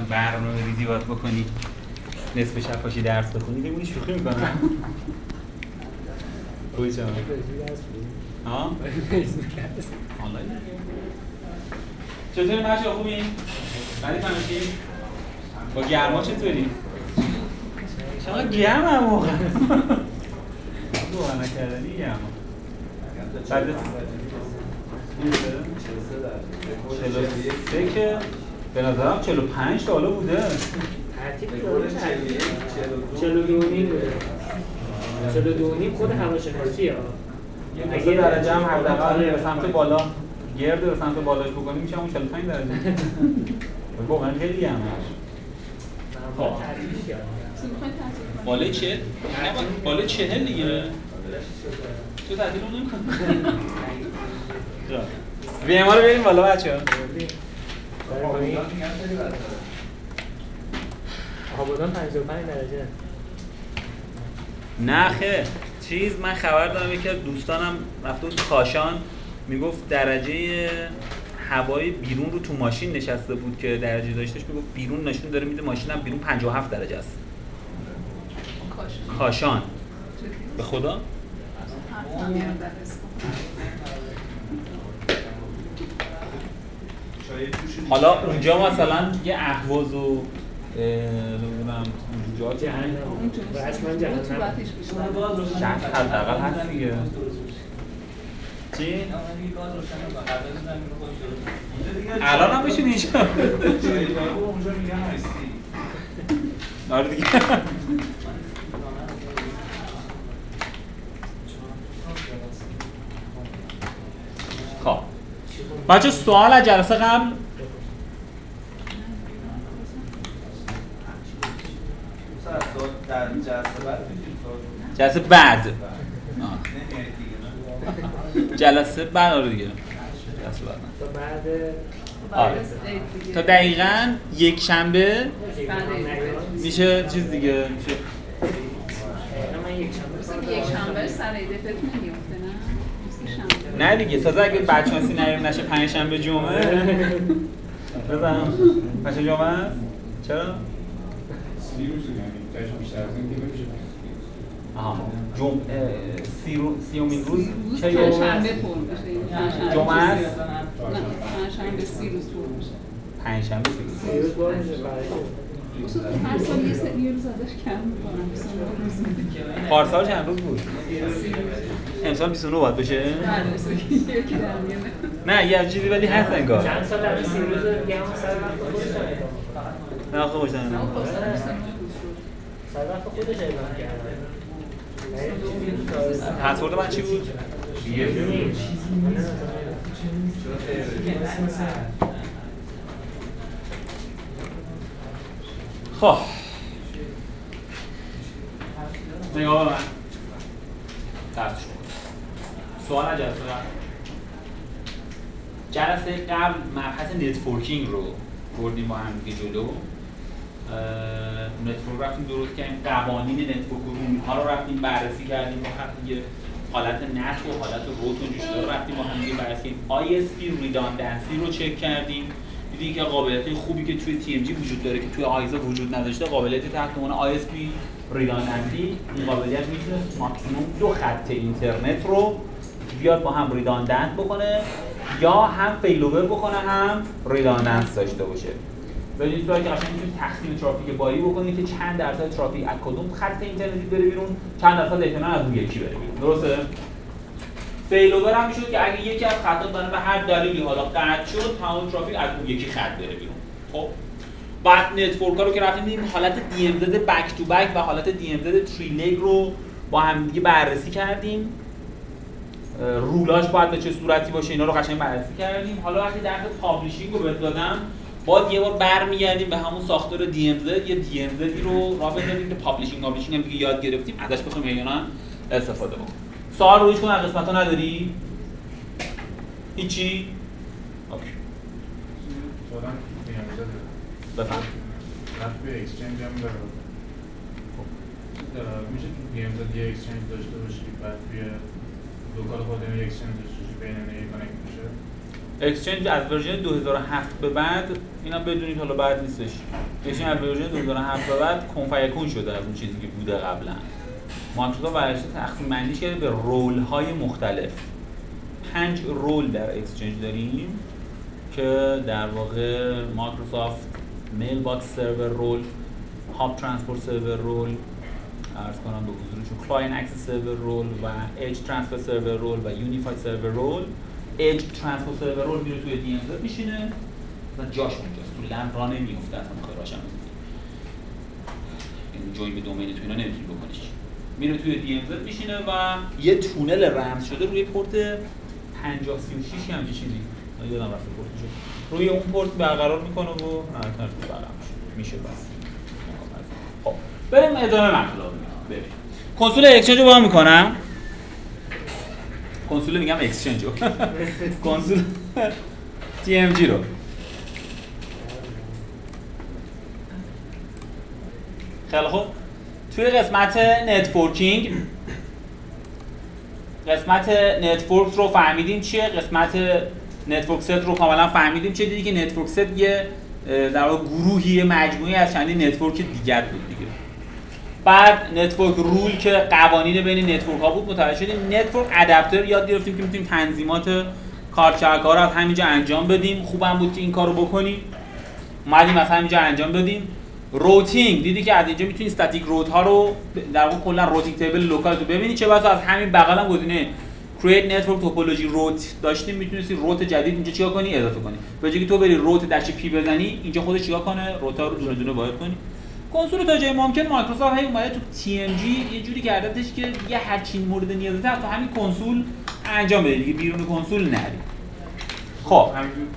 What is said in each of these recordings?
برنامه ریزی باید بکنی نصف شب پاشی درس بخونی ببینی شوخی میکنم روی چه ها؟ آنلاین چطوری بچه‌ها خوبی؟ بعدی فهمیدی؟ با گرما چطوری؟ چقدر گرم هم واقعا دوها نکردنی گرما بعد 43 که به نظرم 45 تا حالا بوده ترتیب دوره 42 خود هواشناسی ها اگه درجه هم حداقل به سمت بالا گرد به سمت بالاش بکنیم میشه اون 45 درجه واقعا خیلی گرمه بالای 40 بالای 40 دیگه تو تعطیل اون نمی‌کنی بی‌ام رو بریم بالا بچه‌ها آبادان 55 درجه نه خیر چیز من خبر دارم یکی از دوستانم رفته بود کاشان میگفت درجه هوای بیرون رو تو ماشین نشسته بود که درجه داشتش میگفت بیرون نشون داره میده ماشینم بیرون 57 درجه است کاشان به خدا حالا اونجا مثلا یه اهواز و نمیدونم اونجا جهنم رسما جهنم شخص حداقل هست دیگه چی؟ الان هم بشین اینجا اونجا میگن هستی آره دیگه خب بچه سوال از جلسه قبل در جلسه بعد جلسه بعد آره دیگه جلسه بعد تا دقیقاً یک شنبه میشه چیز دیگه میشه یک شنبه سر ایده فکر نمیفته نه؟ نه دیگه تازه اگه بچه‌هاسی نریم نشه پنج شنبه جمعه بزنم پنج جمعه است؟ چرا؟ آها سیومین روز چه شنبه پر میشه جمعه است؟ نه شنبه 30 روز پر میشه پنج شنبه 30 روز هر سال یه سری روز ازش کم میکنم پارسال چند روز بود؟ امسال 29 باید بشه؟ یکی در نه یه چیزی ولی هست انگار چند سال در 30 روز دیگه هم سر وقت خودش نه آخه خوشتن سر وقت خودش اعلام کردن پسورد من چی بود؟ خب نگاه به من ترد شد سوال از جلسه قبل مبحث نتورکینگ رو بردیم با هم دیگه جلو نتورک رفتیم درست کردیم قوانین نتورک و روم‌ها رو رفتیم بررسی کردیم با هم دیگه حالت نت و حالت روت و جوشتا رو رفتیم با هم دیگه بررسی کردیم ISP ریداندنسی رو چک کردیم دیدیم که قابلیت خوبی که توی TMG وجود داره که توی آیزا وجود نداشته قابلیتی تحت عنوان ISP ریداندنسی این قابلیت میتونه ماکسیموم 2 خط اینترنت رو بیاد با هم ریداندنت بکنه یا هم فیلوور بکنه هم ریداندنس داشته باشه به این صورت که قشنگ میتونی تقسیم ترافیک بایی بکنی که چند درصد ترافیک از کدوم خط اینترنتی بره بیرون چند درصد احتمال از اون یکی بره بیرون درسته فیلوور هم میشد که اگه یکی از خطا داره به هر دلیلی حالا قطع شد تمام ترافیک از اون یکی خط بره بیرون خب بعد نتورک ها رو که رفتیم دیدیم حالت DMZ بک تو بک و حالت DMZ تری لگ رو با هم دیگه بررسی کردیم رولاش باید به چه صورتی باشه اینا رو قشنگ بررسی کردیم حالا وقتی درس پابلیشینگ رو بهت دادم باید یه بار برمیگردیم به همون ساختار DMZ یه DMZی رو راه بندازیم که پابلیشینگ هم دیگه یاد گرفتیم ازش بخوایم یا نه استفاده بکنیم سوال رویش کن از قسمت‌ها نداری؟ هیچی؟ اوکی بفهم رفت به اکسچنج هم داره میشه تو DMZ یه اکسچنج داشته باشی بعد توی لوکال خود یه اکسچنج داشته باشی بین اینا کانکت میشه اکسچنج از ورژن 2007 به بعد، اینا بدونید حالا بعد نیستش، اکسچنج از ورژن 2007 به بعد کنفیکون شده از اون چیزی که بوده قبلا. مایکروسافت برایش تقسیم بندی کرده به رول های مختلف. 5 رول در اکسچنج داریم که در واقع مایکروسافت میل باکس سرور رول، هاب ترانسپورت سرور رول، عرض کنم به حضورتون کلاینت اکسس سرور رول و اج ترانسفر سرور رول و یونیفاید سرور رول. اج ترانسفر سرور رول میره توی دی ام زد میشینه، مثلا جاش اونجاست، تو لم را نمیفته، اصلا میخوای راشم یعنی جوین به دومین تو اینا نمیتونی بکنیش، میره توی دی ام زد میشینه و یه تونل رمز شده روی پورت 5036 همچین چیزی، یادم رفته پورتشو، روی اون پورت برقرار میکنه و نهایتاً برقرار میشه. بس خب بریم ادامه مطلب بریم. کنسول اکسچنج رو با هم میکنم. کنسول میگم اکسچنج رو کنسول تی ام جی رو خیلی خوب. توی قسمت نتورکینگ، قسمت نتورک رو فهمیدیم چیه، قسمت نتورک ست رو کاملا فهمیدیم چه، دیدی که نتورک ست یه در واقع گروهی مجموعی از چندین نتورک دیگر بود دیگه. بعد نتورک رول که قوانین بین نتورک ها بود متوجه شدیم. نتورک ادپتر یاد گرفتیم که میتونیم تنظیمات کارچرک‌ها رو از همینجا انجام بدیم. خوبم بود که این کارو بکنیم، اومدیم از همینجا انجام دادیم. روتینگ دیدی که از اینجا میتونی استاتیک روت ها رو در واقع کلا روتینگ تیبل لوکال تو ببینی، چه بسا از همین بغل هم گزینه create network topology روت داشتیم، میتونستی روت جدید اینجا چیکار کنی اضافه کنی، به جای که تو بری روت داش پی بزنی اینجا خودش چیکار کنه روت ها رو دونه دونه وارد کنی. کنسول تا جای ممکن مایکروسافت هی اومده تو تی ام جی یه جوری کردتش که دیگه هر چی مورد نیازت تو همین کنسول انجام بده دیگه، بیرون کنسول نری. خب همینجور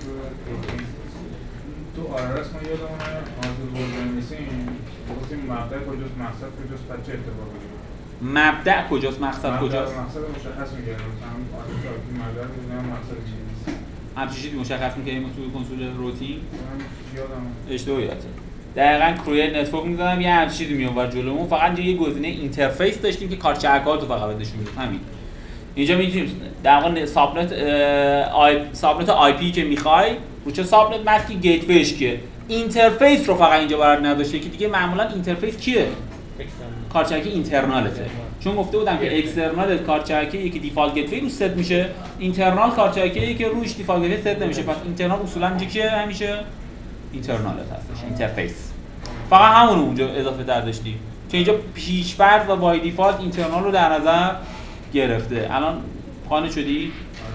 تو آرارس ما یادمونه آنتوز ورژن میسیم گفتیم مبدأ کجاست مقصد کجاست بعد چه اتفاقی میفته. مبدأ کجاست مقصد کجاست؟ مقصد مشخص می‌کردیم مثلا آرارس که مبدأ می‌دونم مقصد چیه. همچین چیزی مشخص می‌کردیم تو کنسول روتینگ. یادم اشتباه یادته. دقیقاً کرییت نتورک می‌زدم یه همچین چیزی می‌آورد جلومون، فقط یه گزینه اینترفیس داشتیم که کارچرک‌ها تو فقط نشون می‌داد. همین. اینجا می‌تونیم در واقع سابنت آی پی که می‌خوای رو چه سابنت مسکی گیتویش که اینترفیس رو فقط اینجا برات نداشته که دیگه معمولا اینترفیس کیه؟ کارچرکی اینترنالته. چون گفته بودم که اکسترنال کارچرکی که دیفالت گیتوی رو ست میشه، اینترنال کارچرکی که روش دیفالت گیتوی ست نمیشه. پس اینترنال اصولا اینجا کیه؟ همیشه اینترنالت هستش، اینترفیس. فقط همون رو اونجا اضافه در داشتیم که اینجا پیش‌فرض و بای دیفالت اینترنال رو در نظر گرفته. الان قانع شدی؟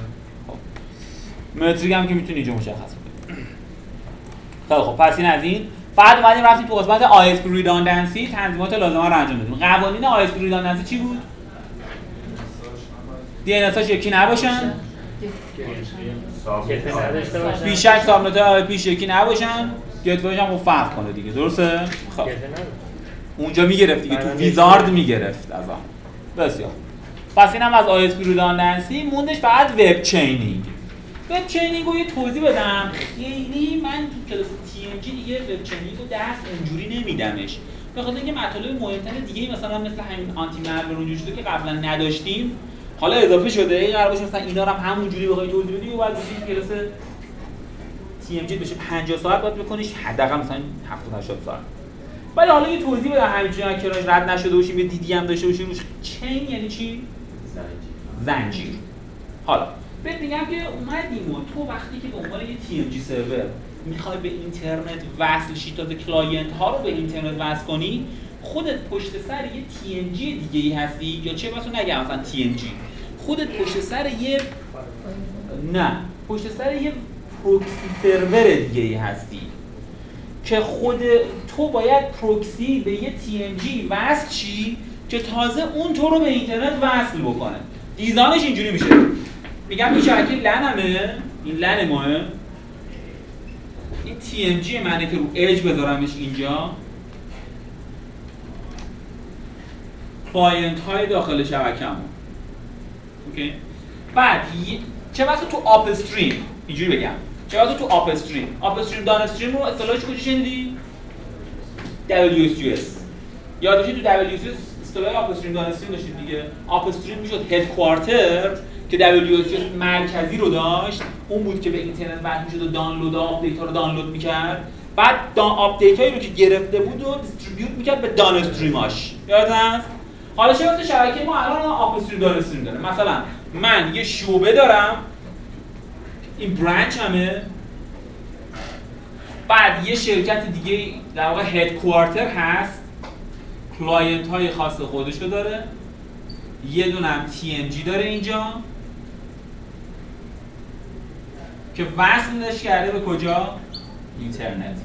متریک هم که میتونی اینجا مشخص کنی. خیلی خب پس این از این. بعد اومدیم رفتیم تو قسمت ISP ریداندنسی، تنظیمات لازمه رو انجام دادیم. قوانین ISP ریداندنسی چی بود؟ DNS‌هاش یکی نباشن، بیشک سابنت پیش یکی نباشن، گیتویش هم فرق کنه دیگه، درسته؟ خب اونجا میگرفت دیگه، تو ویزارد میگرفت از آن. بسیار. پس اینم از ISP ریداندنسی. موندش فقط وب چینینگ. وب چینینگ رو یه توضیح بدم. یعنی من تو کلاس تی ام جی دیگه وب چینینگ رو درس اونجوری نمیدمش، به خاطر اینکه مطالب مهمتر دیگه مثلا مثل همین آنتی مالور اونجوری شده که قبلا نداشتیم حالا اضافه شده. این قرار باشه مثلا اینا رو هم همونجوری بخوای توضیح بدی و بعد این کلاس تی ام جی بشه 50 ساعت باید بکنیش، حداقل مثلا 70 80 ساعت. ولی حالا یه توضیح بدم همینجوری که راش رد نشده باشیم، یه دیدی هم داشته باشیم روش. چین یعنی چی؟ زنجیر. حالا بهت میگم که اومدیم و تو وقتی که به عنوان یه تی ام جی سرور میخوای به اینترنت وصل شی، تا کلاینت ها رو به اینترنت وصل کنی، خودت پشت سر یه تی ام جی دیگه‌ای هستی، یا چه واسه نگم مثلا تی ام جی، خودت پشت سر یه پشت سر یه پروکسی سرور دیگه‌ای هستی که خود تو باید پروکسی به یه تی ام جی وصل شی که تازه اون تو رو به اینترنت وصل بکنه. دیزاینش اینجوری میشه. میگم این شبکه لنمه، این لن ماه، این تی ام جی منه که رو اج بذارمش اینجا، کلاینت های داخل شبکه‌مون. اوکی؟ بعد چه واسه تو آپ استریم، اینجوری بگم، چه واسه تو آپ استریم، آپ استریم دان استریم رو اصطلاحش کجا شنیدی؟ WSUS. یادشه تو WSUS اصطلاح آپ استریم دان استریم داشتید دیگه. آپ استریم میشد هدکوارتر که WSGS مرکزی رو داشت، اون بود که به اینترنت وصل می‌شد و دانلود آپدیت‌ها رو دانلود می‌کرد. بعد آپدیت‌هایی رو که گرفته بود و دیستریبیوت می‌کرد به دان استریماش. یادت هست؟ حالا چه وقت شبکه ما الان آپ استریم دان استریم داره. مثلا من یه شعبه دارم، این برانچ همه، بعد یه شرکت دیگه در واقع هدکوارتر هست، کلاینت های خاص خودشو داره، یه دونه هم TNG داره اینجا که وصلش کرده به کجا؟ اینترنت.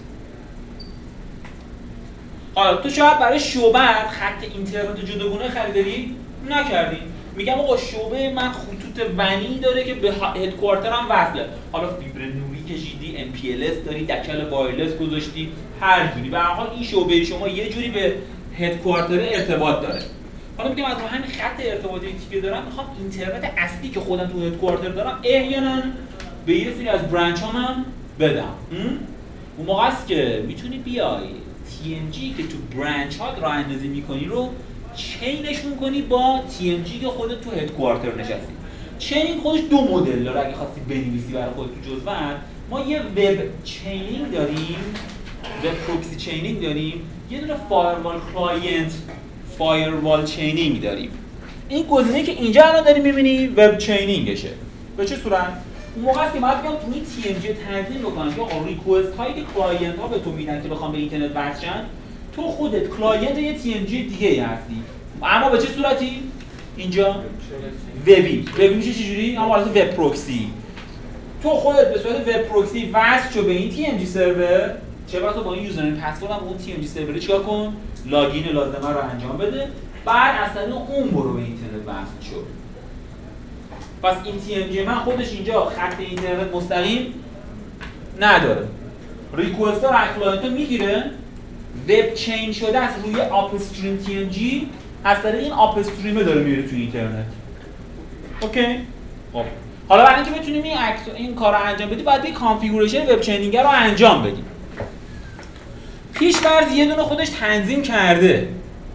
حالا تو شاید برای شعبه‌ات خط اینترنت جداگونه خریداری نکردی، میگم آقا شعبه من خطوط ونی داره که به هدکوارتر هم وصله، حالا فیبر نوری کشیدی، MPLS داری، دکل وایرلس گذاشتی، هر جوری به هر حال این شعبه شما یه جوری به هدکوارتر ارتباط داره. حالا میگم از همین خط ارتباطی که دارم میخوام اینترنت اصلی که خودم تو هدکوارتر دارم احیانا به یه سری از برانچ هم بدم. اون موقع است که میتونی بیای TNG که تو برانچ ها راه اندازی میکنی رو چینشون کنی با TNG که خودت تو هدکوارتر نشستی. چین خودش دو مدل داره، اگه خواستی بنویسی برای خودت تو جزوه، ما یه وب چینینگ داریم، وب پروکسی چینینگ داریم، یه دونه فایروال کلاینت فایروال چینینگ داریم. این گزینه‌ای که اینجا الان داری می‌بینی وب چینینگشه. به چه صورت؟ اون موقع است که باید بیام تو این TNG تنظیم بکنم که آقا ریکوست هایی که کلاینت ها به تو میدن که بخوام به اینترنت وصل شن، تو خودت کلاینت یه TNG دیگه هستی، اما به چه صورتی؟ اینجا وبی میشه چجوری؟ اما واسه وب پروکسی. تو خودت به صورت وب پروکسی وصل شو به این TNG سرور، چه واسه با این یوزرنیم پسورد هم اون TNG سرور چیکار کن؟ لاگین لازمه رو انجام بده، بعد اصلا اون برو به اینترنت وصل شو. پس این TNG من خودش اینجا خط اینترنت مستقیم نداره. ریکوست ها رو از کلاینت ها میگیره، وب چین شده از روی آپ استریم TNG از طریق این آپ استریمه داره میره توی اینترنت. اوکی؟ خب حالا برای اینکه بتونیم این کار رو انجام بدیم باید یه کانفیگوریشن وب چینینگ رو انجام بدیم. پیش‌فرض یه دونه خودش تنظیم کرده.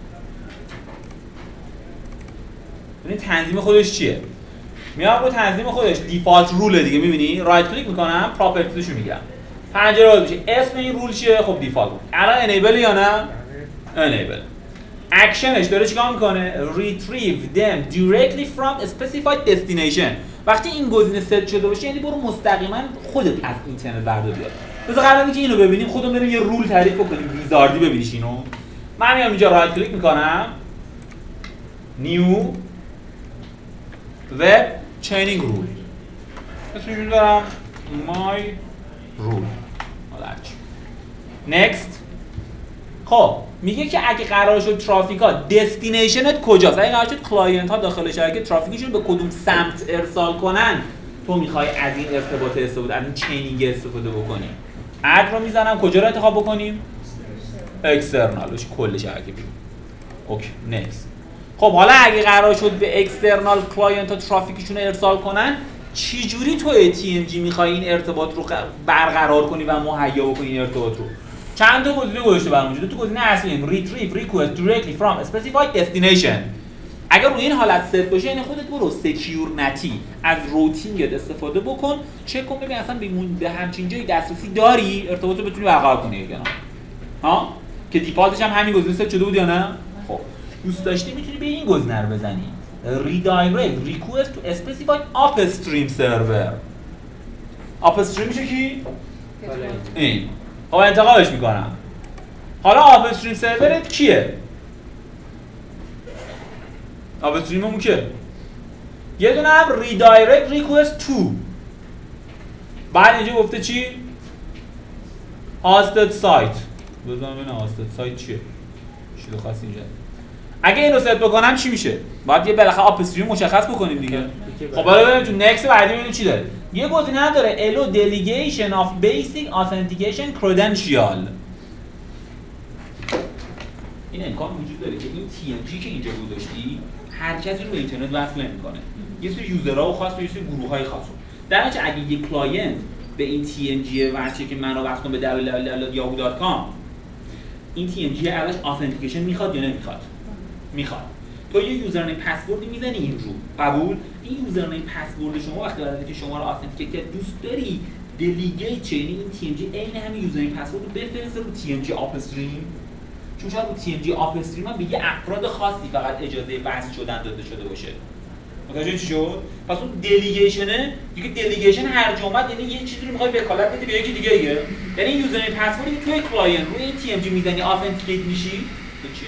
ببین تنظیم خودش چیه؟ میام رو تنظیم خودش دیفالت رول دیگه، می‌بینی؟ رایت کلیک می‌کنم، پراپرتیزشو میگم. پنجره باز میشه. اسم این رول چیه؟ خب دیفالت. الان انیبل یا نه؟ انیبل. اکشنش داره چیکار میکنه؟ retrieve them directly from a specified destination. وقتی این گزینه ست شده باشه یعنی برو مستقیما خودت از اینترنت بردار بیار. بذار قبل از اینکه اینو ببینیم خودمون بریم یه رول تعریف بکنیم، ویزاردی ببینیش اینو. من میام اینجا رایت کلیک میکنم، نیو وب چینینگ رول، اسمش میذارم مای رول. حالا چی؟ نکست. خب میگه که اگه قرار شد ترافیکا دستینیشنت کجاست، اگه قرار شد کلاینت ها داخل شبکه ترافیکشون به کدوم سمت ارسال کنن، تو میخوای از این ارتباط استفاده، از این چینینگ استفاده بکنی. اد رو میزنم کجا رو انتخاب بکنیم؟ اکسترنالش کل شبکه بیرون. اوکی نکست. خب حالا اگه قرار شد به اکسترنال کلاینت ها ترافیکشون ارسال کنن، چی جوری تو TNG میخوای این ارتباط رو برقرار کنی و مهیا بکنی این ارتباط رو؟ چند تا گزینه گذاشته برام. تو گزینه اصلی retrieve request directly from a specified destination. اگر روی این حالت ست باشه یعنی خودت برو سکیور نتی از روتینگت استفاده بکن، چک کن ببین اصلا به همچین جایی دسترسی داری، ارتباط رو بتونی برقرار کنی یا نه. ها که دیفالتش هم همین گزینه ست شده بود یا نه؟ خب دوست داشتی میتونی به این گزینه رو بزنی redirect request to a specified upstream server. upstream میشه کی؟ این. خب انتقالش میکنم. حالا آپستریم سرورت کیه؟ آپستریممون کیه؟ یه دونه هم ریدایرکت ریکوست تو. بعد اینجا گفته چی؟ هاستد سایت. بذارم ببینم هاستد سایت چیه؟ چیزو خاص اینجا. اگه اینو ست بکنم چی میشه؟ باید یه بالاخره آپستریم مشخص بکنیم دیگه. خب حالا ببینیم تو نکست بعدی ببینیم چی داره. یه گزینه داره الو دلیگیشن اف بیسیک اتنتیکیشن کرودنشیال. این امکان وجود داره که این TNG که اینجا گذاشتی هر کسی رو به اینترنت وصل نمی‌کنه. یه سری یوزرها خاص و یه سری گروه‌های خاص. در نتیجه اگه یه کلاینت به این TNG واسه که منو وصل کنه به www.yahoo.com، این TNG ازش اتنتیکیشن میخواد یا نمیخواد؟ میخواد. تو یه یوزرنیم پسوردی میزنی این رو، قبول؟ این یوزرنیم پسورد شما وقتی قراره که شما رو آتنتیکیت کرد دوست داری دلیگیت چه، یعنی این تی ام جی عین همین یوزرنیم پسورد رو بفرسته رو تی ام جی آپ استریم، چون شاید رو تی ام جی آپ استریم هم به یه افراد خاصی فقط اجازه بحث شدن داده شده باشه. متوجه چی شد؟ پس اون دلیگیشنه دیگه، دلیگیشن هر جا اومد یعنی یه چیزی رو میخوای وکالت بدی به یکی دیگه ایه. یعنی این یوزرنیم پسوردی که توی کلاینت روی این تی ام جی میزنی آتنتیکیت میشی تو چیه؟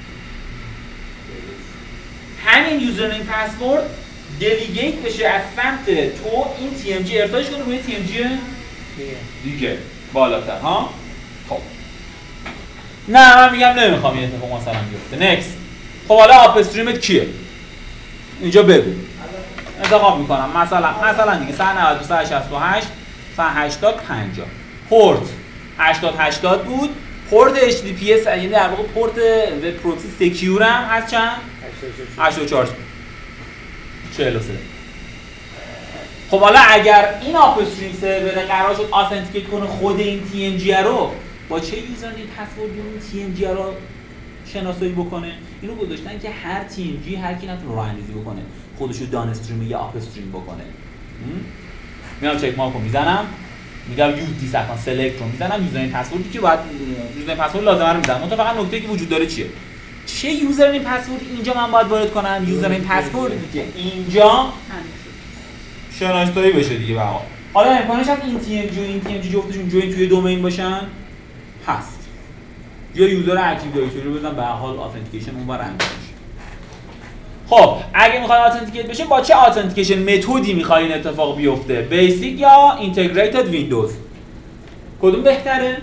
همین یوزرنیم پسورد دلیگیت بشه از سمت تو این تی ام جی ارتباطش کنه روی تی ام جی دیگه بالاتر ها. خب نه من میگم نمیخوام این اتفاق مثلا بیفته. نکست. خب حالا آپ استریمت کیه؟ اینجا بگو. انتخاب میکنم مثلا دیگه 192.168 180.50 پورت 8080 بود. پورت HTTPS یعنی در واقع پورت وب پروکسی سکیور هم از چند؟ 84 43. خب حالا اگر این آپ استریم سرور قرار شد آتنتیکیت کنه خود این تی ام جی رو، با چه یوزرنیم پسوردی اون تی ام جی رو شناسایی بکنه؟ اینو گذاشتن که هر تی ام جی هر کی نتونه راه‌اندازی بکنه خودشو دان استریم یا آپ استریم بکنه. میام چک مارک رو میزنم، میگم یوز دیس اکانت سلکت رو میزنم، یوزرنیم پسوردی که باید یوزرنیم پسورد لازمه رو میزنم. اون فقط نکته که وجود داره چیه؟ چه یوزرنیم پسورد اینجا من باید وارد کنم؟ یوزرنیم پسوردی که اینجا شناسایی بشه دیگه. بها حالا امکانش هست این تی ام جی و این تی ام جی جفتشون جوین توی دومین باشن؟ هست. یا یوزر اکتیو دایرکتوری رو بزنم به هر حال آتنتیکیشن اون بر انجام بشه. خب اگه میخوای آتنتیکیت بشه با چه آتنتیکیشن متدی میخوای این اتفاق بیفته؟ بیسیک یا اینتگریتد ویندوز؟ کدوم بهتره؟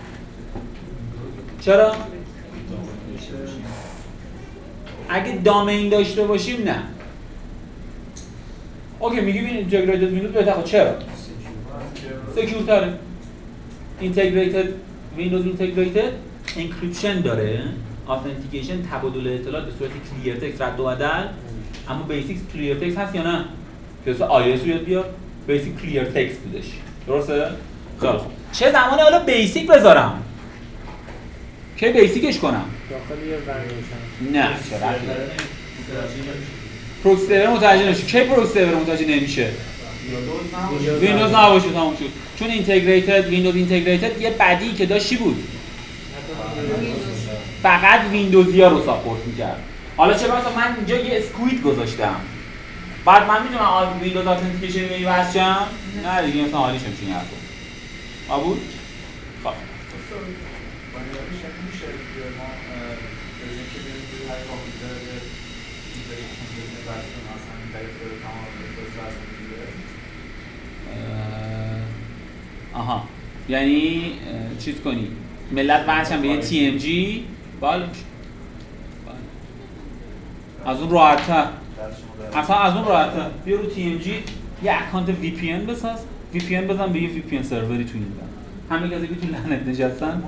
چرا؟ اگه دامین داشته باشیم نه. اوکی میگیم این اینتگریتد ویندوز بهتره. چرا؟ سکیورتره. اینتگریتد ویندوز اینتگریتد انکریپشن داره، آتنتیکیشن تبادل اطلاعات به صورت کلیر تکست رد و بدل، اما بیسیک کلیر تکست هست یا نه؟ که اصلا آی اس رو یاد بیار بیسیک کلیر تکست بودش. درسته؟ خیلی خوب. چه زمانی حالا بیسیک بذارم؟ کی بیسیکش کنم؟ داخل یه ورژن. نه چرا؟ پروکسی سرور متوجه نمیشه. کی پروکسی سرور متوجه نمیشه؟ ویندوز نباشه تموم شد. چون اینتگریتد ویندوز اینتگریتد یه بدی که داشت چی بود؟ فقط ویندوزیا رو ساپورت می‌کرد. حالا چه مثلا من اینجا یه اسکویت گذاشتم. بعد من میتونم ویندوز آتنتیکیشن رو بچم؟ نه دیگه مثلا حالیش نمیشه این حرفو. قبول؟ خب. آها یعنی چیز کنی ملت وحشن به یه تی ام جی بالا از اون راحت‌تر، اصلا از اون راحت‌تر بیا رو تی ام جی یه اکانت وی پی ان بساز، وی پی ان بزن به یه وی پی ان سروری تو این دارن همه کسی که تو لعنت نشستن.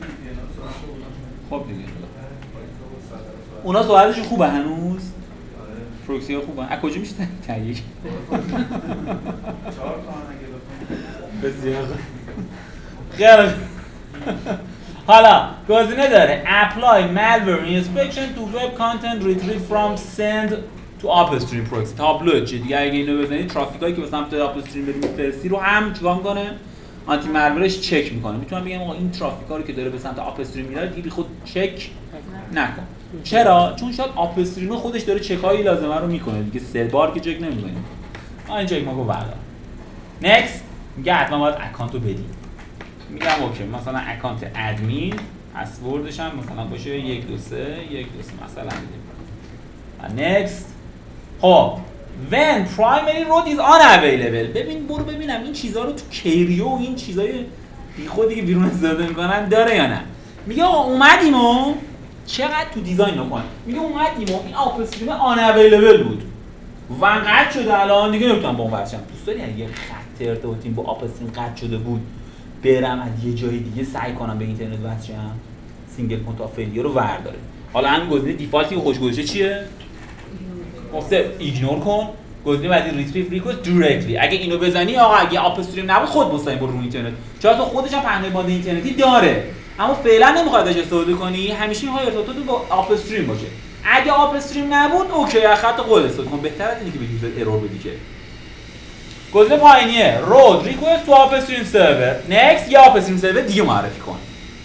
خب دیگه اونا سوالشون خوبه هنوز؟ پروکسی ها خوبه؟ از کجا میشه تایید؟ 4 تا بسیار خیلی حالا گزینه داره apply malware inspection to web content retrieved from send to upstream proxy. تابلو چیه دیگه؟ اگه اینو بزنید ترافیکایی که به سمت upstream بریم میفرستی رو هم چیکار میکنه؟ آنتی malwareش چک میکنه. میتونم بگم آقا این ترافیکا رو که داره به سمت upstream میره دیگه خود چک نکن. چرا؟ چون شاید upstream خودش داره چکایی لازمه رو میکنه دیگه، 3 بار که چک نمیکنه. این چک ماکو بردار. next میگه حتما باید اکانت رو بدی. میگم اوکی مثلا اکانت ادمین پسوردش هم مثلا باشه 123 مثلا میدیم. next خب when primary root is unavailable. برو ببینم این چیزها رو تو کیریو و این چیزای بی خودی که بیرون استفاده میکنن داره یا نه. میگه آقا اومدیم و چقدر تو دیزاین نکنه. میگه اومدیم و این آپ استریم unavailable بود و قطع شده الان دیگه نمیتونم با اون بچم. دوست داری اگه خط ارتباطیم با آپ استریم قطع شده بود برم از یه جای دیگه سعی کنم به اینترنت وصلشم، سینگل پوینت آف فیلیر رو ورداره. حالا همین گزینه دیفالتی که خوش گذاشته چیه؟ گفته ایگنور کن. گزینه بعدی ریتریو ریکوست دایرکتلی. اگه اینو بزنی آقا اگه آپ استریم نبود خود مستقیم برو رو اینترنت. چرا تو خودش هم پهنای باند اینترنتی داره اما فعلا نمیخواد ازش استفاده کنی. همیشه میخوای ارتباطات با آپ استریم باشه. اگه آپ استریم نبود اوکی از خط قول استفاده کن، بهتر از اینه که به یوزر ارور بدی که. گزینه پایینیه رود ریکوست تو آپ استریم سرور، نکست یا آپ استریم سرور دیگه معرفی کن.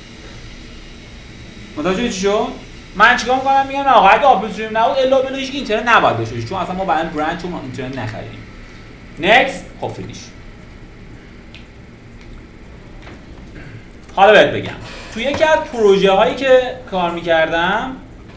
متوجه چی شد؟ من چیکار می‌کنم؟ میگم آقا اگه آپ استریم نبود الا بلا هیچ اینترنت نباید بشه، چون اصلا ما برای برند چون اینترنت نخریدیم. نکست خب فینیش. حالا بهت بگم توی یکی از پروژه هایی که کار میکردم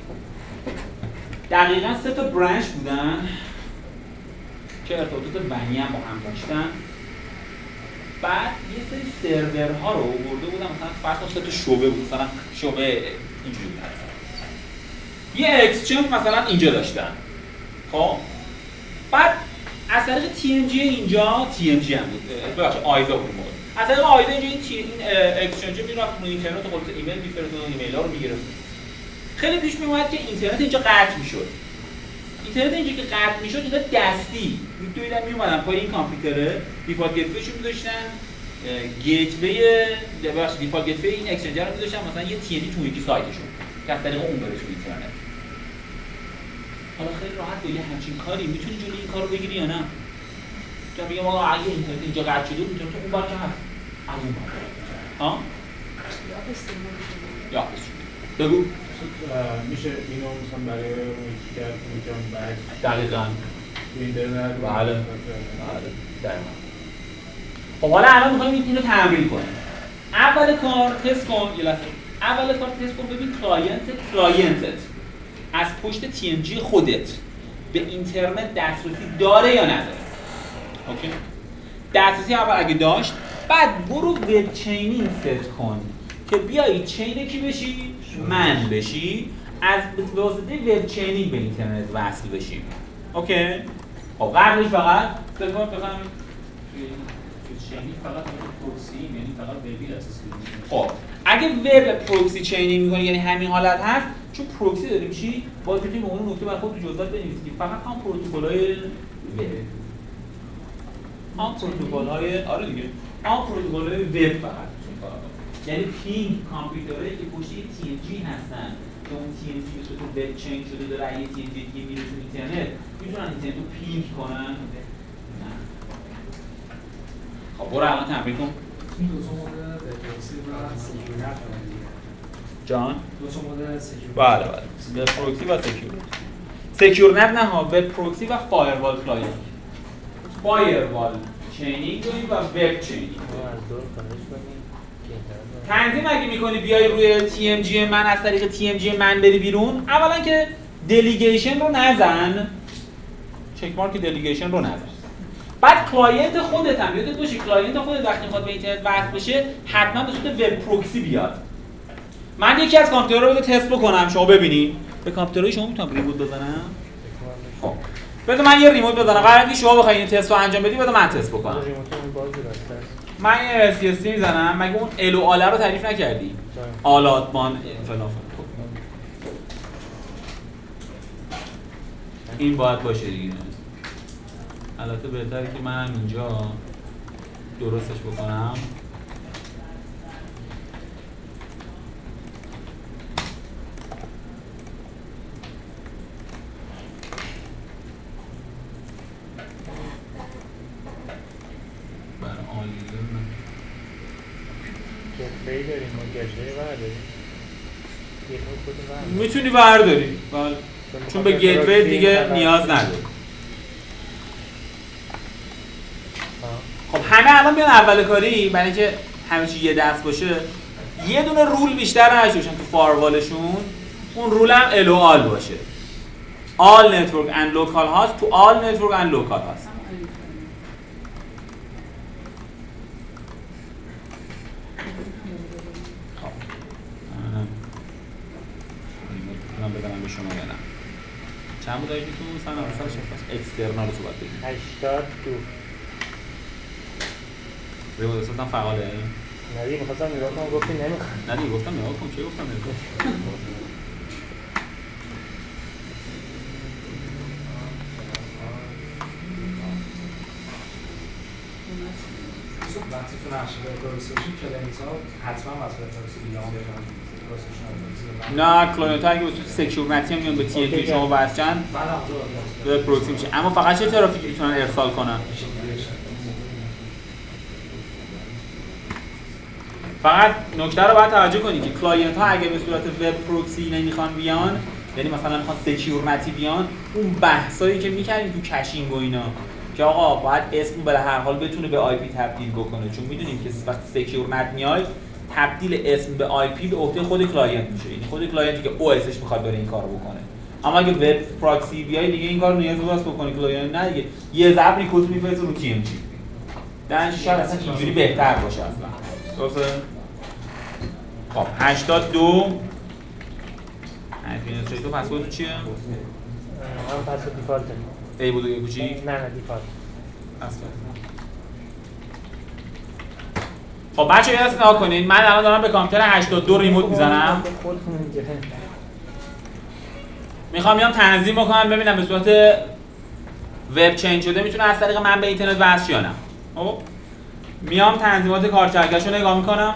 دقیقاً 3 تا برانچ بودن که ارتباطات بنی هم با هم داشتن. بعد یه سری سرورها رو آورده بودم، مثلا فرض کن 3 تا شعبه بود، مثلا شعبه اینجوری بود، یه اکسچنج مثلا اینجا داشتن. خب بعد از طریق TMG اینجا TMG هم بود، ببخشید آیزا بود موقع. از طریق آیزا اینجا این اکسچنج میرفت رو اینترنت، خلاص ایمیل می‌فرستاد، ایمیل‌ها رو می‌گرفت. خیلی پیش میومد که اینترنت اینجا قطع میشد. اینترنت اینجا که قطع میشد اینا دستی میدویدن میومدن پای این کامپیوتره، دیفالت گیتویشو می‌ذاشتن، گیتوی ببخشید دیفالت گیتوی این اکسچنجر رو می‌ذاشتن مثلا یه TMG تو یکی سایتشون که از طریق اون بره تو اینترنت. حالا خیلی راحت با یه همچین کاری میتونی جلوی این کارو بگیری یا نه؟ که میگم آقا اگه اینترنت اینجا قطع شده اینترنت اون بار که هست از اون بار ها؟ یا بگو میشه اینو مثلا برای کرد میتونم بعد دقیقاً اینترنت بله دقیقاً. خب حالا الان می‌خوایم اینو تمرین کنیم. اول کار تست کن، یه لحظه. اول کار تست کن ببین کلاینتت از پشت TMG خودت به اینترنت دسترسی داره یا نداره. اوکی؟ دسترسی اول اگه داشت، بعد برو وب چینینگ ست کن که بیایی چین کی بشی؟ من بشی، از به واسطه وب چینینگ به اینترنت وصل بشیم. اوکی؟ خب قبلش فقط بفهم چینینگ فقط پروکسی، یعنی فقط وبی اساس کنید. خب اگه وب پروکسی چینینگ می‌کنی یعنی همین حالت هست، چون پروکسی داریم چی؟ باید بتونیم اون نکته برای خود تو جزئیات بنویسیم. فقط هم پروتکل‌های آره دیگه. پروتکل‌های وب فقط یعنی پینگ کامپیوترایی که پشت TMG هستن که اون TMG به صورت وب چین شده داره اگه TMG دیگه میره تو اینترنت میتونن اینترنت رو پینگ کنن. نه. خب برو الان تمرین کن. این دو تا مدل پروکسی و سکیورت جان؟ دو تا مدل سکیورت. بله وب پروکسی و سکیورت نه ها، وب پروکسی و فایروال کلاینت. فایروال چینینگ داریم و وب چینینگ. تنظیم اگه میکنی بیای روی TMG من از طریق TMG من بری بیرون، اولا که دلیگیشن رو نزن، چک مارک دلیگیشن رو نزن. بعد کلاینت خودت هم یادت باشه کلاینت خودت وقتی میخواد به اینترنت وصل بشه حتما به صورت وب پروکسی بیاد. من یکی از کامپیوترها رو تست بکنم شما ببینید. به کامپیوترهای شما میتونم ریموت بزنم؟ خب بذار من یه ریموت بزنم. قراره که شما بخواید این تست رو انجام بدی بذار من تست بکنم. من یه CST میزنم. مگه اون ال و آل رو تعریف نکردی؟ آلاتمان فلان. این باید باشه دیگه. البته بهتره که من اینجا درستش بکنم. گیتوی داریم و گیتوی برداریم. میتونی برداری. بله. چون به گیتوی دیگه نیاز نداری. خب همه الان بیان اول کاری برای اینکه همه چی یه دست باشه یه دونه رول بیشتر نشه تو فایروالشون. اون رول هم ال و آل باشه. all network and local هاست تو all network and local هاست. من بدنم به شما یا نه چند بود آیدی تو سن اصلا اکسترنال رو صحبت بگیم 82 ریموت استاتم فعاله؟ ندی میخواستم نگاه کنم گفتی نمیخوام ندی گفتم نگاه کن چه گفتم نگاه وقتی تو نقشه پروکسی باشید کلینت ها حتما مسئله پروکسی بیان بکنم نه کلاینت ها اگه به صورت سکیور نتی هم میان به تی ام جی شما وصلن به پروکسی میشه. اما فقط چه ترافیکی میتونن ارسال کنن؟ فقط نکته رو باید توجه کنید که کلاینت ها اگه به صورت وب پروکسی نمیخوان بیان، یعنی مثلا میخوان سکیور نتی بیان، اون بحثایی که میکردیم تو کشینگ و اینا که آقا باید اسم به هر حال بتونه به آی پی تبدیل بکنه، چون میدونیم که وقتی سکیور نت میاد تبدیل اسم به آی پی به عهده خود کلاینت میشه، یعنی خود کلاینتی که او اسش میخواد بره این کارو بکنه. اما اگه وب پراکسی بیای دیگه این کارو نیاز واسه بکنه کلاینت نه دیگه، یه ضرب ریکوست میفرسته رو تی ام جی. درنچه شاید اصلا اینجوری بهتر باشه اصلا. درسته؟ خب 82 ادمینستریتور پسورد چیه؟ هم پسورد دیفالت. ای بود یه کوچیک؟ نه دیفالت. خب بچه‌ها یه دست نگاه کنین، من الان دارم به کامپیوتر 82 ریموت میزنم. میخوام بیام تنظیم بکنم ببینم به صورت وب چنج شده میتونه از طریق من به اینترنت وصل یا نه. خب میام تنظیمات کارچرخش رو نگاه میکنم.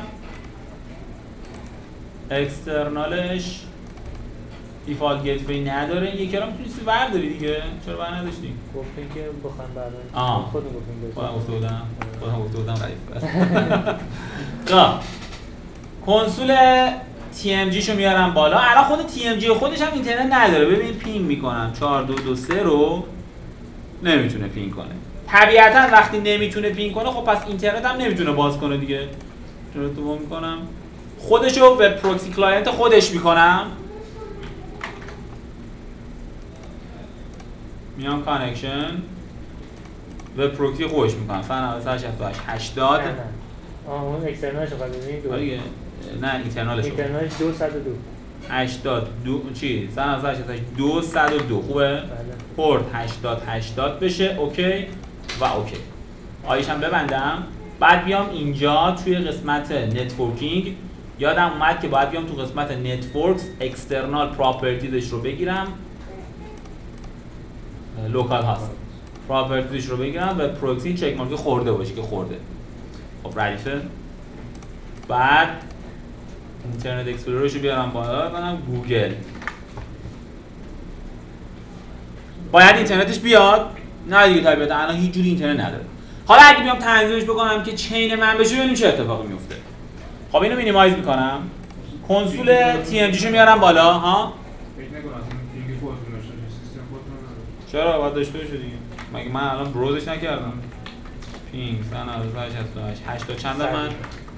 اکسترنالش دیفالت گیتوی نداره، یکی رو میتونی برداری دیگه. چرا بر نداشتیم؟ گفتین که بخوام برداریم. خودم گفته بودم ردیف. خب کنسول تی ام جی شو میارم بالا. الان خود تی ام جی خودش هم اینترنت نداره. ببین پینگ میکنم 4223 رو نمیتونه پینگ کنه. طبیعتا وقتی نمیتونه پینگ کنه خب پس اینترنت هم نمیتونه باز کنه دیگه. چرا تو میکنم خودشو وب پروکسی کلاینت خودش میکنم. میام کانکشن وب پروکسی خودش میکنم. فن 68 80 اون اکسترنالش رو ببینید دیگه. نه اینترنالش 202 82 چی؟ 202 خوبه؟ بله. پورت 80 بشه اوکی و اوکی. آیش هم ببندم. بعد بیام اینجا توی قسمت نتورکینگ یادم اومد که باید بیام تو قسمت نتورکس اکسترنال پراپرتیزش رو بگیرم. لوکال هاست پراپرتیزش رو بگیرم و پروکسی چک مارک خورده باشه که خورده. خب ردیفه. بعد اینترنت اکسپلوررش رو بیارم بالا کنم گوگل. باید اینترنتش بیاد؟ نه دیگه طبیعتا الان هیچ جوری اینترنت نداره. حالا اگه بیام تنظیمش بکنم که چین من بشه ببینیم چه اتفاقی میفته. خب اینو مینیمایز میکنم. کنسول تی ام جی شو میارم بالا ها. فکر نکنم اصلا پینگ خودتون داشته باشه، سیستم خودتون نداره. چرا باید داشته باشه دیگه؟ مگه من الان بروزش نکردم. پینگ 98 80 چند من؟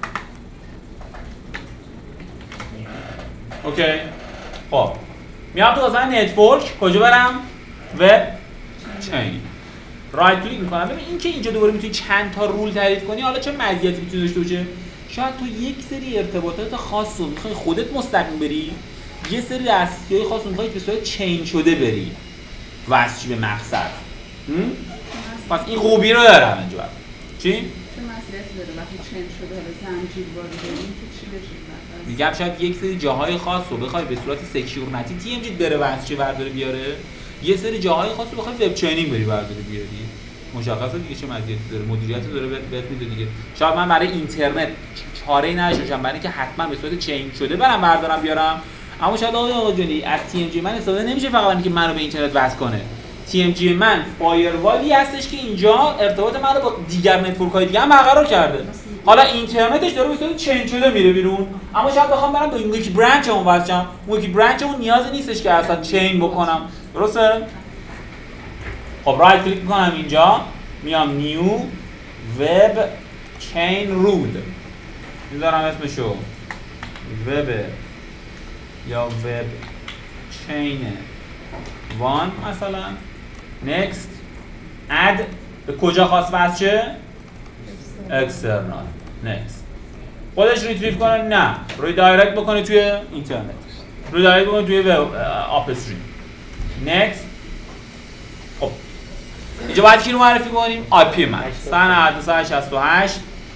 اوکی. خب میام تو قسمت نتورک کجا برم؟ وب چین. رایت کلیک میکنم. ببین این که اینجا دوباره میتونی چند تا رول تعریف کنی. حالا چه مزیتی میتونه داشته باشه؟ شاید تو یک سری ارتباطات خاص رو میخوای خودت مستقیم بری، یه سری دسترسی‌های خاص رو میخوای به صورت چین شده بری واسه به مقصد. پس این خوبی رو داره اینجا. چی؟ چه مسئولیتی داره وقتی چین شده حالا زنجیروار داریم که چی بشه؟ میگم شاید یک سری جاهای خاص رو بخوای به صورت سکیور نتی تی ام جی بره واسه برداره بیاره، یه سری جاهای خاص رو بخوای وب چینینگ بری برداره بیاری. مشخصه دیگه چه مزیتی داره، مدیریت داره بهت میده دیگه. شاید من برای اینترنت چاره‌ای نداشتم برای اینکه حتما به صورت چین شده برام بردارم بیارم. اما شاید آقا جونی از تی ام جی من استفاده نمیشه فقط اینکه منو به اینترنت وصل کنه. تی ام جی من فایروالی هستش که اینجا ارتباط منو با دیگر نتورک‌های دیگه هم برقرار کرده. حالا اینترنتش داره به صورت چین شده میره بیرون، اما شاید بخوام برم به یکی برانچ اون وصل شم. اون یکی برانچ اون نیازی نیستش که اصلا چین بکنم. درسته؟ خب رایت کلیک میکنم اینجا، میام نیو وب چین رول میذارم اسمشو وب یا وب چین وان مثلا. نکست. اد به کجا خواست وصل شه؟ اکسترنال. نکست. خودش ریتریو کنه؟ نه، روی دایرکت بکنه توی اینترنت، روی دایرکت بکنه توی وب آپ استریم. نکست. خب اینجا باید کی رو معرفی کنیم؟ آی پی من 192.168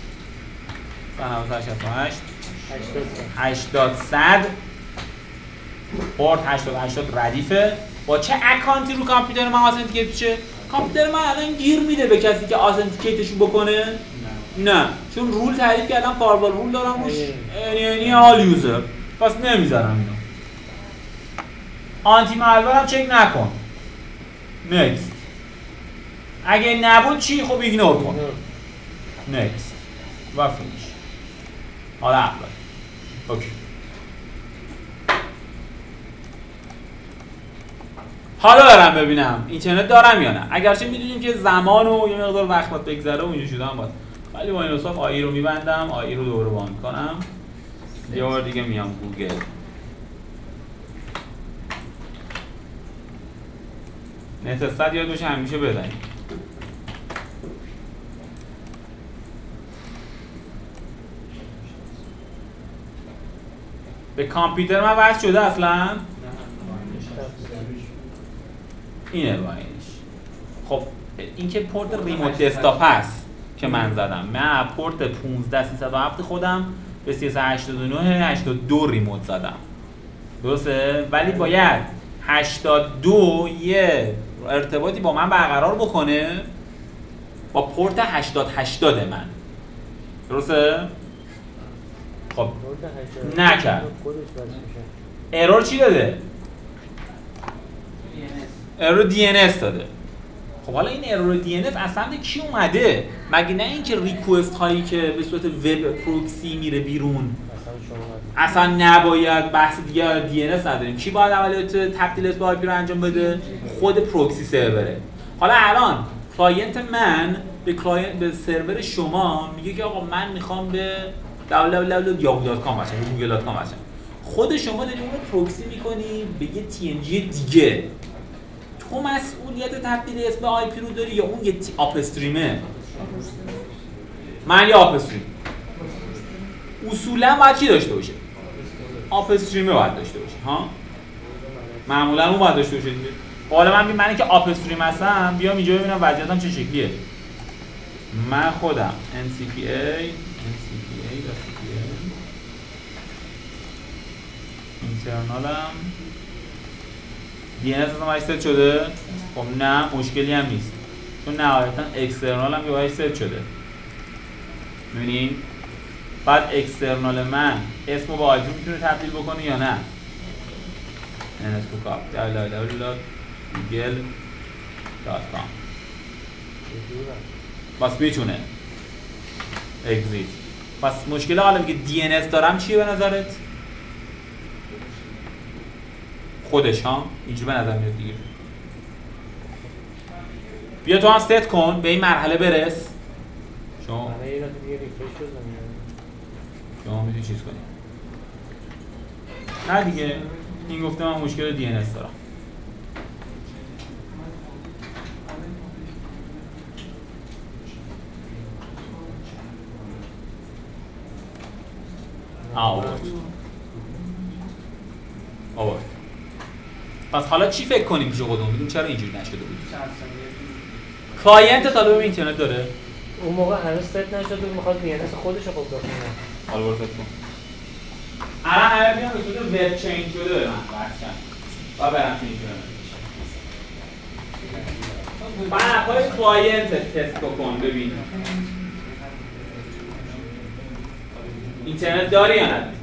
80 پورت 80 ردیفه. با چه اکانتی رو کامپیوتر من آثنتیکیت بشه؟ کامپیوتر من الان گیر میده به کسی که آثنتیکیتش بکنه؟ نه، چون رول تعریف کردم، فایروال رول دارم روش، یعنی آل یوزر. پس نمیذارم اینو. آنتی مالور هم چک نکن. نکست. اگه نبود چی؟ خب ایگنور کن. نکست و فینیش. حالا اپلای. اوکی. حالا برم ببینم اینترنت دارم یا نه. اگرچه میدونیم که زمان و یه مقدار وقت باید بگذره و اینجور شده هم باید. ولی با این حساب آیی رو میبندم، آیی رو دوباره بان کنم. یه بار دیگه میام گوگل. نت استاد یاد باشه همیشه بزنید. به کامپیوتر من وصل شده اصلا؟ اینه با اینش. خب این که پورت ریموت دسکتاپ هست که من زدم. من پورت 15307 خودم به 38982 ریموت زدم. درسته؟ ولی باید 82 یه ارتباطی با من برقرار بکنه با پورت 8080 من. درسته؟ خب نکرد. ارور چی داده؟ ارور DNS داده. خب حالا این ارور DNS اصلا کی اومده؟ مگه نه اینکه ریکوست هایی که به صورت وب پروکسی میره بیرون اصلا نباید بحث دیگه DNS نداریم. کی باید عملیات تبدیل به آی پی رو انجام بده؟ خود پروکسی سروره. حالا الان کلاینت من به سرور شما میگه که آقا من میخوام به www.yahoo.com باشم یا google.com باشم. خود شما داری اون رو پروکسی میکنی به یه TNG دیگه. تو مسئولیت تبدیل اسم آی پی رو داری یا اون یه آپ استریمه؟ من یه آپ استریم. اصولا باید چی داشته باشه؟ آپ استریمه باید داشته باشه ها؟ معمولا اون باید داشته باشه دیگه. حالا من که آپ استریم هستم بیام اینجا ببینم وضعیتم چه شکلیه. من خودم NCPA اینترنالم DNS اصلا باید ست شده؟ خب نه مشکلی هم نیست چون نهایتا اکسترنال هم باید ست شده. می‌بینین؟ بعد اکسترنال من اسمو با آیپی میتونه تبدیل بکنه یا نه؟ nslookup www.google.com بس میتونه اگزیت. پس مشکل حالا میگه DNS دارم چیه به نظرت؟ خودش ها؟ اینجوری به نظر میاد دیگه. بیا تو هم ست کن به این مرحله برس. شما میتونی چیز کنی. نه دیگه این گفته من مشکل DNS دارم. آورد. پس حالا چی فکر کنیم پیش خودمون؟ ببینیم چرا اینجوری نشده بود. کلاینت طالب اینترنت داره؟ اون موقع هنوز ست نشده بود میخواد DNS خودش رو خوب بکنه. حالا برو فکر کن. الان همه بیان به صورت وب چین شده به من بچه‌ها. و برام اینترنت. بعد پای کلاینت تست بکن ببین. اینترنت داری یا نه؟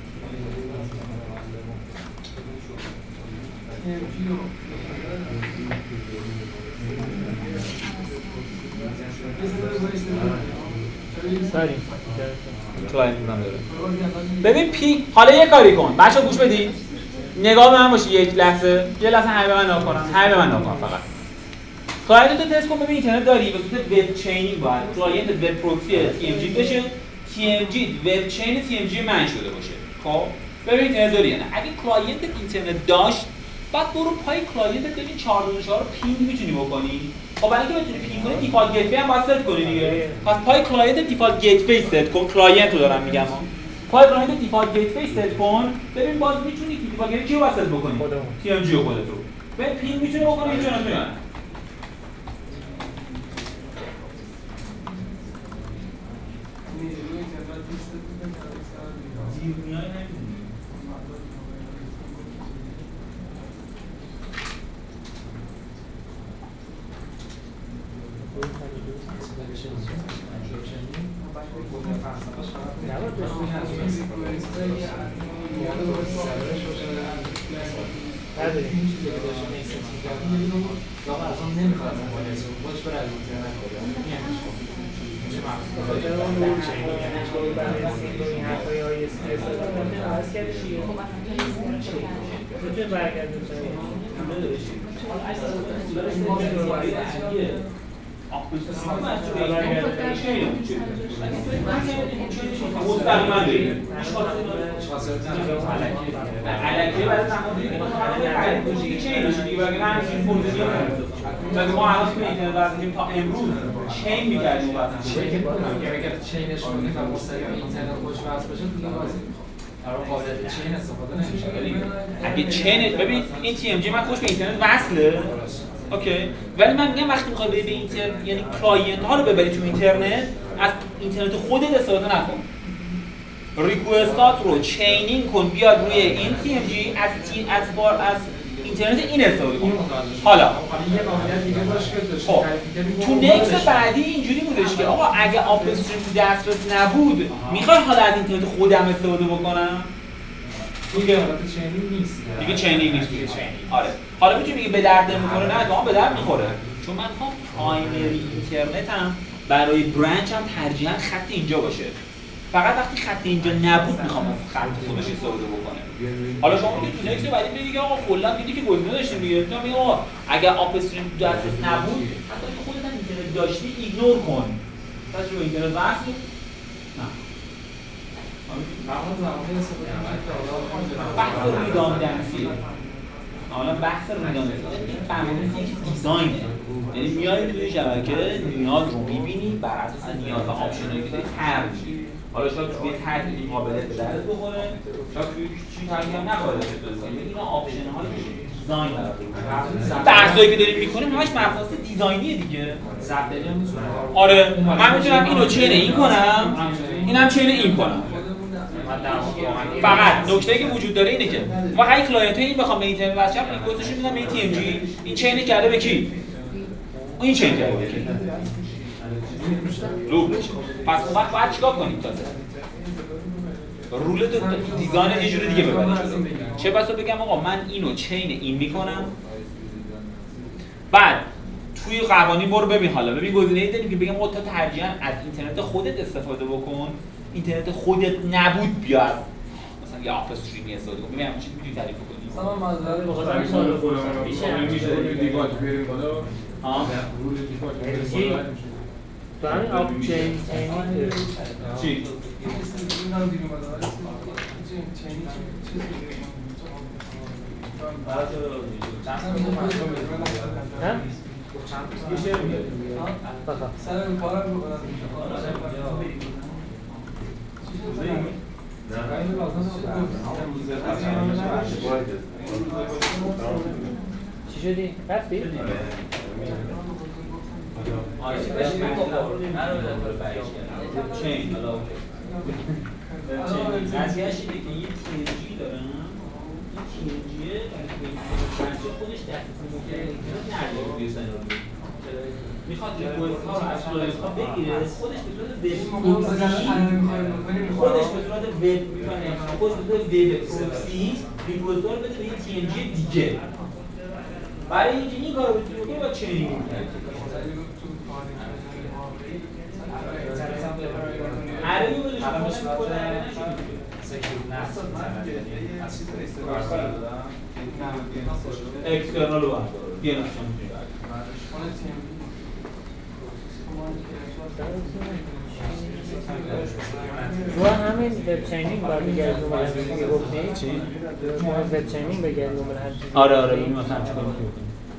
کلاینت هم داره. ببین پی حالا یه کاری کن. بچه‌ها گوش بدید. نگاه به من باشید یک لحظه. یه لحظه همه به من نگاه کنن. همه به من نگاه کن فقط. کلاینت رو تست کن ببین اینترنت داری. به صورت وب چینینگ باید کلاینت وب پروکسی TMG بشه. TMG وب چین TMG من شده باشه. خب ببین اینترنت داری یا نه. اگه کلاینت اینترنت داشت بعد برو پای کلاینت ببین 424 رو پینگ میتونی بکنی. خب برای اینکه بتونی پینگ کنی دیفالت گیتوی هم باید ست کنی دیگه. پس پای کلاینت دیفالت گیتوی ست کن. کلاینت رو دارم میگم ها. پای کلاینت دیفالت گیتوی ست کن. ببین باز میتونی دیفالت گیتوی کیو واسط بکنی؟ TMG رو خودت رو. ببین پینگ میتونی بکنی اینجا نمیتونی. نداریم چیزی که داشته نیستم واقعا اصلا نمیخواد خودش بره از اینترنت بده بخاطر اون روش این حرفای های اسکی استفاده کنه عوض کرده چیه؟ میتونه برگردون مستقیما داریم علکه برای تمام چین باشه دیگه بگه من این فرضیه مثلا ما الان تو اینترنت واسه تا امروز چین می‌کردیم واسه اگر چینش کنید و مستقیم اینترنت خوش وصل بشه دیگه واسه قابلیت چین استفاده نمیشه. اگه چین ببین این تی ام جی من خوش به اینترنت وصله اوکی ولی من میگم وقتی می‌خوای به اینترنت یعنی کلاینت ها رو ببری تو اینترنت از اینترنت خودت استفاده نکن ریکوستات رو چینینگ کن بیاد روی این تی ام جی از اینترنت این استفاده کن حالا یه قابلیت دیگه باشه که خب تو نکست بعدی اینجوری بودش که آقا اگه آپ استریم تو دسترس نبود میخوای حالا از اینترنت خودم استفاده بکنم دیگه حالت چینینگ نیست دیگه چینینگ نیست آره حالا میتونی بگی به درد نمیخوره نه تو به درد میخوره چون من میخوام پرایمری اینترنتم برای برانچ هم ترجیحاً خط اینجا باشه فقط وقتی خط اینجا نبود میخوام از خط خودش استفاده بکنه حالا شما میگید تو نکست بعدی میگید که آقا کلا دیدی که گزینه داشتیم دیگه تو میگی آقا اگه آپ استریم تو دسترس نبود حتی که خودت هم اینترنت داشتی ایگنور کن پس رو اینترنت وصل نه بحث ریداندنسی حالا بحث ریداندنسی این فهمیدن یک دیزاینه یعنی میای توی شبکه نیاز رو می‌بینی بر اساس نیاز و آپشنایی که داری طرح می‌کنی حالا شاید توی طرح این قابلیت به دردت بخوره شاید توی چی طرحی هم نخوره اینا آپشن‌های دیزاین بحثایی که داریم می‌کنیم همش مبحث دیزاینیه دیگه زبدلی هم می‌تونه آره من می‌تونم اینو چین این کنم اینم چین این کنم فقط نکته‌ای که وجود داره اینه که وقتی کلاینت این بخوام به اینترنت وصل کنم این گذاشته میدم به این تی ام جی این چین کرده به کی این چین کرده به کی لوپ بشه پس اون وقت باید چیکار کنیم تازه رولت دیزاین یه جوری دیگه ببریم چه بسا بگم آقا من اینو چین این میکنم بعد توی قوانین برو ببین حالا ببین گزینه‌ای داریم که بگم آقا تو ترجیحاً از اینترنت خودت استفاده بکن اینترنت خودت نبود بیاد مثلا یه آپ استریمی استفاده کن ببین همین چیزی میتونی تعریف کنی مثلا منظره بخاطر سوال خودم میشه دیفالت بریم بالا رول دیفالت بریم بالا تو همین آپ چینینگ چی اینا رو دیگه بالا چینینگ سر کارم رو چی شدی؟ رفتی؟ چین حالا قضیه‌اش اینه که یه TNG دارم این TNGه برای خودش دسترسی ممکنه نداره توی سناریو میخواد ریکوست ها رو از کلاینت ها بگیره خودش به صورت وب خودش به صورت وب میفهمه خودش به صورت وب پروکسی ریکوست ها رو بده به یه TNG دیگه برای اینکه این کار رو بتونی بکنی باید چینینگ عربی بودش که خودش میکنه اکسترنال رو بردار دیگه نشون میتونی رو همین وب چینینگ باید بگردیم و هر چیزی گفتیم چی؟ ما از وب چینینگ بگردیم و هر چیزی آره این مثلا چیکار می‌کنی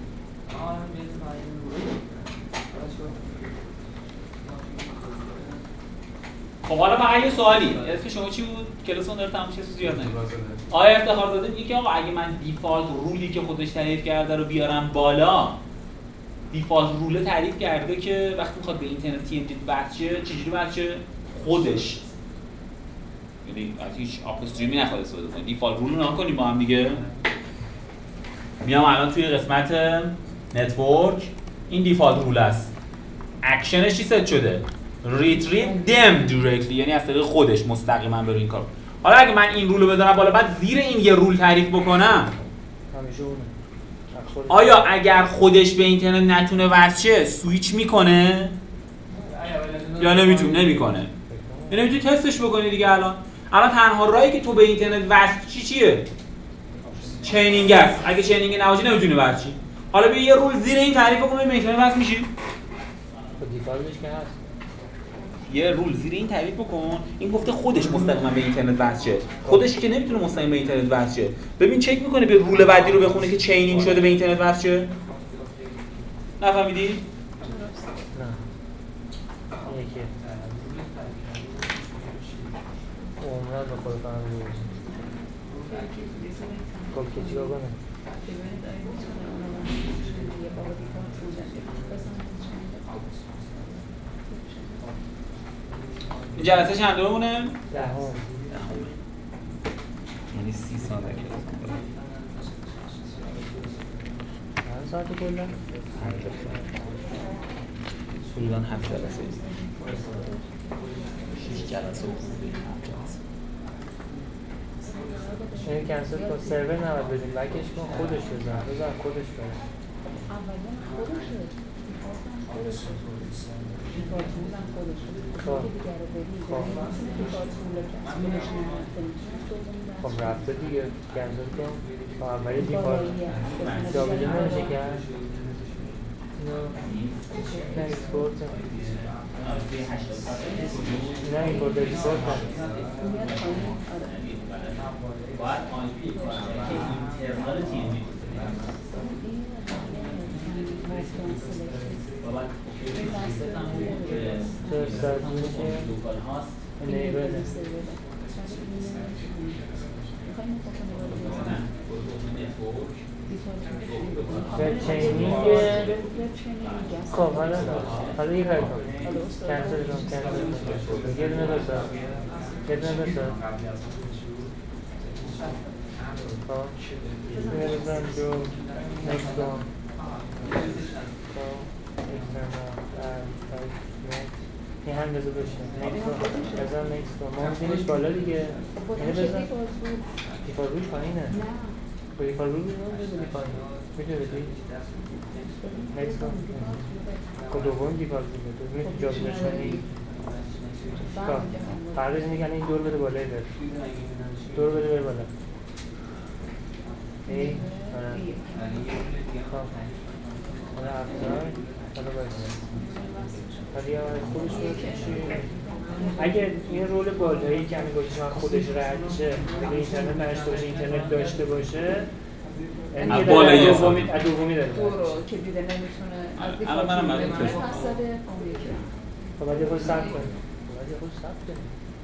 خب حالا فقط یه سوالی اسم شما چی بود؟ کلاسون داره تموم شه زیاد نمیشه آیا افتخار داده میگه که آقا اگه من دیفالت رولی که خودش تعریف کرده رو بیارم بالا دیفالت رول تعریف کرده که وقتی میخواد به اینترنت تی ام جی بچه چجوری بچه خودش یعنی از هیچ آپ استریمی نخواد استفاده کنه دیفالت رول رو نگاه کنیم با هم دیگه میام الان توی قسمت نتورک این دیفالت رول است اکشنش چی ست شده retrieve them directly یعنی از طریق خودش مستقیما بره این کار حالا اگه من این رول رو بذارم بالا بعد زیر این یه رول تعریف بکنم همیشه اونه. آیا اگر خودش به اینترنت نتونه وصل شه سویچ میکنه یا نمیکنه؟ یعنی نمیتونی تستش بکنی دیگه. الان تنها راهی که تو به اینترنت وصل چیه؟ چینینگ است. اگه چینینگ نباشه نمیتونی وصل شی. حالا بیا یه رول زیر این تعریف بکن به اینترنت وصل میشی. خب دیفالتش که هست. یه رول زیر این تعریف بکن. این گفته خودش مستقیما به اینترنت وصل شه. خودش که نمیتونه مستقیما به اینترنت وصل شه. ببین چک میکنه به رول بعدی رو بخونه که چینینگ شده به اینترنت وصل شه. نفهمیدی؟ نه. یکی. عمران به خود فهمیدی. خب که چیکار کنه؟ این جلسه چند دومونه؟ 10. یعنی 30 سال دیگه. چند ساعت کلا؟ حدوداً 7 جلسه. 6 جلسه. این کنسل کن سرور نباید بدیم بکش کن خودش بزن خودش بزن اولا خودشه خودشه دیفالتون خودشه خب. دیگه رو بدید دیفالتون که خب رفته دیگه کنسل کن تا اولی دیفالت جابجا نمیشه کرد نه ایکسپورت نه ایمپورت ایکسپورت باید آیپی اینترنال تیمی لوکال هاست وب چینینگ خب حالا یه کاری کن کنسل کن یه دونه بسار خب یه بزن جو نکست کن این هم بزن بشه بزن نکست کن ما میدینش بالا دیگه اینه بزن دیفالت روش پایینه با دیفالت روش بزنی پایین میتونه بدی نکست کن خب دوم دیفالت دیگه تو میتونی جا بزنی فرقش اینه که این دور بده بالای بره دور بده بره بالا ای حالا افزار حالا باید حالا یه خودش رو چی اگه این رول بالایی که همین گوشش خودش رد شه اگه اینترنت نداشته باشه اینترنت داشته باشه از بالایی از دومی داره دورو که دیده نمیتونه از الان منم دیفالت پس داده خب باید یه خود صبر کنیم باید یه خود صبر کنیم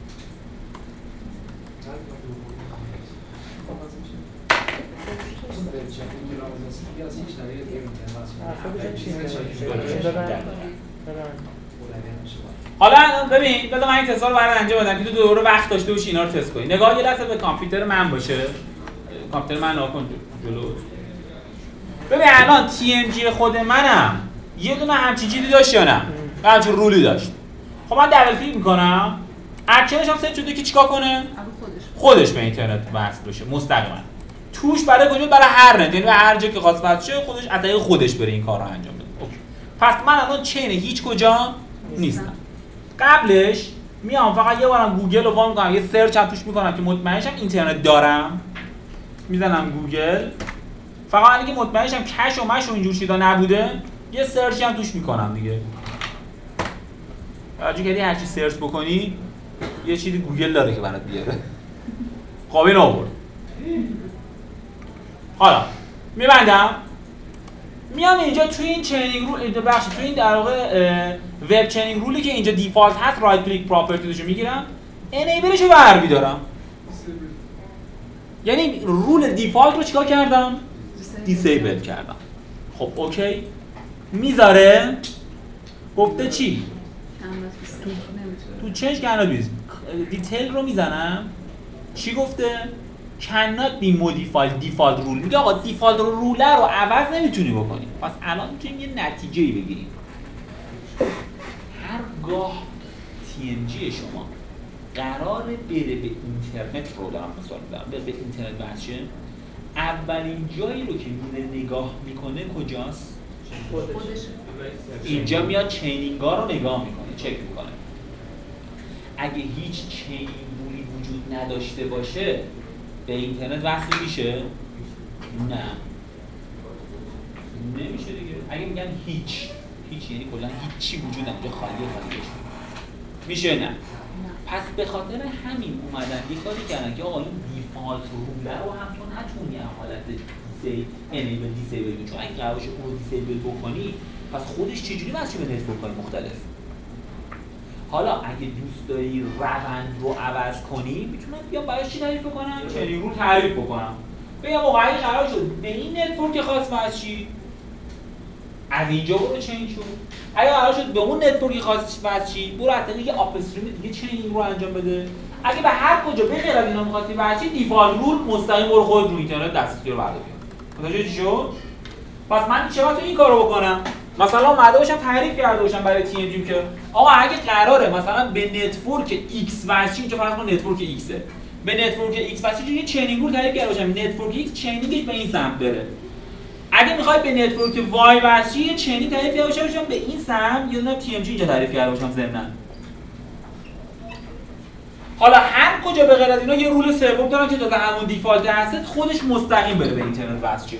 حالا ببین بذار من این تست‌ها رو برات انجام بدم که تو دوره وقت داشته باشی اینا رو تست کنی. نگاه یه لحظه به کامپیوتر من باشه. کامپیوتر من نگاه کن جلو. ببین الان TMG خود منم یه دونه همچین چیزی داشت یا نه؟ همچین رولی داشت. خب من دبل کلیک میکنم. اکشنش هم ست شده که چیکار کنه؟ خودش به اینترنت وصل بشه مستقیما. توش برای کجا؟ برای هر نت، یعنی هر جا که خواست وصل شه خودش از طریق خودش بره این کار رو انجام بده. اوکی. پس من الان چین هیچ کجا نیستم. قبلش میام فقط یه بارم گوگل رو وا میکنم، یه سرچ هم توش میکنم که مطمئنشم اینترنت دارم. میزنم گوگل. فقط اگه مطمئنشم کش و مش و اینجور چیزا نبوده، یه سرچی هم توش میکنم دیگه. هر چی سرچ بکنی یه چیزی گوگل داره که برات بیاره. قابل آورد. حالا میبندم میام اینجا توی این چینینگ رول توی این در واقع وب چینینگ رولی که اینجا دیفالت هست رایت کلیک پراپرتیزشو میگیرم انیبلشو برمی‌دارم. یعنی رول دیفالت رو چیکار کردم؟ دیسیبل کردم. خب اوکی میذاره گفته چی؟ تو چنج کانال بیز دیتیل رو میزنم چی گفته؟ cannot be modified default rule. میگه آقا دیفالت رول رو عوض نمیتونی بکنی. پس الان میتونیم یه نتیجه‌ای بگیریم. هرگاه TMG شما قراره بره به اینترنت رو دارم مثال میزنم، بره به اینترنت وصل شه، اولین جایی رو که میره نگاه میکنه کجاست؟ اینجا میاد چینینگا رو نگاه میکنه، چک میکنه. اگه هیچ چینینگی وجود نداشته باشه به اینترنت وصل میشه؟ نه نمیشه دیگه. اگه میگن هیچ یعنی کلا هیچی وجود نداره، خالی میشه؟ نه. پس به خاطر همین اومدن یه کاری کردن که آقا این دیفالت رولر رو هم تو نتونی حالت انیبل دیسیبل کنی، چون اگه قرار باشه اون رو دیسیبل بکنی پس خودش چجوری واسه به نتورک‌های مختلف. حالا اگه دوست داری روند رو عوض کنی میتونم بیام برای چی تعریف بکنم؟ چنین رول تعریف بکنم. بگم آقا اگه قرار شد به این نتورک خاص واسه چی؟ از اینجا برو چین شو. اگه قرار شد به اون نتورک خاص واسه چی؟ برو حتی یه آپ استریم دیگه چین رو انجام بده. اگه به هر کجا به غیر از اینا می‌خواستی واسه چی؟ دیفالت رول مستقیم برو خود رو اینترنت دسترسی رو بردار. متوجه چی شد؟ پس من چه وقت این کارو بکنم؟ مثلا اومده باشم تعریف کرده باشم برای تی ام جی که آقا اگه قراره مثلا به نتورک ایکس واسه اینجا فرض کن نتورک ایکسه، به نتورک ایکس واسه یه چینینگ رول تعریف کرده باشم، نتورک ایکس چینینگش به این سمت بره. اگه میخوای به نتورک وای واسه یه چینینگ تعریف کرده باشم به این سمت، یه دونه تی ام جی اینجا تعریف کرده باشم ضمناً. حالا هر کجا به غیر از اینا یه رول سوم دارن که تا همون دیفالت هست خودش مستقیم بره به اینترنت وصل.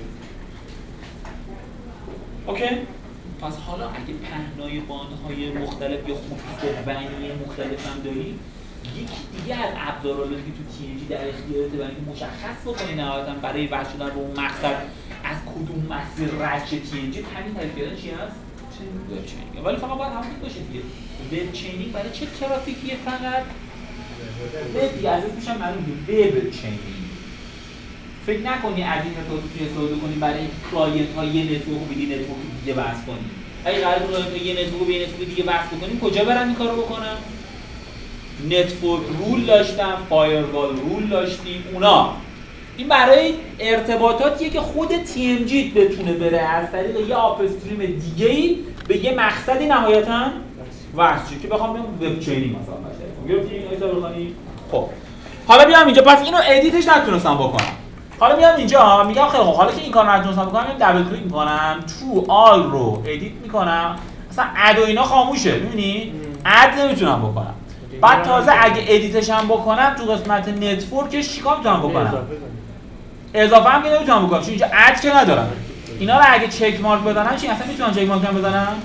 اوکی؟ پس حالا اگه پهنای باندهای مختلف یا خطوط بینی مختلف هم داری، یکی دیگه از ابزارهایی که تو تی ام جی در اختیارته برای اینکه مشخص بکنی نهایتاً برای وصل شدن به اون مقصد از کدوم مسیر رد شه تی ام جی، همین تعریف کردن چی هست؟ وب چینینگ. ولی فقط باید همین باشه دیگه. وب چینینگ برای چه ترافیکیه؟ فقط وب دیگه، ازش میشم معلوم وب چینینگ. فکر نکنی از این متد رو استفاده کنی برای کلاینت ها یه نتورک رو به یه نتورک دیگه وصل کنی. اگه قرار بود یه نتورک رو به یه نتورک دیگه وصل بکنیم کجا برم این کارو بکنم؟ نتورک رول داشتم، فایروال رول داشتیم، اونا این برای ارتباطاتیه که خود تی ام جی بتونه بره از طریق یه آپ استریم دیگه‌ای به یه مقصدی نهایتاً وصل که بخوام بیام وب چینینگ مثلا باشه. گفتین ایسا بخونی؟ خب حالا بیام اینجا، پس اینو ادیتش نتونستم بکنم. حالا میام اینجا میگم خیلی خوب، حالا که این کارو نتونستم بکنم میام دبل کلیک میکنم تو آل رو ادیت میکنم، مثلا اد و اینا خاموشه، میبینی؟ اد نمیتونم بکنم. بعد تازه اگه ادیتش هم بکنم تو قسمت نتورکش چیکار میتونم بکنم؟ اضافه هم که نمیتونم بکنم چون اینجا اد که ندارم. اینا رو اگه چک مارک بزنم چی اصلا میتونم چک مارک هم بزنم؟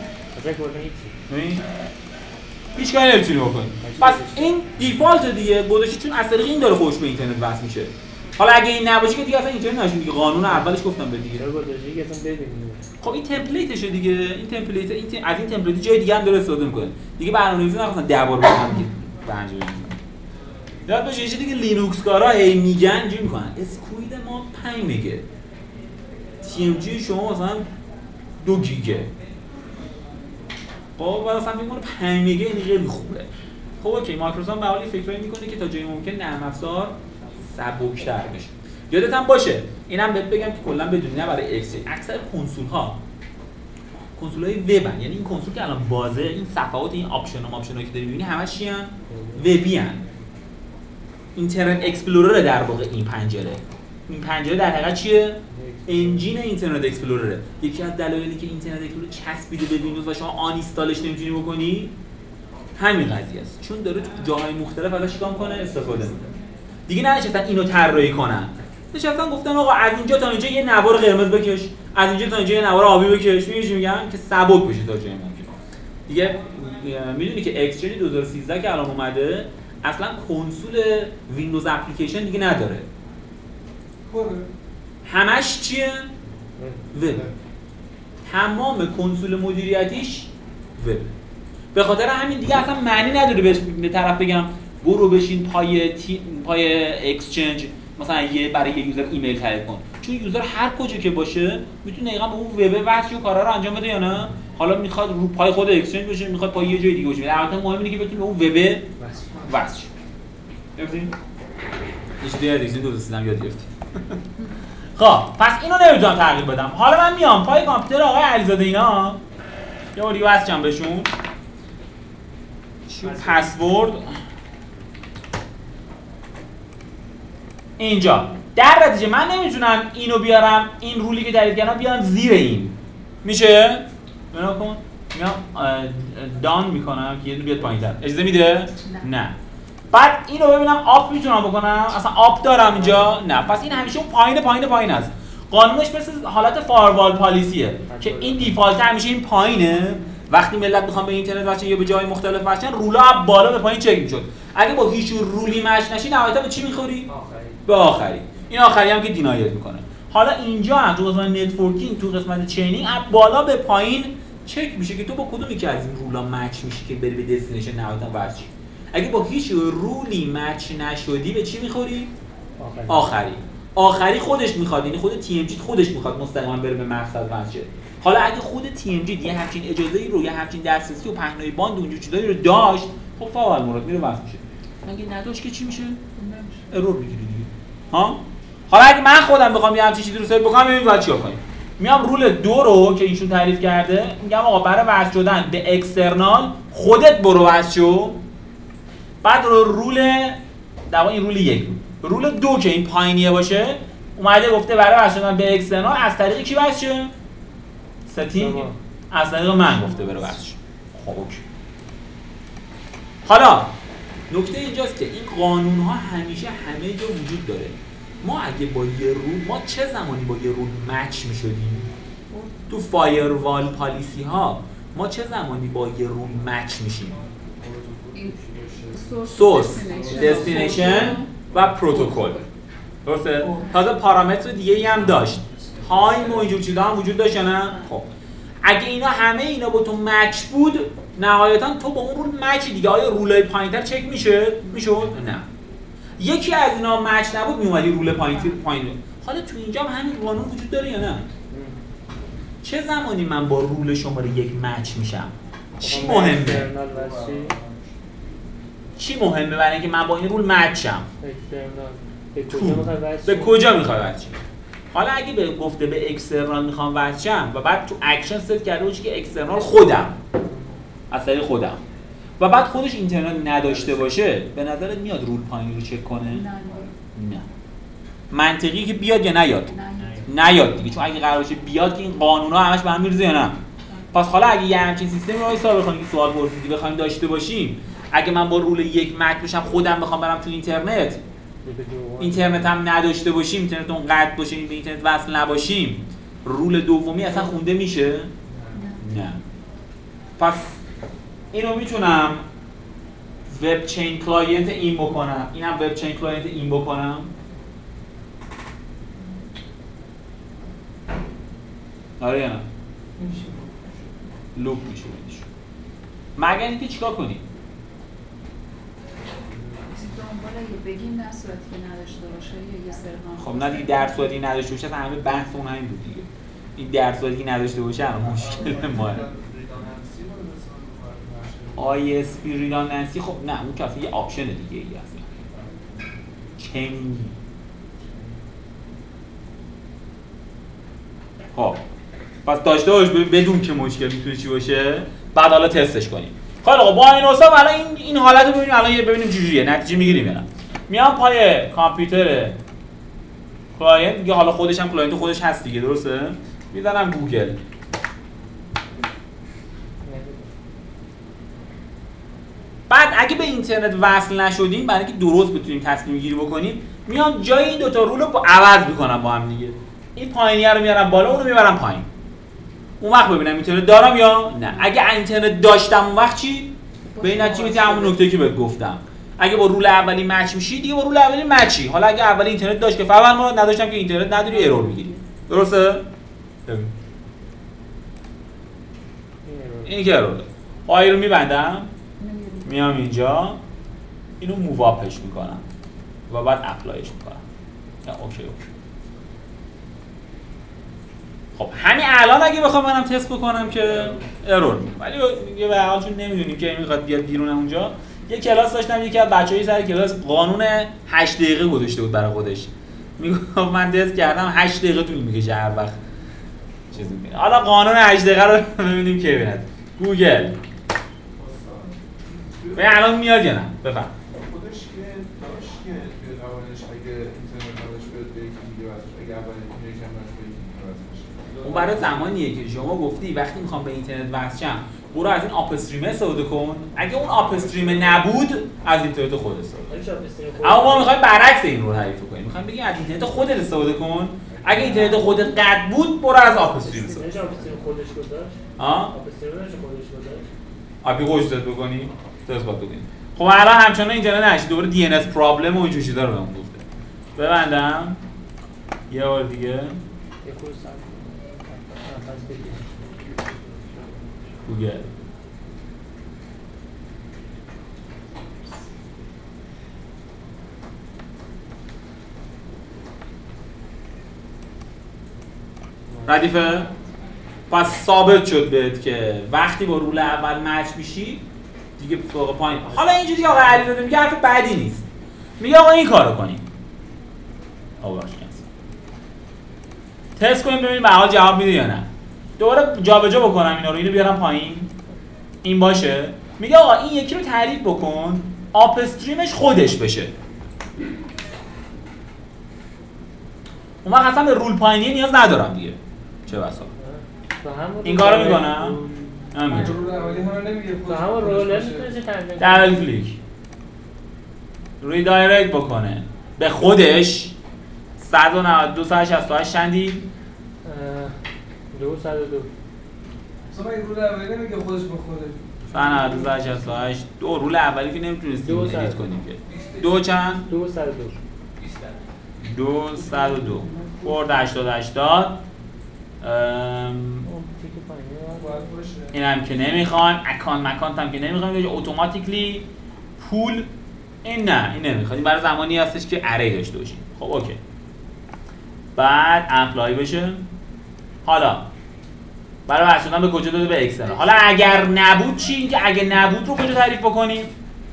هیچ کاری نمیتونی بکنی. پس این دیفالت دیگه گذاشتی چون از طریق این داره خودش به اینترنت وصل میشه. حالا اگه این نباشه که دیگه اصلا اینطوری نشه دیگه، قانون اولش گفتم به دیگه. خب این تمپلیتشه دیگه، این تمپلیت از این تمپلیت جای دیگه هم داره استفاده میکنه. دیگه برنامه‌نویسی نخواستن 10 بار بگم دیگه. پنج بار. یاد باشه چیزی دیگه لینوکس کارا هی میگن چی میکنن؟ اسکوید ما 5 مگه. تی ام جی شما مثلا 2 گیگه. خب مثلا فکر کنم 5 مگه این خیلی خوبه. خب اوکی، مایکروسافت به حال فکرایی میکنه که تا جایی ممکن نرم افزار سبک‌تر بشه. یادت هم باشه اینم بهت بگم که کلا بدونی نه برای اکس اکثر کنسول‌های وبن، یعنی این کنسول که الان بازه، این صفحات این آپشنایی که داری می‌بینی همش چی ان؟ وبی ان. اینترنت اکسپلورر در واقع این پنجره در حقیقت چیه؟ انجین اینترنت اکسپلورره. یکی از دلایلی که اینترنت اکسپلورر چسبیده به ویندوز و شما آن اینستالش نمی‌تونی بکنی همین قضیه است، چون داره تو جاهای مختلف ازش چیکار می‌کنه؟ استفاده می‌کنه. دیگه ننشستن اینو طراحی کنن، نشستن گفتن آقا از اینجا تا اینجا یه نوار قرمز بکش، از اینجا تا اینجا یه نوار آبی بکش، میگن که سبک بشه تا جای ممکن. دیگه میدونی که اکسچنج 2013 که الان اومده اصلا کنسول ویندوز اپلیکیشن دیگه نداره. همش چیه؟ وب. تمام کنسول مدیریتیش وب. به خاطر همین دیگه اصلا معنی نداره به طرف بگم برو بشین پای اکسچنج مثلا برای یه یوزر ایمیل تعریف کن، چون یوزر هر کجا که باشه میتونه دقیقاً به اون وب وصل و کارا رو انجام بده یا نه. حالا میخواد رو پای خود اکسچنج باشه، میخواد پای یه جای دیگه باشه، البته مهم اینه که بتونه به اون وب وصل شه. گرفتین؟ هیچ دیگه دیگه دوستم یاد گرفتیم. خب پس اینو نمیتونم تغییر بدم. حالا من میام پای کامپیوتر آقای علیزاده اینا یه بار دیگه وصلم بهشون. پسورد اینجا در نتیجه من نمیتونم اینو بیارم این رولی که تعریف کردم بیارم زیر این. میشه؟ بنا کن میام دان میکنم که یه دونه بیاد پایین‌تر. اجازه میده؟ نه. بعد اینو ببینم آپ میتونم بکنم؟ اصلا آپ دارم اینجا؟ نه. پس این همیشه اون پایین است. قانونش مثل حالت فاروال پالیسیه که این دیفالت همیشه این پایینه. وقتی ملت میخوان به اینترنت وصل یا به جای مختلف وصل رولا از بالا به پایین چک میشد. اگه با هیچ رولی مچ نشی نهایتا به چی میخوری؟ به آخری. این آخری هم که دینایت میکنه. حالا اینجا هم تو قسمت نتورکینگ تو قسمت چینینگ از بالا به پایین چک میشه که تو با کدومی که از این رولا مچ میشی که بری به دستینیشن نهایتا وصل شی. اگه با هیچ رولی مچ نشدی به چی میخوری؟ آخری خودش میخواد، یعنی خود تی ام جی خودش میخواد مستقیما بره به مقصد وصل شه. حالا اگه خود تی ام جی یه همچین اجازه‌ای رو یه همچین دسترسی و پهنای باند و اونجور چیزایی رو داشت، خب فعال مراد میره وصل میشه. اگه نداشت که چی میشه؟ ارور میگیری دیگه. ها؟ حالا اگه من خودم بخوام یه همچین چیزی رو سرچ بکنم ببین باید چیکار کنیم. میام رول 2 رو که ایشون تعریف کرده میگم آقا برای وصل شدن به اکسترنال خودت برو وصل شو. بعد رول در واقع این رول 1 رول 2 که این پایینیه باشه اومده گفته برای وصل شدن به اکسترنال از طریق کی وصل شه؟ ستینگ از طریق من گفته بره وصل شه. خب اوکی. حالا نکته اینجاست که این قانون ها همیشه همه جا وجود داره. ما اگه با یه رول ما چه زمانی با یه رول مچ میشدیم؟ تو فایروال پالیسی ها ما چه زمانی با یه رول مچ میشیم؟ سورس، دستینیشن و پروتکل. درسته؟ تازه پارامتر دیگه ای هم داشت. تایم و اینجور چیزا هم وجود داشت نه؟ خب اگه اینا همه اینا با تو مچ بود نهایتا تو با اون رول مچ دیگه. آیا رولای پایینتر چک میشد؟ نه. یکی از اینا مچ نبود میومدی رول پایین. حالا تو اینجا هم همین قانون وجود داره یا نه؟ چه زمانی من با رول شماره 1 مچ میشم؟ چی مهمه؟ چی مهمه برای اینکه من با این رول مچ شم؟ به کجا میخوای وصل شی؟ حالا اگه به گفته به اکسترنال میخوام وصل شم و بعد تو اکشن ست کرده باشه که اکسترنال خودم از طریق خودم و بعد خودش اینترنت نداشته باشه به نظرت میاد رول پایین رو چک کنه؟ نه. منطقی که بیاد یا نیاد؟ نیاد دیگه، چون اگه قرار باشه بیاد که این قانونا همش به هم میریزه یا نه. پس حالا اگه یه همچین سیستمی رو حساب کنیم که سوال پرسیدی بخوایم داشته باشیم، اگه من با رول 1 مچ بشم خودم بخوام برم تو اینترنت هم نداشته باشیم، اینترنت اون قطع باشه به اینترنت وصل نباشیم، رول دومی اصلا خونده میشه؟ نه. پس اینو میتونم وب چین کلاینت این بکنم، اینم وب چین کلاینت این بکنم. آره یا نه؟ لوپ میشه بینش. مگر اینکه چیکار کنیم؟ بگیم در صورتی که نداشته باشه یا یه سرها. خب نه دیگه در صورتی نداشته باشه همه بحث اون همین بود دیگه. این در صورتی که نداشته باشه همه مشکل ماه. ISP ریداندنسی خب نه اون کافی یه آپشن دیگه ای هست. چینینگ. خب پس داشته باش بدون که مشکل میتونه چی باشه بعد حالا تستش کنیم. خب آقا با این حساب الان این حالت رو ببینیم، الان ببینیم چجوریه نتیجه میگیریم یا نه. میام پای کامپیوتر کلاینت دیگه، حالا خودش هم کلاینت خودش هست دیگه درسته؟ میزنم گوگل. بعد اگه به اینترنت وصل نشدیم برای اینکه درست بتونیم تصمیم گیری بکنیم میام جای این دوتا رول رو عوض میکنم با هم دیگه. این پایینیه رو میارم بالا، اون رو میبرم پایین. اون وقت ببینم اینترنت دارم یا نه. اگه اینترنت داشتم اون وقت چی؟ به این نتیجه میتونم همون نکته‌ای که بهت گفتم. اگه با رول اولی مچ میشی دیگه با رول اولی مچی. حالا اگه اولی اینترنت داشت که فعلا ما نداشتم که اینترنت نداری ارور میگیری. درسته؟ این که اروره. فایل رو میبندم. میام اینجا اینو موو اپش میکنم و بعد اپلایش میکنم. اوکی. خب همین الان اگه بخوام منم تست بکنم که ارور میگه، ولی دیگه به هر حال چون نمیدونیم که این میخواد بیاد بیرون اونجا. یه کلاس داشتم یکی از بچه‌ای سر کلاس قانون 8 دقیقه گذاشته بود برای خودش. میگفت من تست کردم 8 دقیقه طول میکشه هر وقت چیز میگه. حالا قانون 8 دقیقه رو ببینیم کی بیاد. گوگل. الان میاد یا نه؟ بفهم. قبلش که داشت که توی قوانینش اگه اینترنت نداشت بیاد به یکی دیگه واسش، اگه اولین یکی هم داشت به یکی دیگه واسش. اون برای زمانیه که شما گفتی وقتی میخوام به اینترنت وصل شم برو از این آپ استریم استفاده کن. اگه اون آپ استریم نبود از اینترنت خودت استفاده کن. اما ما میخوایم برعکس این رو تعریف کنیم. میخوایم بگیم از اینترنت خودت استفاده کن. اگه اینترنت خودت قطع بود برو از آپ استریم استفاده کن. آپ استریم خودش گذاشت. آپ استریم خودش گذاشت. آپی خودش زد بکنی تو اثبات بکنی. خب الان همچنان اینترنت نشید دوباره دی ان اس پرابلم و اینجوری چیزا رو بهمون گفته. ببندم یه بار دیگه. یه کورس نفس بگیر. گوگل ردیفه؟ پس ثابت شد بهت که وقتی با رول اول مچ میشی دیگه فوق پایین. حالا اینجوری آقا علیزاده میگه حرف بعدی نیست. میگه آقا این کارو کنیم. آقا تست کنیم ببینیم به حال جواب میده یا نه. دوباره جابجا بکنم اینا رو، اینو بیارم پایین. این باشه. میگه آقا این یکی رو تعریف بکن آپ استریمش خودش بشه. اون وقت اصلا به رول پایینی نیاز ندارم دیگه. چه بسا این کارو میکنم. همین رول اولی هم نمیگه تو همون رول میتونی تعریف دبل کلیک ریدایرکت بکنه به خودش 192.168 چندی 202 مثلا این رول اولی نمیگه خودش به خودش 192.168 دو رول اولی که نمیتونستیم ادیت کنیم که دو چند 202 خورد 80 این هم که نمیخوایم اکانت هم که نمیخوایم اتوماتیکلی پول این نه این نمیخوایم. این برای زمانی هستش که اری داشته باشیم. خب اوکی بعد اپلای بشه. حالا برای وصل شدن به کجا داده؟ به اکسترنال. حالا اگر نبود چی؟ اینکه اگه نبود رو کجا تعریف بکنیم؟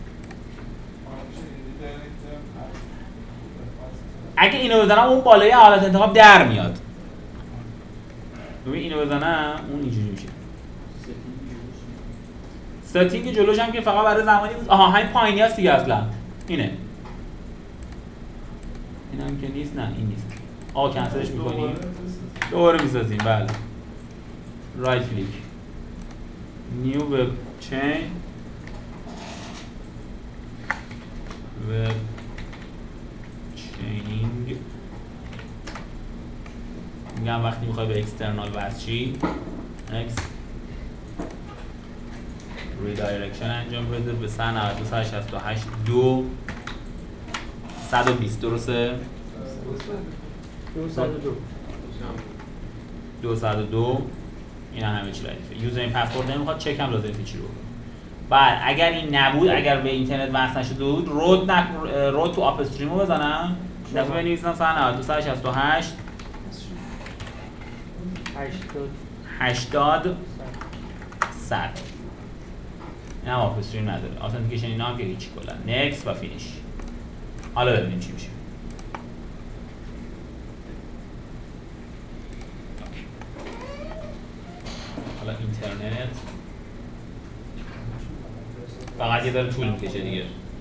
اگه اینو بزنم اون بالای حالت انتخاب در میاد. ببین اینو بزنم اون اینجوری میشه. ستینگ جلوش هم که فقط برای زمانی بود. آها همین پایینی هست دیگه اصلا. اینه. این هم که نیست. نه این نیست. آقا کنسلش میکنیم. دوباره میسازیم. بله. رایت کلیک. نیو وب چین. وب چینینگ. میگم وقتی میخوای به اکسترنال وصل چی next ریدایرکشن انجام بده به 192.168 220 درسته؟ 202 این همه چی ردیفه. یوزر این پسورد نمیخواد چک هم لازم چی رو بکنه. بعد اگر این نبود اگر به اینترنت وصل نشده بود رود تو آپ استریم رو بزنم دفعه بنویسم 192.168 80 100 این هم آپ استریم نداره. اتنتیکیشن اینا هم که هیچی کلا نکست و فینیش. حالا ببینیم چی میشه. حالا اینترنت فقط یه داره طول میکشه دیگه.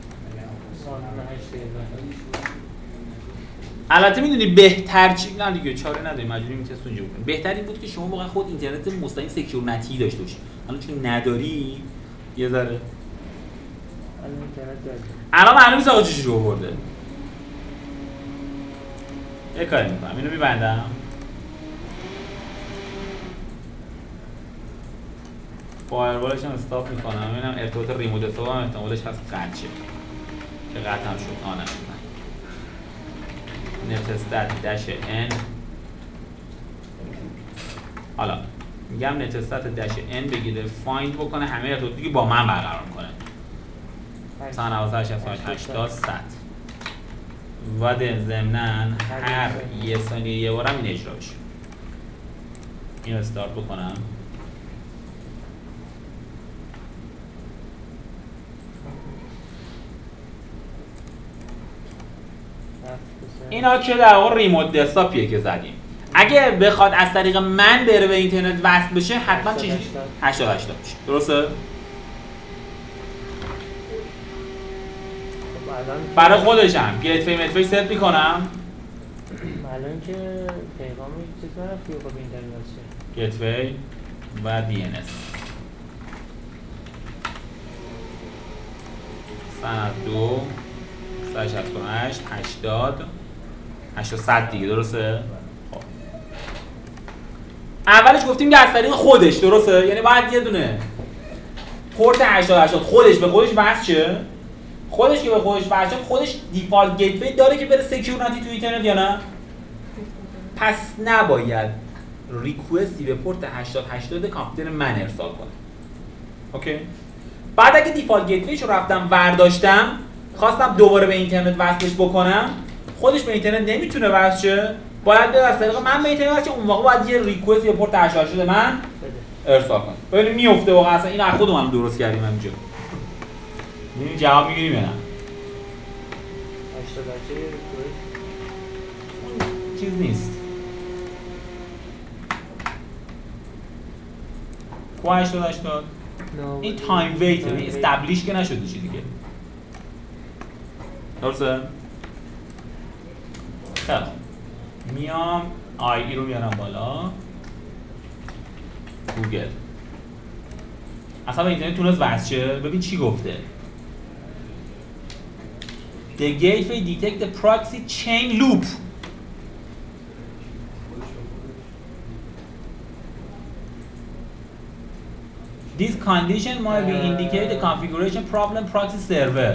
البته میدونی بهتر چی نه دیگه چاره نداری مجبوریم این تست اونجا بکنیم. بهتر این بود که شما واقعا خود اینترنت مستقیم سکیور نتی داشته باشی. حالا چون نداری یه ذره الان معلومه آقا چجوری آورده. یه کاری میکنم اینو میبندم فایروالش هم استاپ میکنم ببینم ارتباط ریموت استاپ هم احتمالش هست قطع شه که قطع هم شد. آنه نتستات داش ان. حالا میگم نتستات داش ان بگیره فایند بکنه همه ارتباطی که با من برقرار کنه 192.168 100 و ضمناً هر یه ثانیه یه بارم این اجرا بشه. اینو استارت بکنم. اینا که در واقع ریموت دسکتاپیه که زدیم. اگه بخواد از طریق من بره به اینترنت وصل بشه حتما چیزی 80 میشه. درسته؟ برای خودشم گیتوی متوی ست میکنم. الان که پیغام چیز نرفتی و به اینترنت چه؟ گیتوی و DNS سند 2 168 80 800 دیگه درسته؟ خب اولش گفتیم که از طریق خودش درسته؟ یعنی باید یه دونه پورت 80 خودش به خودش وصل شه. خودش که به خودش وصل شه خودش دیفالت گیتوی داره که بره سکیور نتی تو اینترنت یا نه؟ پس نباید ریکوستی به پورت 80 کامپیوتر من ارسال کنه. اوکی؟ بعد اگه دیفالت گیتویش رو رفتم برداشتم خواستم دوباره به اینترنت وصلش بکنم خودش به اینترنت نمیتونه وصل شه. باید به از طریق من به اینترنت وصل شه. اون موقع باید یه ریکوست به پورت 80 من ارسال کنم. ببینیم میفته واقعا اصلا این از خودمون درست کردیم همینجا. ببینیم جواب میگیریم یا نه. 88 چیز نیست. کو 80 این تایم ویت یعنی استابلیش که نشده چی دیگه. درسته؟ خب میام آی رو میارم بالا گوگل اصلا به اینترنت تونست وصل شه. ببین چی گفته. The gateway detect the proxy chain loop. This condition might be indicate the configuration problem proxy server.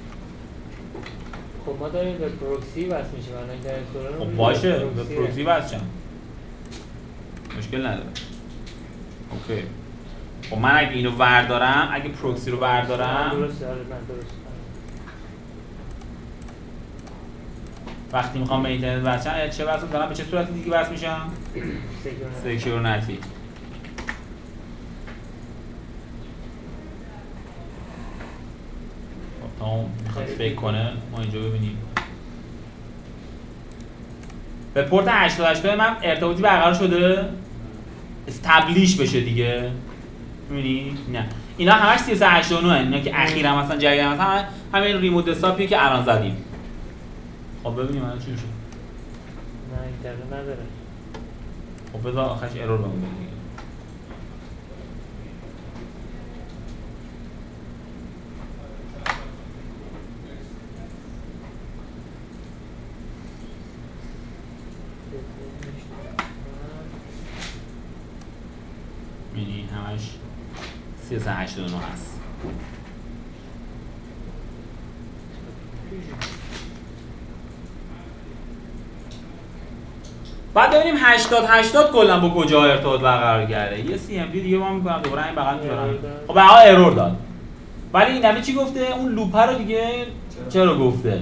خب ما داریم به پروکسی وصل میشیم الان اینترنت خب باشه به پروکسی وصل شم. مشکل نداره. اوکی. خب من اگه اینو وردارم اگه پروکسی رو وردارم درسته آره من درست. وقتی میخوام به اینترنت وصل شم چه وصل دارم به چه صورتی دیگه وصل میشم؟ سکیور نتی. خب تا میخواد فکر کنه ما اینجا ببینیم. به پورت 88 من ارتباطی برقرار شده استابلیش بشه دیگه. می‌بینی؟ نه. اینا همش 389 ان. اینا که اخیرا مثلا جدیدا مثلا همین ریموت دسکتاپی که الان زدیم. خب ببینیم الان چی میشه. نه اینترنت نداره. خب بذار آخرش ارور بمونه دیگه. می‌بینی همش 389 هست. بعد ببینیم 80 کلا با کجا ارتباط برقرار کرده. یه سی ام دی دیگه ما می‌کنم دوباره این بغل می‌ذارم. خب به هر ارور داد. ولی این دفعه چی گفته؟ اون لوپ رو دیگه چرا گفته؟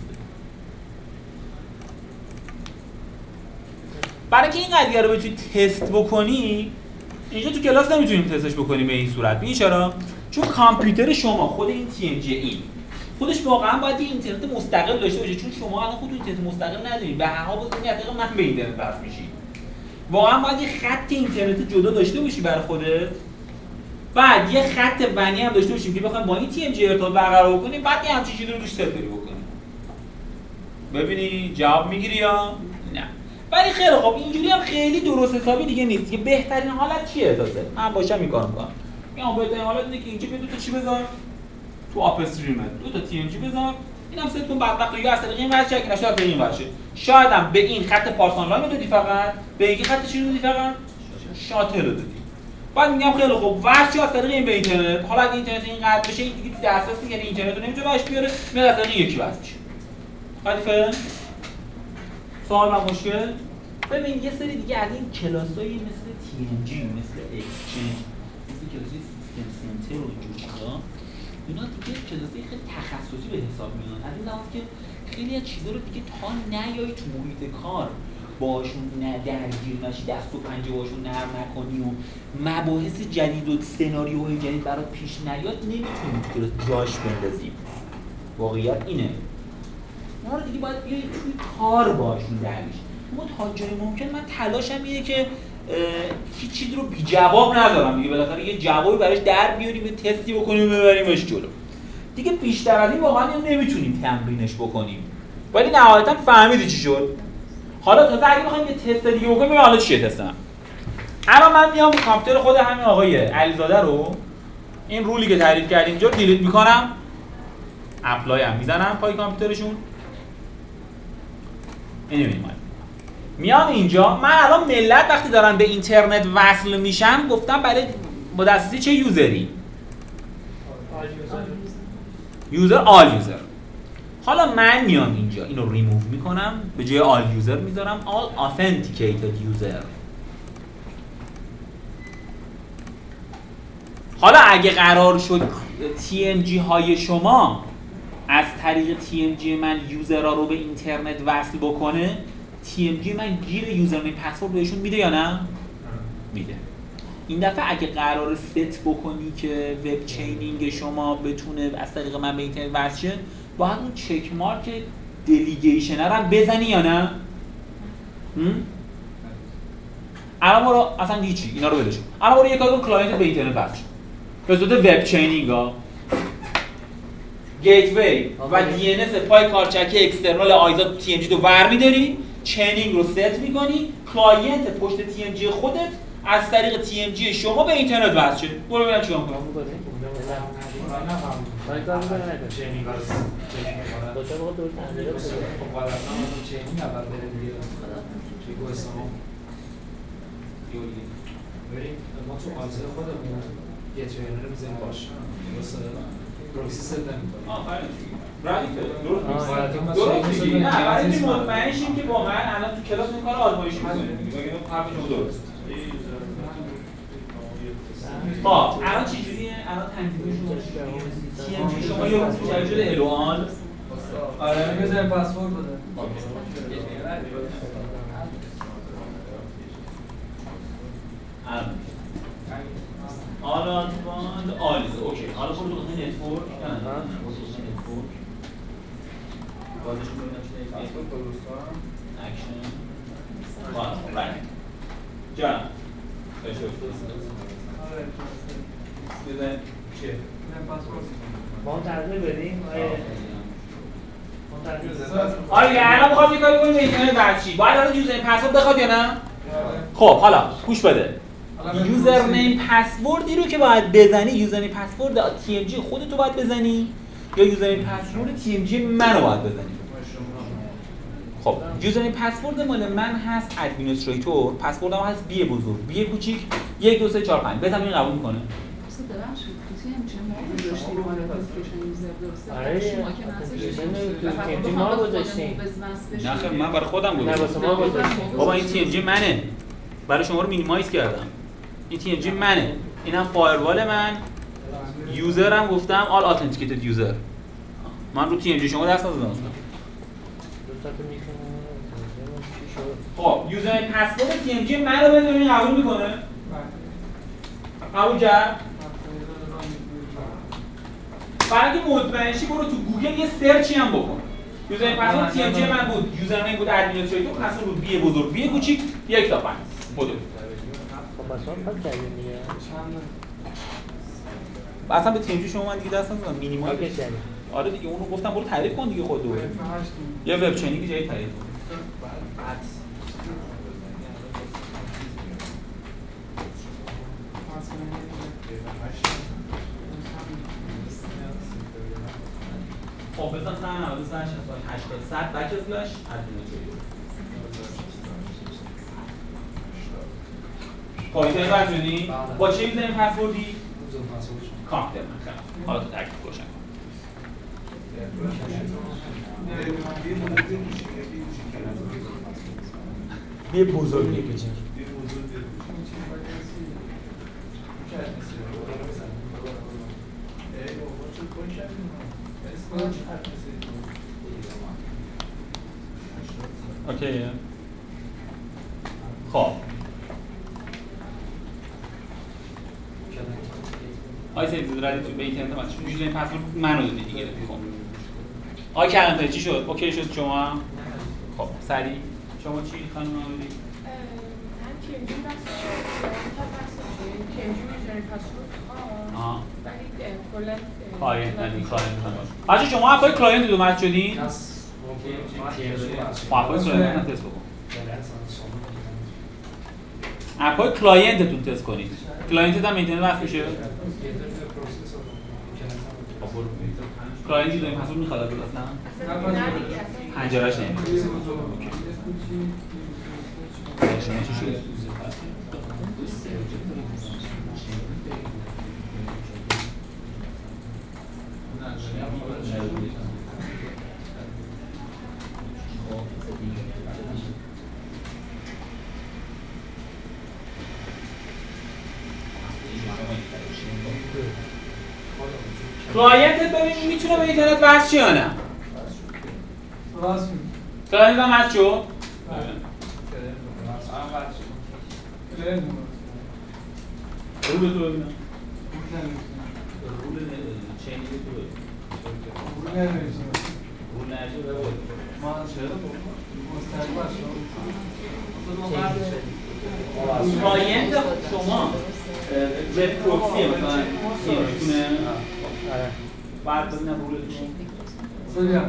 برای که این قضیه رو بتونی تست بکنی اینجا تو کلاس نمیتونیم تستش بکنیم به این صورت. ببین چرا؟ چون کامپیوتر شما خود این TMJE خودش واقعا باید یه اینترنت مستقل داشته باشه. چون شما الان خودتون اینترنت مستقل ندارید. به هر حال بزنید از طریق من به اینترنت وصل میشی. واقعا باید یه خط اینترنت جدا داشته باشی برای خودت. بعد یه خط ونی هم داشته باشیم که بخوایم با این TMJ ارتباط برقرار کنیم. بعد یه همچین چیزی رو روش ست بکنیم. ببینی جواب میگیری یا نه؟ ولی خیلی خب اینجوری هم خیلی درست حسابی دیگه نیست. که بهترین حالت چیه تازه؟ من باشم این کارو می‌کنم. میگم بهترین حالت اینه که اینجا دو تا چی بذار؟ تو آپ استریم دو تا TMJ بذار. اینم ست کن بدبخت یا از طریق این واسه چک نشه از طریق این واسه. شاید هم به این خط پارسان لاین دادی فقط، به این خط چی دادی فقط؟ شاتر دادی. بعد میگم خیلی خوب واسه از طریق این به اینترنت. حالا اگه اینترنت اینقدر بشه این دیگه تو دسترسی یعنی اینترنت رو نمیتونه باش بیاره. میاد از طریق یکی واسه میشه. حالا سوال و مشکل؟ ببین یه سری دیگه از این کلاسایی مثل TNG، مثل اکسچنج، مثل کلاسای سیستم سنتر و اینجور چیزا اینا دیگه کلاسای خیلی تخصصی به حساب میان. از این لحاظ که خیلی از چیزا رو دیگه تا نیایی تو محیط کار باشون درگیر نشی، دست و پنجه باشون نرم نکنی و مباحث جدید و سناریوهای جدید برات پیش نیاد نمیتونی تو جاش بندازیم. واقعیت اینه. ما رو دیگه باید بیایی توی کار باشون درگیر. ما تا جای ممکن من تلاشم اینه که هیچ چیزی رو بی جواب نذارم دیگه. بالاخره یه جوابی براش در بیاریم، تستی بکنیم و ببریمش جلو. دیگه بیشتر از این واقعا نمیتونیم تمرینش بکنیم. ولی نهایتا فهمیدی چی شد. حالا تا اگه بخوایم یه تست دیگه بکنیم حالا چیه تستم؟ الان من میام کامپیوتر خود همین آقای علیزاده رو این رولی که تعریف کردیم اینجا دیلیت میکنم، اپلای هم میزنم پای کامپیوترشون. اینو میام اینجا. من الان ملت وقتی دارن به اینترنت وصل میشن گفتم برای با دسترسی چه یوزری؟ یوزر آل یوزر. حالا من میام اینجا اینو ریموو میکنم، به جای آل یوزر میذارم آل authenticated یوزر. حالا اگه قرار شد TMG های شما از طریق TMG من یوزرها رو به اینترنت وصل بکنه، TMG من گیر یوزرنیم پسورد بهشون میده یا نه؟ میده. این دفعه اگه قرار ست بکنی که وب چینینگ شما بتونه از طریق من به اینترنت وصل شه، باید اون چک مارک دلیگیشن رو هم بزنی یا نه؟ الان برو اصلا هیچی اینا رو بدش. الان برو یک کار کلاینت به اینترنت وصل شه. به صورت وب چینینگ ها گیتوی و دی ان اس پای کارچک اکسترنال آیزا تی ام جی رو برمی‌داری، چینینگ رو ست می‌کنی، کلاینت پشت تی ام جی خودت از طریق تی ام جی شما به اینترنت وصل شه. برو ببینم چیکار می‌کنم. چینینگ رو چینینگ اول بره دیگه. چیکو اسمو بریم ما تو آیزا خودمون یه ترینر می‌ذاریم باشه. درسته؟ پروکسی ست نمی‌کنیم. آفرین. درست میگی. نه برای اینکه مطمئن شیم که واقعا الان تو کلاس این کارو آزمایشی می‌کنیم. میگم حرفشون درست. الان چه جوریه؟ الان تنظیمشون تی ام جی شما یه روز شده الوان. آره بزنیم پسورد بده. آل آدواند آل اوکی. حالا برو تو قسمت نتورک نتورک بازشون ببینم چه نتورک درستان اکشن رایت جان بشه بزن چیه ما تغییر بدیم آره الان می‌خوام یه کاری کنیم به اینترنت وصل باید الان یوزر نیم پسورد بخواد یا نه؟ خب حالا گوش بده. یوزر نیم پسوردی رو که باید بزنی، یوزر نیم پسورد تی ام جی خودت رو باید بزنی یا یوزر نیم پسورد تی ام جی منو باید بزنی. خب یوزر نیم پسورد مال من هست ادمینستریتور، پسوردم هست بی بزرگ، بی کوچیک 1 2 3 4 5. بزن این قبول می‌کنه. ما گذاشتیم. نه خیر من برای خودم گذاشتم. بابا این تی ام جی منه. برای شما رو مینیمایز کردم. این تی ام جی منه. اینم فایروال من. یوزرم گفتم آل اتنتیکیتد یوزر. من رو تی ام جی شما دست نزدم اصلا. خب یوزر پسورد تی ام جی من رو ببین قبول میکنه؟ قبول کرد؟ برای اینکه مطمئن شی برو تو گوگل یه سرچی هم بکن. یوزر پسورد تی ام جی من بود، یوزر نیم بود ادمینستریتور، پسورد بود بی بزرگ، بی کوچیک 1 تا 5. بدو. خب اصلا پس کردیم دیگه. اصلا به تی ام جی شما من دیگه دست نزدم مینیمال. آره دیگه اونو گفتم برو تعریف کن دیگه خودت. یه وب چینینگ جای تعریف کن. خب بزن سن 80 بک اسلش ادمینستریتور. پایتر برجونی با چه یوزر نیم پسوردی؟ کامپیوتر من خیلی. حالا تو تکلیف روشن کن. یه بزرگ یه کوچیک. اوکی. خب آی سید ردی تو به اینترنت واسه میشه این پسورد منو دادی دیگه. خب آی کلمه چی شد؟ اوکی شد شما؟ خب سریع شما چی خانم آوردی؟ من TMG بس تا پسورد TMG میذارم پسورد آها کلا کلاینت ندید بچه شما اپای کلاینت رو مد شدین؟ اپای کلاینت هم تست بکن اپای کلاینتتون تست کنید کلاینتت هم اینترنت وصل میشه؟ کلاینتی داریم پسورد میخواد اصلا؟ پنجرهش نمیده شما چی شده؟ کلاینتت ببین میتونه به اینترنت وصل شه یا نه؟ کلاینت هم وصل شد؟ رو به تو ببینم رول چینی به تو ببینم رول نرشه ببینم ما چرا کلاینت شما وب پروکسیه مثلا میتونه بعد ببینم رولتون اینه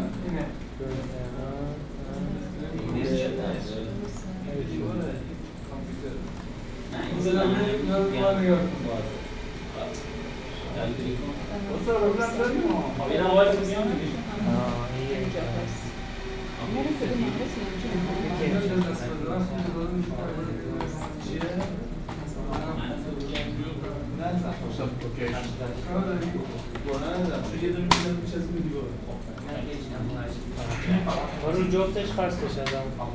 ما رو جفتش خواست بشه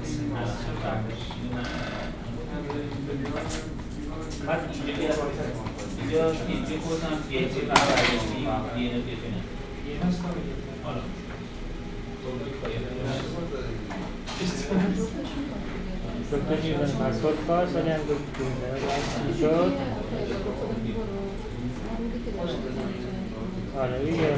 بعد اینجا خودم یه چیزی برگردیم یه نتیجه حالا دکتر نیوزن پاسپورت خواست ولی هم دکتر شد آره دیگه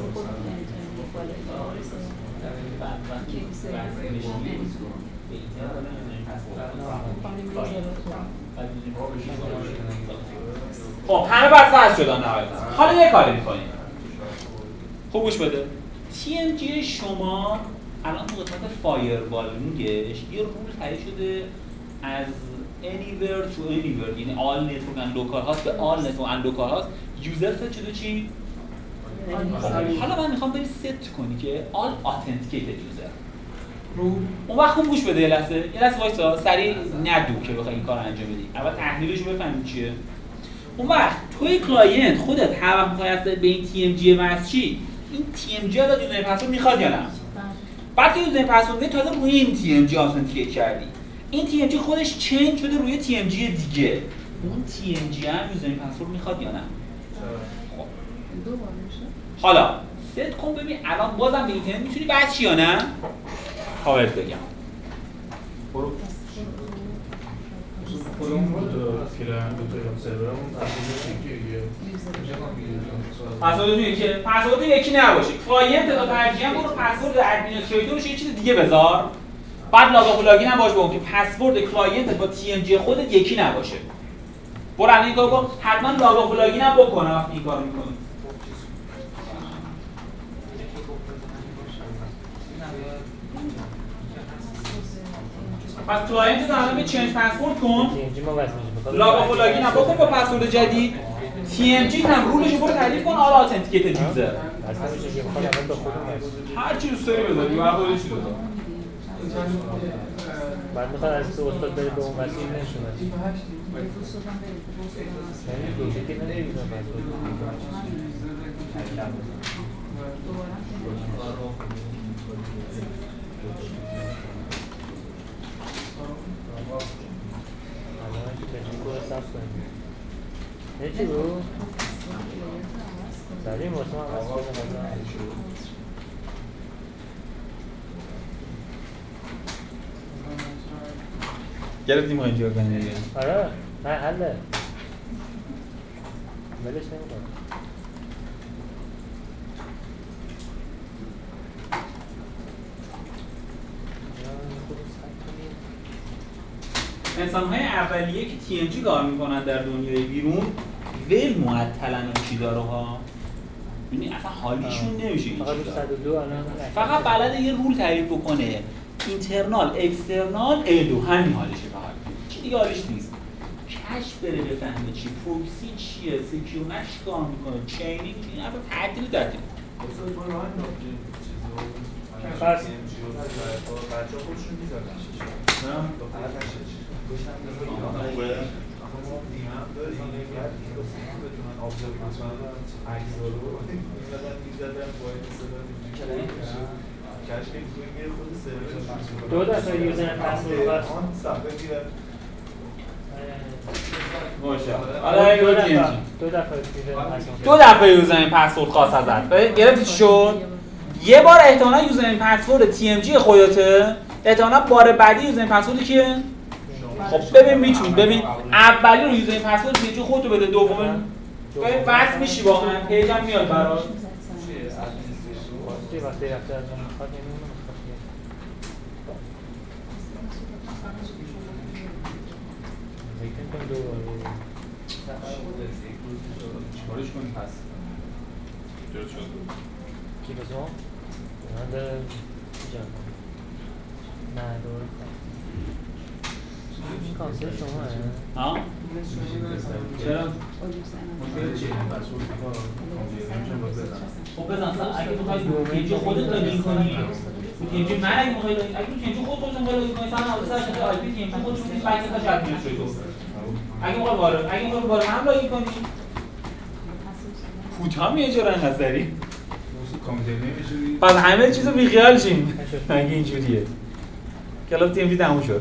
خب همه بعد فرض شدن نهایتا حالا یه کاری میکنیم خوب گوش بده TMG شما الان تو قسمت فایروالینگش یه رول تعریف شده از anywhere to anywhere یعنی all network and local هاست به all network and local هاست یوزر ست شده چی؟ حالا من میخوام بری ست کنی که all authenticated user اون وقت خوب گوش بده یه لحظه وایسا سریع ندو که بخوای این کار انجام بدی اول تحلیلش رو بفهمیم چیه اون وقت توی کلاینت خودت هر وقت میخوای به این TMG واسه چی این TMG رو یوزر پسورد میخواد یا نه بعد که یوزر پسورد تازه روی این TMG آثنتیکیت کردی این TMG خودش چنج شده روی TMG دیگه اون TMG هم یوزر پسورد میخواد یا نه حالا ست کن ببین الان بازم به اینترنت میتونی بعد چی یا نه خواهد بگم برو کدوم بود سرورمون پسورد یکی نباشه کلاینت تا ترجیحاً برو پسورد ادمینستریتورش یه چیز دیگه بذار بعد لاگ آف لاگین هم باشه با اون که پسورد کلاینت با تی ام جی خودت یکی نباشه برو الان این کارو کن حتما لاگ آف لاگین هم بکن وقتی این کارو می‌کنی پس کلاینت رو الان به چنج پسورد کن لاگ آف لاگین هم بکن با پسورد جدید TMG هم رولش رو برو تعریف کن آل آتنتیکیتد یوزر هر چی دوست داری بذاری و هر چی بذار بعد میخواد از تو استاد بره به اون وسیل نشونه یعنی دوشه که نمیدونم نه چی بود؟ سریع موسم هم از کنم گرفتیم خواهیم چیکار کنیم دیگه آره نه حله ولش نمی‌کنم انسان‌های اولیه که TMG کار می‌کنن در دنیای بیرون ول معطلن این چیزا رو ها. یعنی اصلا حالیشون نمیشه این فقط چیزا. 102 الان فقط بلده یه رول تعریف بکنه. اینترنال، اکسترنال، ال2 همین حالشه فقط. چی دیگه حالش نیست. کش بره بفهمه چی، پروکسی چیه، سکیورنر چیکار میکنه، چینینگ چیه، اصلا تعطیل تعطیل. فرض بچه‌ها خودشون می‌زدن. دو دفعه یوزر پسورد هست. حالا دو دفعه یوزر پسورد خاص ازت. گرفتی چی شد؟ یه بار احتمالاً یوزر پسورد TMG خودته، احتمالاً بار بعدی یوزر پسورد کیه؟ خب ببین میتونی ببین اولی رو یوزر پسورد TMG خودتو بده، دومی ببین وصل میشی واقعا پیجم میاد براش. وقتی رفته از اون میخواد چیکارش کنی پس؟ درست شد؟ کی بزن؟ من دارم نه درست این کانسل شما ها؟ چرا؟ خب بزن اگه بخوای TMG خودت لاگین کنی TMG من اگه بخوای لاگین اگه TMG خودت لاگین کنی مثلا آدرس هاش آی پی TMG خودت میتونی بک تا چت میشه تو اگه بخوای هم لاگین کنی کوتاه میاد چرا انقدر داری پس همه چیزو بیخیال شیم اگه اینجوریه کلاس TMG تموم شد.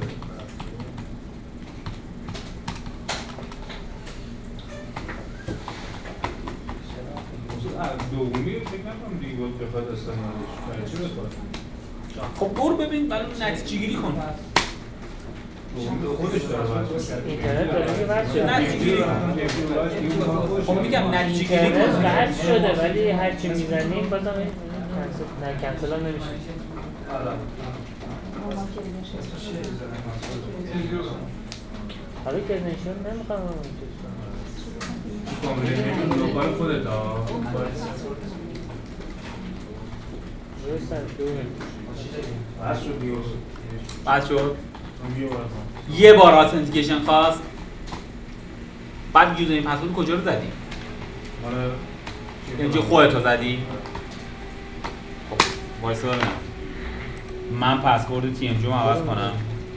دومی فکر نکنم دیگه باید بخواد استعمالش برای چی بخواد؟ خب برو ببین برای نتیجه گیری کن. خودش داره اینترنت داره که وصل شده. نتیجه گیری خب میگم نتیجه گیری اینترنت کن. وصل شده ولی هرچی میزنیم بازم کنسل هم نمیشه. حالا که نشون نمیخوام کامپلیت دوباره خودت ها بعد شد یه بار آتنتیکیشن خواست بعد یوزر پسورد کجا رو زدی؟ اینجا خودت رو زدی؟ خب وایسا ببینم من پسورد TMG رو عوض کنم.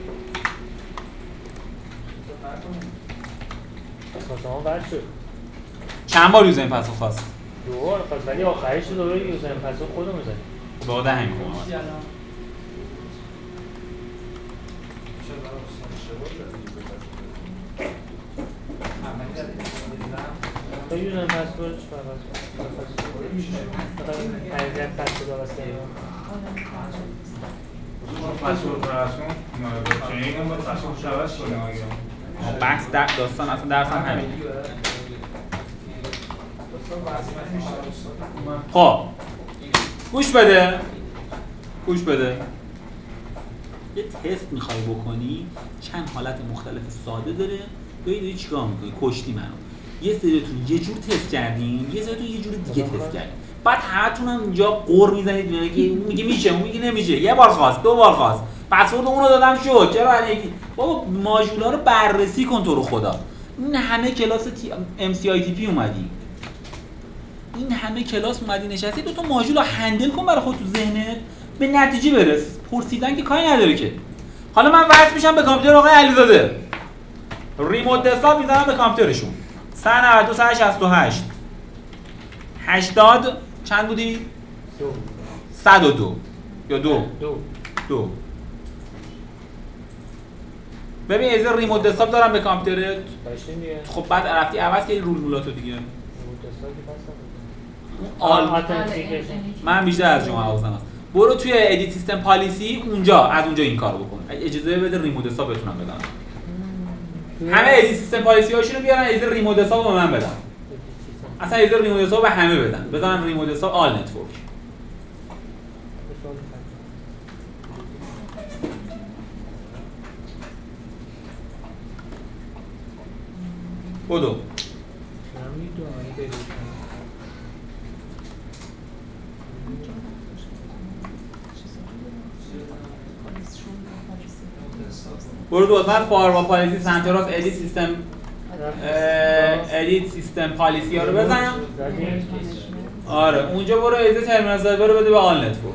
خواستم وصل شد. چند بار یوزر پسورد خواست؟ دو بار خواست ولی آخرش دوباره یوزر پسورد خودمون زدیم. بعد همین کنم تو یوزر پسورد چی بخواست؟ حقیقت پسورد عوض کنیم. پسورد رسون چنین هم باید پسورد عوض کنیم. بحث داستان اصلا درس هم همین. خب گوش بده یه تست میخوای بکنی چند حالت مختلف ساده داره ببینید چیکار میکنی. کشتی منو یه سریتون یه جور تست کردین یه سریتون یه جور دیگه تست کردین بعد همتون هم اینجا قور میزنید میگه میشه اون میگه نمیشه. یه بار خواست دو بار خواست پسورد اون رو دادم شد چرا یکی بابا ماژولا رو بررسی کن تو رو خدا. این همه کلاس MCITP اومدی این همه کلاس اومدی نشستی دو تا ماژول رو هندل کن برای خودت تو ذهنت به نتیجه برس. پرسیدن که کاری نداره که. حالا من وصل میشم به کامپیوتر آقای علیزاده ریموت دسکتاپ میذارم به کامپیوترشون 192 168 80 چند بودی 102 یا دو ببین از ریموت دسکتاپ دارم به کامپیوترت خب بعد رفتی عوض کردی رول مولاتو دیگه من بیشتر از شما حواسم هست. برو توی ادیت سیستم پالیسی اونجا از اونجا این کارو بکن. اجازه بده ریموت حساب بتونم بدم. همه ادیت سیستم پالیسی هاشونو بیارن اجازه ریموت حساب به من بدن. اصلا اجازه ریموت حساب به همه بدن. بزنن ریموت حساب آل نتورک. بدو میدونم برید برو دوست من فایروال پالیسی سنتر آف ادیت سیستم ادیت سیستم پالیسی ها رو بزن. آره اونجا برو ایزه ترمینال سرور رو بده به آل نتورک.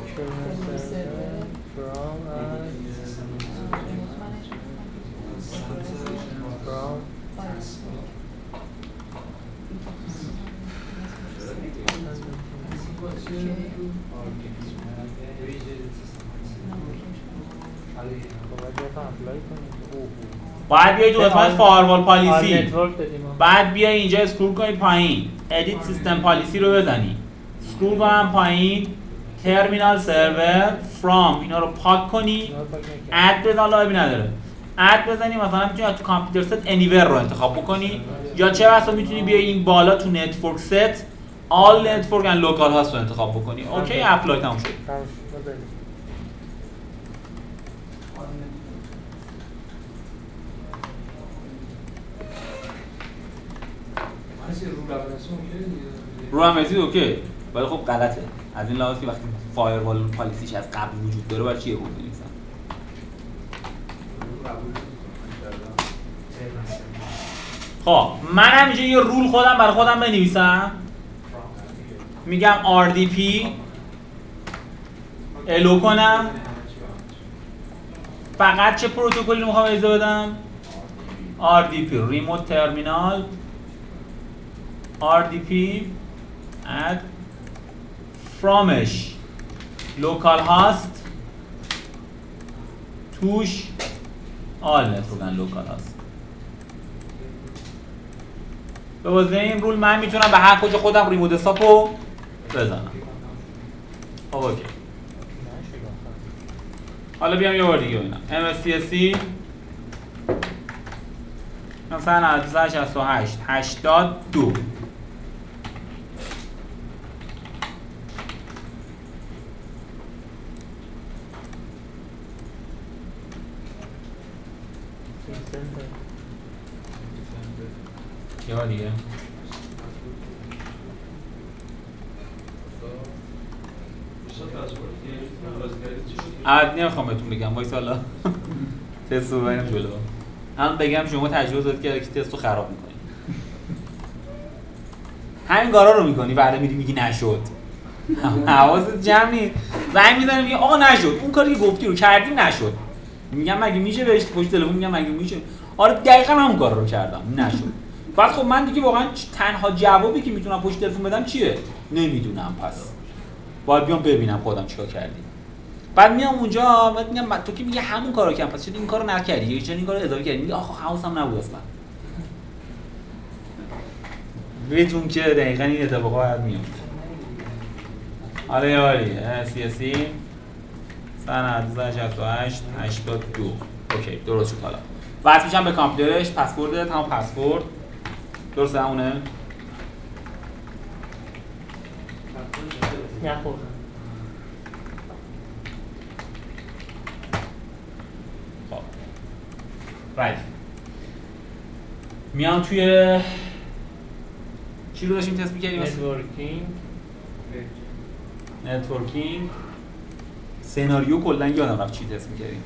باید بیایی تو قسمت فایروال پالیسی، بعد بیایی اینجا اسکرول کنی پایین ادیت سیستم پالیسی رو بزنی، اسکرول کنم پایین ترمینال سرور فرام اینا رو پاک کنی، اد بزن، لایبی نداره، اد بزنی مثلا میتونی تو کامپیوتر ست انیور رو انتخاب بکنی یا چه واسه میتونی بیای این بالا تو نتورک ست آل نتورک اند لوکال هاست رو انتخاب بکنی. اوکی اپلای تموم شد. رو هم رسید اوکی، ولی خب غلطه از این لحاظ که وقتی فایروال پالیسیش از قبل وجود داره باید چیه رو بنویسن. خب من هم اینجا یه رول خودم برای خودم بنویسم، میگم RDP الو کنم، فقط چه پروتکلی رو میخوام اجازه بدم؟ RDP ریموت ترمینال RDP add fromش local host توش all network local host. به واسه این رول من میتونم به هر کجا خودم ریموت حسابو بزنم. خب اوکی. حالا بیام یه بار دیگه ببینم MSTSC مثلا 68 82 یه بار دیگه نمیخوام بهتون بگم وایس حالا تست رو بریم جلو، هم بگم شما تجربه دارید که تست رو خراب میکنید، همین کارا رو میکنی بعد میری میگی نشد، حواست جمع نیست، زنگ میزنی میگه آقا نشد، اون کاری که گفتی رو کردیم نشد، میگم مگه میشه بهش پشت تلفن میگم مگه میشه، آره دقیقاً همون کارا رو کردم نشد. بعد خب من دیگه واقعا تنها جوابی که میتونم پشت تلفن بدم چیه؟ نمیدونم، پس باید بیام ببینم خودم چیکار کردی. بعد میام اونجا بعد میگم تو که میگه همون کارو کردم، پس چرا این کارو نکردی یا چرا این کارو اضافه کردی؟ میگه آخه حواسم نبود اصلا. بدون که دقیقاً این اتفاقا بعد میفته. آره آره CSC سنه 68 82 اوکی درست شد. حالا واسه میشم به کامپیوترش پسورد تمام پسورد درسته همونه؟ نه خب رایت میام توی چی رو داشتیم تست می‌کردیم؟ نتورکینگ سناریو کلا یادم رفت چی تست می‌کردیم.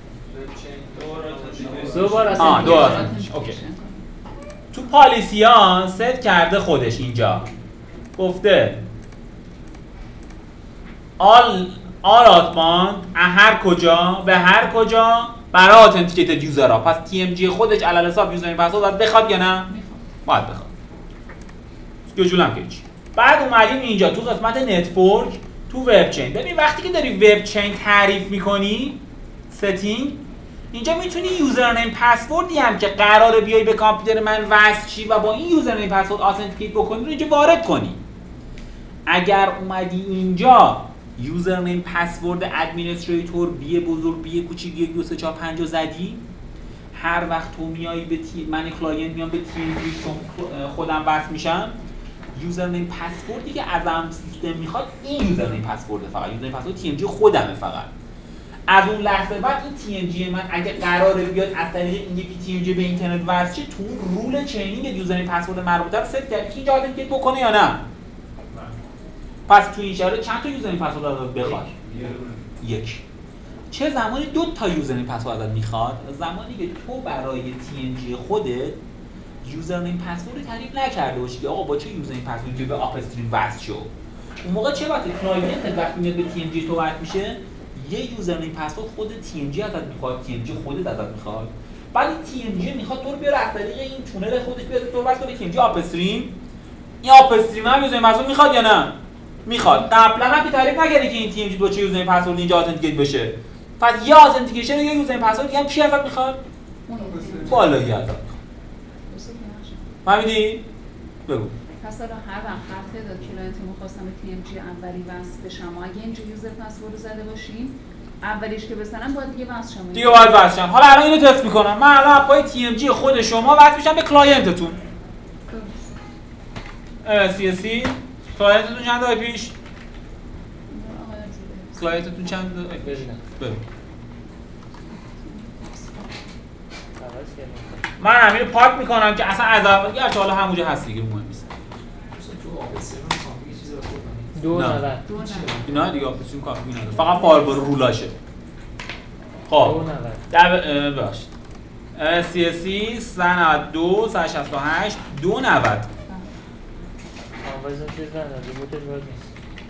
دوباره اوکی. تو پالیسی ها ست کرده خودش اینجا گفته آل آتمان هر کجا به هر کجا برای اتنتیکیتد یوزرها، پس TMG خودش علل حساب یوزر پسورد باید بخواد یا نه؟ باید بخواد. اسکیجول که چی؟ بعد اومدیم اینجا تو قسمت نتورک تو وب چین. ببین وقتی که داری وب چین تعریف می‌کنی ستینگ اینجا میتونی یوزرنیم پسوردی هم که قراره بیای به کامپیوتر من وصل شی و با این یوزرنیم پسورد اتنتیکیت بکنی رو اینجا وارد کنی. اگر اومدی اینجا یوزرنیم پسورد ادمینستریتور بی بزرگ بی کوچیک 1 2 3 4 5 زدی، هر وقت تو میای به من کلاینت میام به تیم خودم وصل میشم، یوزرنیم پسوردی که ازم سیستم میخواد این یوزرنیم پسورد، فقط یوزرنیم پسورد TMG خودمه. فقط از اون لحظه بعد این TMG من اگه قراره بیاد از طریق این یکی TMG به اینترنت وصل شه، تو اون رول چینینگ یوزر پسورد مربوطه رو ست کردی که اینجا اتنتیکیت بکنه یا نه. پس تو این شرایط چند تا یوزر پسورد ازت بخواد؟ یک. چه زمانی 2 تا یوزر پسورد ازت میخواد؟ زمانی که تو برای TMG خودت یوزر نیم پسورد تعریف نکرده باشی که آقا با چه یوزر نیم پسوردی به آپ استریم وصل شو. اون موقع چه وقتی کلاینت وقتی میاد به TMG تو وصل میشه، یه یوزر نیم پسورد خود TMG ازت میخواد، TMG خودت ازت میخواد. بعد TMG میخواد تو رو بیاره از طریق این تونل خودش بیاد تو رو وصل کنه به TMG آپ استریم. این آپ استریم هم یوزر نیم پسورد میخواد یا نه؟ میخواد. قبلا هم که تعریف نکردی که این TMG با چه یوزر نیم پسورد اینجا اتنتیکیت بشه. پس یه اتنتیکیشن و یه یوزر نیم پسورد دیگه هم کی ازت میخواد؟ بالایی ازت. فهمیدی؟ بگو. پس حالا هر وقت هر تعداد کلاینت می‌خواستم به TMG اولی وصل بشم و اگه اینجا یوزر پسورد رو زده باشیم اولیش که بزنم باید دیگه وصل شم. دیگه باید وصل شم. حالا الان اینو تست می‌کنم. من الان با TMG خود شما وصل میشم به کلاینتتون. CSC کلاینتتون چند آی پیش؟ کلاینتتون چند آی پیش؟ بگو. من همین پاک میکنم که اصلا از اول گرچه حالا همونجا هست دیگه مهم نیست. تو آپستریم کافی یه چیزی رو خود کنید. 2.90 اینا دیگه آپستریم کافی نداره. فقط فایربال رولاشه. خب 2.90 باشه. CSC 192 168 2.90. آنوازم چیز نداره، ریموتش باز نیست.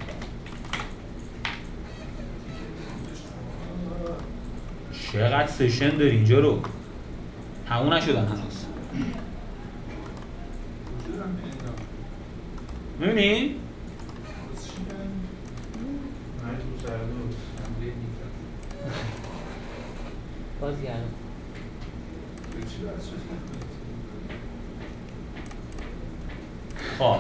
چقدر سشن داری اینجا رو؟ همون نشدن هنوز. می‌بینی؟ باز گرم. خب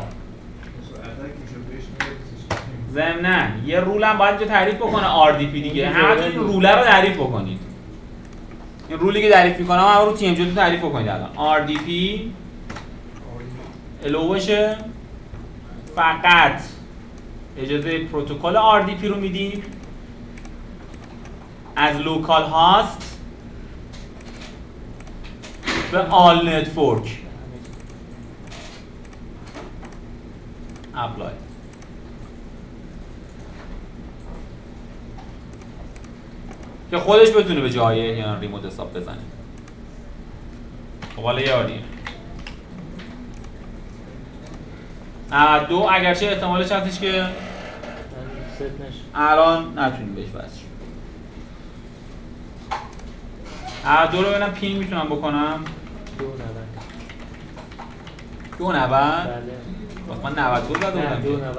ضمناً یه رول هم باید اینجا تعریف بکنه RDP دیگه. همتون این روله رو تعریف بکنید. این رولی که تعریف می‌کنم هم رو TMG تو تعریف بکنید الان. RDP الوشه فقط اجازه پروتکل RDP رو میدیم از لوکال هاست به آل نتورک اپلای. که خودش بتونه به جای یا ریموت حساب بزنه. خب حالا یادی 92 اگرچه احتمالش هستش که الان نتونیم بهش وصل شیم. 92 رو ببینم پین میتونم بکنم 2.90 من 92 زده بودم.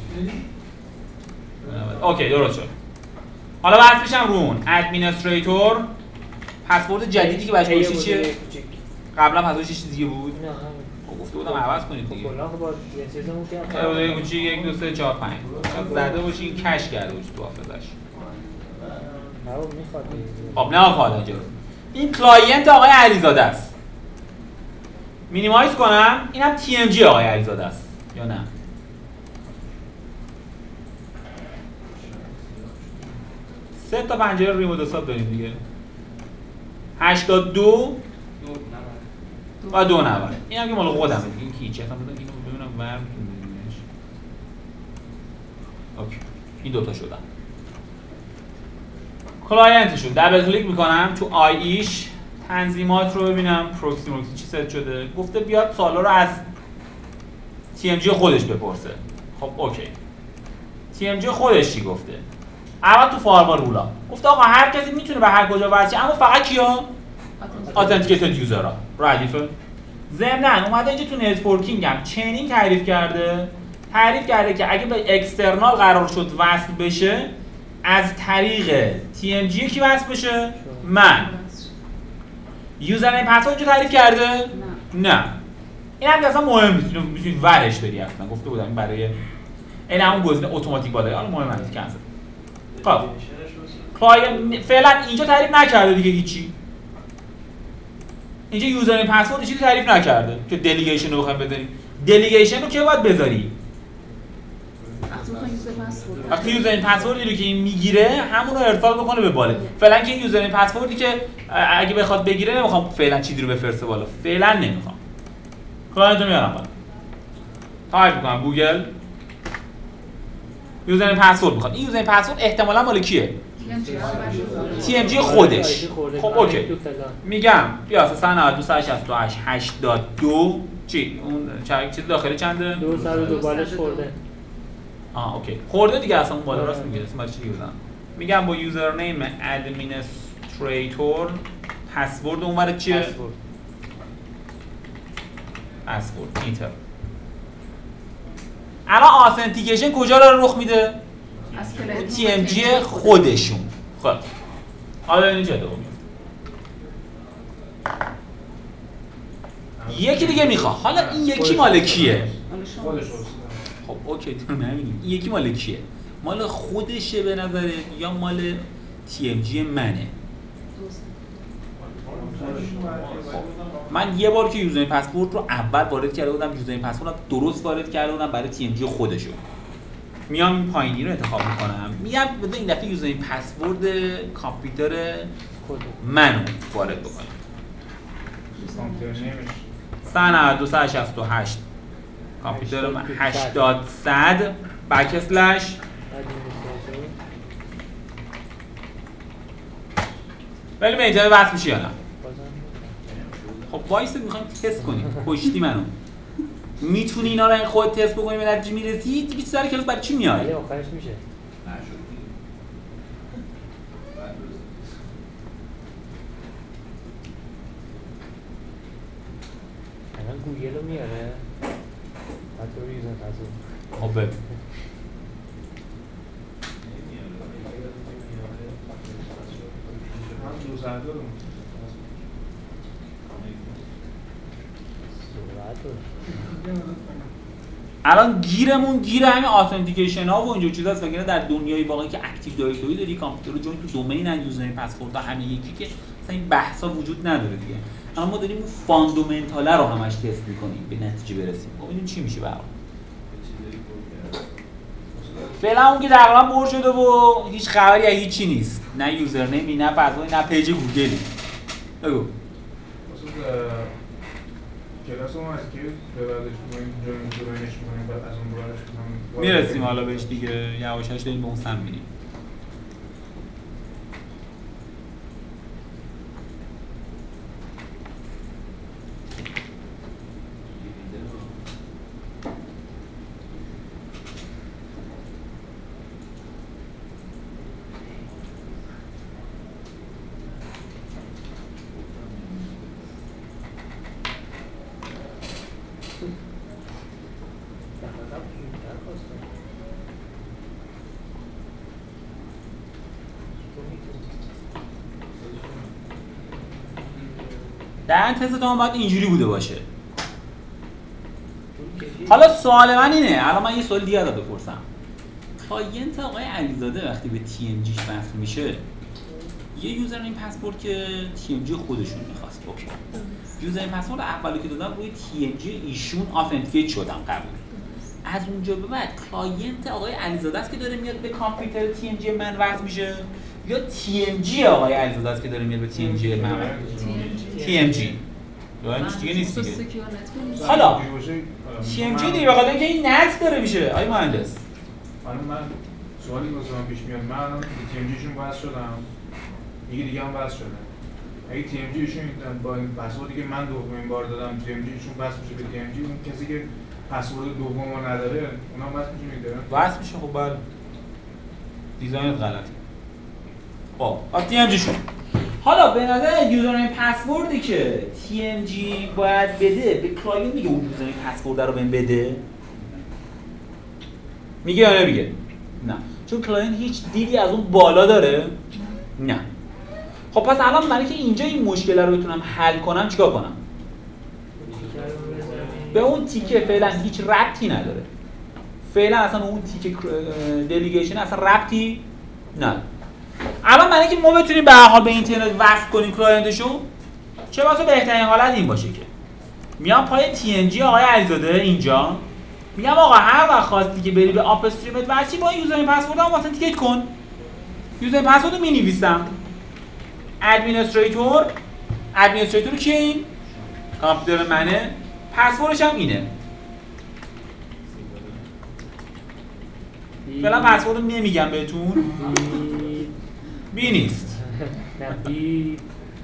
2.90 اوکی درست شد. حالا وصل میشم رو اون ادمینستریتور. پسورد جدیدی که بهش گوشی چیه؟ قبلا پسوردش چیز دیگه بود؟ نه گفته بودم عوض کنید دیگه. کلا خب با یه چیزمون که یه کوچیک 1 2 3 4 5 زده باشین کش کرده باشین تو حافظش. نه میخواد. خب نه حالا اینجا این کلاینت آقای علیزاده است. مینیمایز کنم اینم TMG آقای علیزاده است یا نه؟ سه تا پنجره ریموت حساب داریم دیگه. 82 و 2.90. این هم که مال خودمه دیگه. این کی چه مثلا اینو ببینم ور می‌کنیمش. اوکی. این دو تا شدن. کلاینتشون دبل کلیک میکنم تو آی ایش تنظیمات رو ببینم پروکسی چی ست شده. گفته بیاد سوالا رو از TMG خودش بپرسه. خب اوکی. TMG خودش چی گفته؟ اول تو فایروال رولا گفته آقا هر کسی میتونه به هر کجا وصل شه اما فقط کیا؟ اتنتیکیتد یوزرها. ردیفه. ضمناً اومده اینجا تو نتورکینگ هم چینینگ تعریف کرده که اگه به اکسترنال قرار شد وصل بشه از طریق TMG کی وصل بشه؟ من. یوزر نیم پسورد اینجا تعریف کرده؟ نه. این هم اصلا مهم نیست. میتونید ورش بدی اصلا. گفته بودم این برای این همون گزینه اتوماتیک بالا. حالا مهم نیست کنسل. خب. کلاینت فعلا اینجا تعریف نکرده دیگه هیچی. اینجا یوزر نیم پسورد چیزی تعریف نکرده که دلیگیشن رو بخوایم بذاریم. دلیگیشن رو که باید بذاری؟ پسورد. وقتی یوزرنیم پسوردی رو که این میگیره همون رو ارسال بکنه به بالا. فعلا که یوزرنیم پسوردی که اگه بخواد بگیره نمیخوام فعلا چیزی رو بفرسته بالا. فعلا نمیخوام. کلاینت رو میارم بالا. تایپ میکنم گوگل یوزرنیم پسورد میخواد. این یوزرنیم پسورد احتمالاً مال کیه؟ TMG خودش. خب اوکی. میگم بیا 392.168.8.2 چی؟ اون چیز داخلی چنده؟ 202 بالش خورده. اوکی. خورده دیگه اصلا اون بالا راست میگیره. اسم چی بزنم؟ میگم با یوزرنیم ادمینستریتور پسورد اونور چیه؟ پسورد اینتر. الان آثنتیکیشن کجا رو رخ میده؟ از TMG خودشون. خب حالا این چه دوم یکی دیگه میخواد. حالا این یکی مال کیه؟ خب اوکی تو نمی‌بینیم. این یکی مال کیه؟ مال خودشه به نظرت یا مال TMG منه؟ من یه بار که یوزرنیم پسورد رو اول وارد کرده بودم، یوزرنیم پسورد رو درست وارد کرده بودم برای TMG خودشون. میام این پایینی رو انتخاب میکنم، میام بده این دفعه یوزرنیم پسورد کامپیوتر منو وارد بکنم. 192.168 کامپیوتر من 8.100 بک‌اسلش ولی مینتینر وصل میشه یا نه؟ خب وایس میخوایم تست کنیم. کشتی منو. میتونی اینا رو خودت تست بکنی به نتیجه میرسی؟ دیگه سر کلاس برای چی میای؟ ولی آخرش میشه. الان گوگل رو میاره. بعد تو ریزن تازه. خب ببین. الان گیرمون گیر همین آثنتیکیشن ها و اینجور چیزاست. وگرنه در دنیای واقعی که اکتیو دایرکتوری داری کامپیوتر رو جوین تو دومین ان یوزرنیم پسورد همه یکی که مثلا این بحثا وجود نداره دیگه. اما ما داریم اون فاندامنتال رو همش تست می‌کنیم به نتیجه برسیم. ببینیم چی میشه برام. فعلا اون که تقریبا پر شده و هیچ خبری از هیچی نیست. نه یوزرنیمی، نه پسورد، نه پیج گوگلی. بگو. کلاس اون از که به بعدش جوینش می‌کنیم بعد از اون برادرش کنم میرسیم حالا بهش دیگه. یواشاش داریم به اون سم میریم. در این تست هم باید اینجوری بوده باشه. حالا سوال من اینه، الان من یه سوال دیگه ازت بپرسم. کلاینت آقای علیزاده وقتی به TMGش وصل میشه، یه یوزرنیم پسورد که TMG خودشون میخواست. اوکی. یوزرنیم پسورد اولی که دادم روی TMG ایشون آثنتیکیت شدم قبول. از اونجا به بعد کلاینت آقای علیزاده است که داره میاد به کامپیوتر TMG من وصل میشه یا TMG آقای علیزاده است که داره میاد به TMG من TMG یعنی چیز دیگه نیست دیگه. حالا TMG دیگه بخاطر اینکه این نت داره میشه. آقای مهندس من سوالی واسه من پیش میاد. من الان به TMG شون وصل شدم، یکی دیگه هم وصل شده. اگه TMG شون با این پسوردی که من دومین بار دادم TMG شون وصل میشه به TMG، اون کسی که پسورد دومو نداره اونم وصل میشه میده. وصل میشه. خب بله دیزاینت غلطه. خب TMG شون حالا به نظر یوزرنیم پسوردی که TMG باید بده به کلاینت میگه اون یوزرنیم پسورد رو بهم بده؟ میگه یا نمیگه؟ نه. چون کلاینت هیچ دیدی از اون بالا داره؟ نه. خب پس الان برای که اینجا این مشکل رو بتونم حل کنم چیکار کنم؟ به اون تیکه فعلا هیچ ربطی نداره. فعلا اصلا اون تیکه دلیگیشن اصلا ربطی نداره. الان برای اینکه ما بتونیم به هر حال به اینترنت وصل کنیم کلاینتشو، چه واسه بهترین حالت این باشه که میام پای TMG آقای علیزاده اینجا میگم آقا هر وقت خواستی که بری به آپ استریمت واسه با یوزر پسورد هم اتنتیکیت کن. یوزر پسورد رو می‌نویسم. ادمینستریتور کیه این؟ کامپیوتر منه. پسوردش هم اینه. فعلا پسورد رو نمیگم بهتون. بی نیست. بی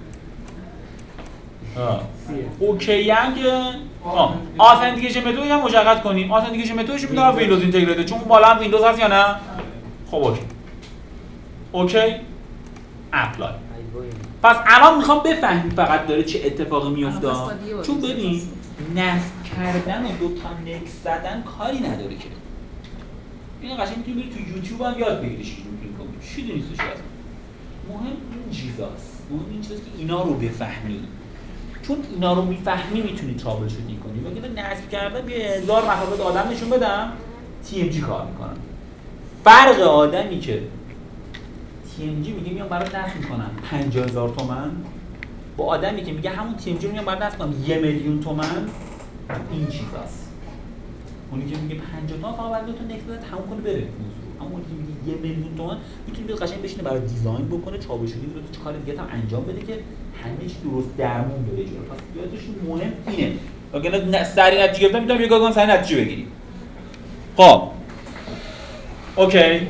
اوکی هم که آثنتیکیشن متد هم مشخص کنیم. آثنتیکیشن متدش میذارم ویندوز اینتگریتد چون بالا هم ویندوز هست یا نه؟ خب اوکی اپلای. پس الان میخوام بفهمیم فقط داره چه اتفاقی میفته. چون ببین نصب کردن و دو تا نکس زدن کاری نداره که. این قشنگ میتونی بری تو یوتیوب هم یاد بگیری چی نیستش اصلا. مهم این چیزاست. مهم این چیزاست که اینا رو بفهمی. چون اینا رو میفهمی میتونی ترابل شوتینگ کنی. مگه نصب کردن بیا 1000 مطلب آدم نشون بدم TMG کار میکنن. فرق آدمی که TMG میگه میام برات نصب میکنم 50000 تومان با آدمی که میگه همون TMG رو میام برات نصب کنم 1 میلیون تومان این چیزاست. اونی که میگه 50 تومن فقط بعد دو تا نکس بده تموم کنه بره. اما اونی که میگه 1 میلیون تومان میتونه بیاد قشنگ بشینه برای دیزاین بکنه، چابشوری رو تو کار دیگه هم انجام بده که همه چی درست درمون بره جلو. پس یادتون مهم اینه. اگه سری نتیجه گرفتم میتونم یه کار کنم سری نتیجه بگیریم. خب اوکی.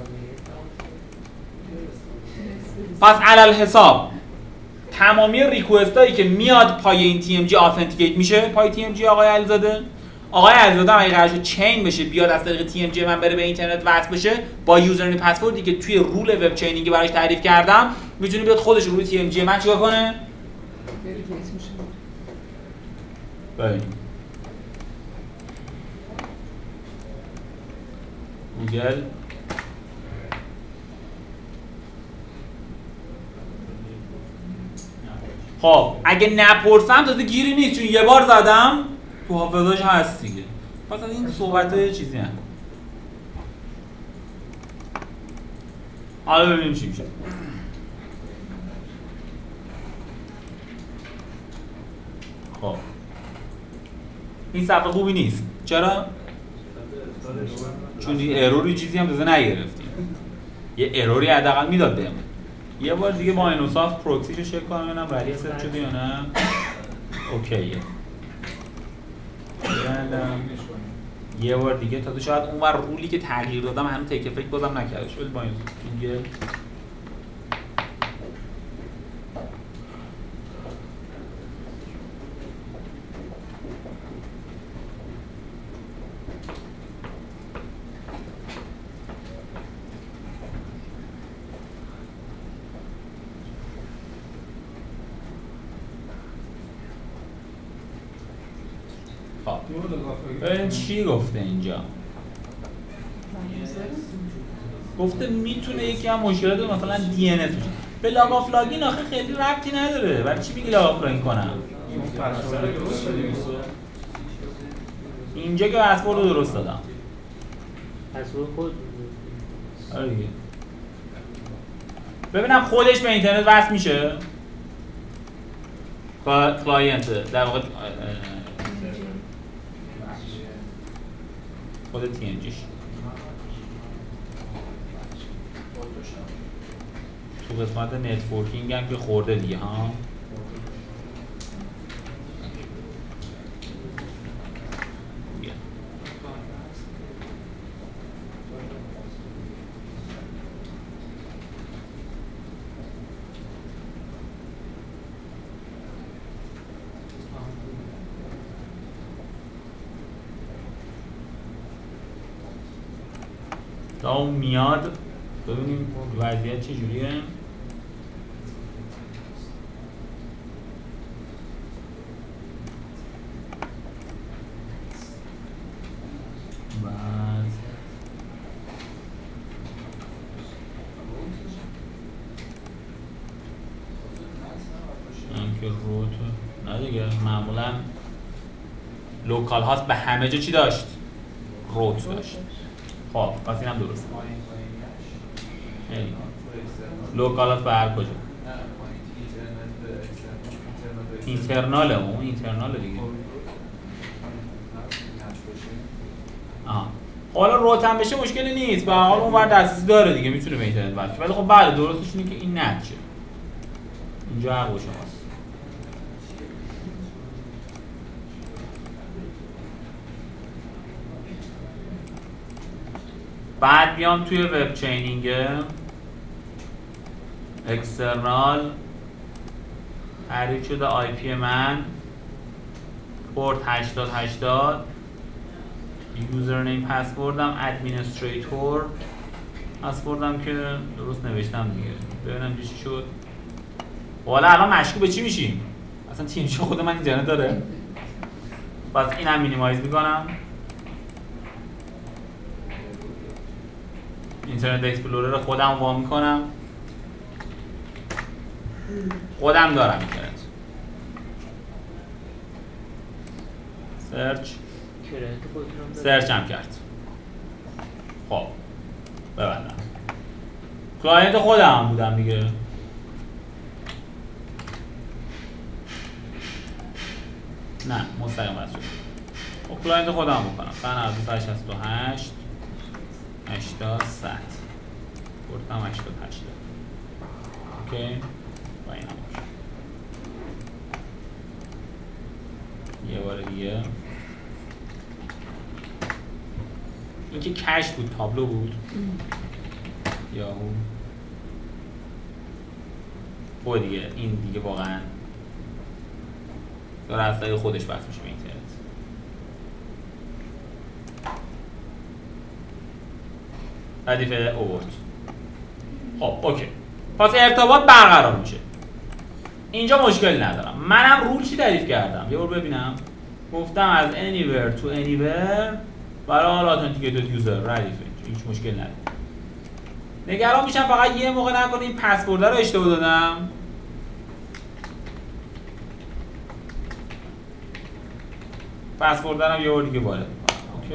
پس علل حساب تمامی ریکوست هایی که میاد پای این TMG آثنتیکیت میشه پای TMG آقای علیزاده. آقای علیزاده اگه قراره چین بشه بیاد از طریق TMG من بره به اینترنت وصل بشه با یوزرنیم پسوردی که توی رول وب چینینگ براش تعریف کردم میتونه بیاد خودش روی TMG من چیکار کنه؟ ببین گوگل خب اگه نپرسم تازه گیری نیست چون یه بار زدم تو حافظه‌اش هست دیگه. پس از این صحبت چیزی هم حالا ببینیم چی میشه. خب این صفحه خوبی نیست. چرا؟ چون این اروری چیزی هم تازه نگرفتیم. یه اروری حداقل میداد بهم. یه بار دیگه با مایکروسافت پروکسیشو چک کنم ببینم ردی ست شده یا نه. اوکیه. یه بار دیگه تا شاید اونور رولی که تغییر دادم هنوز تک افکت بازم نکرده شد با این دیگه. این چی گفته اینجا؟ گفته میتونه یکی از مشکلات مثلا DNS باشه. به لاگ آف لاگین آخه خیلی ربطی نداره. برای چی میگی لاگ آف لاگین کنم؟ اینجا که پسورد رو درست دادم. پسورد خود آره دیگه. ببینم خودش به اینترنت وصل میشه. کلاینت در واقع خود TNGش تو قسمت نتورکینگ هم که خورده دیگه ها. تا اون میاد ببینیم وضعیت چجوریه. که روت نه دیگه معمولا لوکال هاست به همه جا چی داشت؟ روت داشت. خب پس اینم درسته. لوکال هاست به هر کجا؟ اینترناله. اون اینترناله دیگه. حالا روتن بشه مشکلی نیست، به هر حال اون ور دسترسی داره دیگه، میتونه به اینترنت وصل شه. ولی خب بله درستش اینه که این نتشه. اینجا حق شماست. بعد بیام توی وب چینینگ اکسترنال تعریف شده آی پی من پورت 8080 یوزرنیم پسوردم ادمینستریتور پسوردم که درست نوشتم دیگه، ببینم چی شد. حالا الان مشکوک به چی میشیم؟ اصلا تیم شو خود من اینترنت داره. پس اینم مینیمایز میکنم. اینترنت اکسپلورر خودم وا میکنم. خودم دارم اینترنت. سرچ هم کرد. خب ببندم. کلاینت خودم هم بودم دیگه. نه مستقیم بس شد. خب کلاینت خودم هم بکنم. فن 268 80 100 پورتم 88 اوکی با این هم باشه. یه بار دیگه این که کش بود تابلو بود یاهو خب دیگه این دیگه واقعا داره از طریق خودش بحث میشه به اینترنت. ردیف اوورد. خب اوکی پس ارتباط برقرار میشه. اینجا مشکلی ندارم. منم رول چی تعریف کردم؟ یه بار ببینم. گفتم از anywhere to anywhere برای authenticated user ردیفه. هیچ مشکل نداره. نگران میشم فقط یه موقع نکنه این پسورد رو اشتباه دادم. پسورد رو یه بار دیگه وارد میکنم.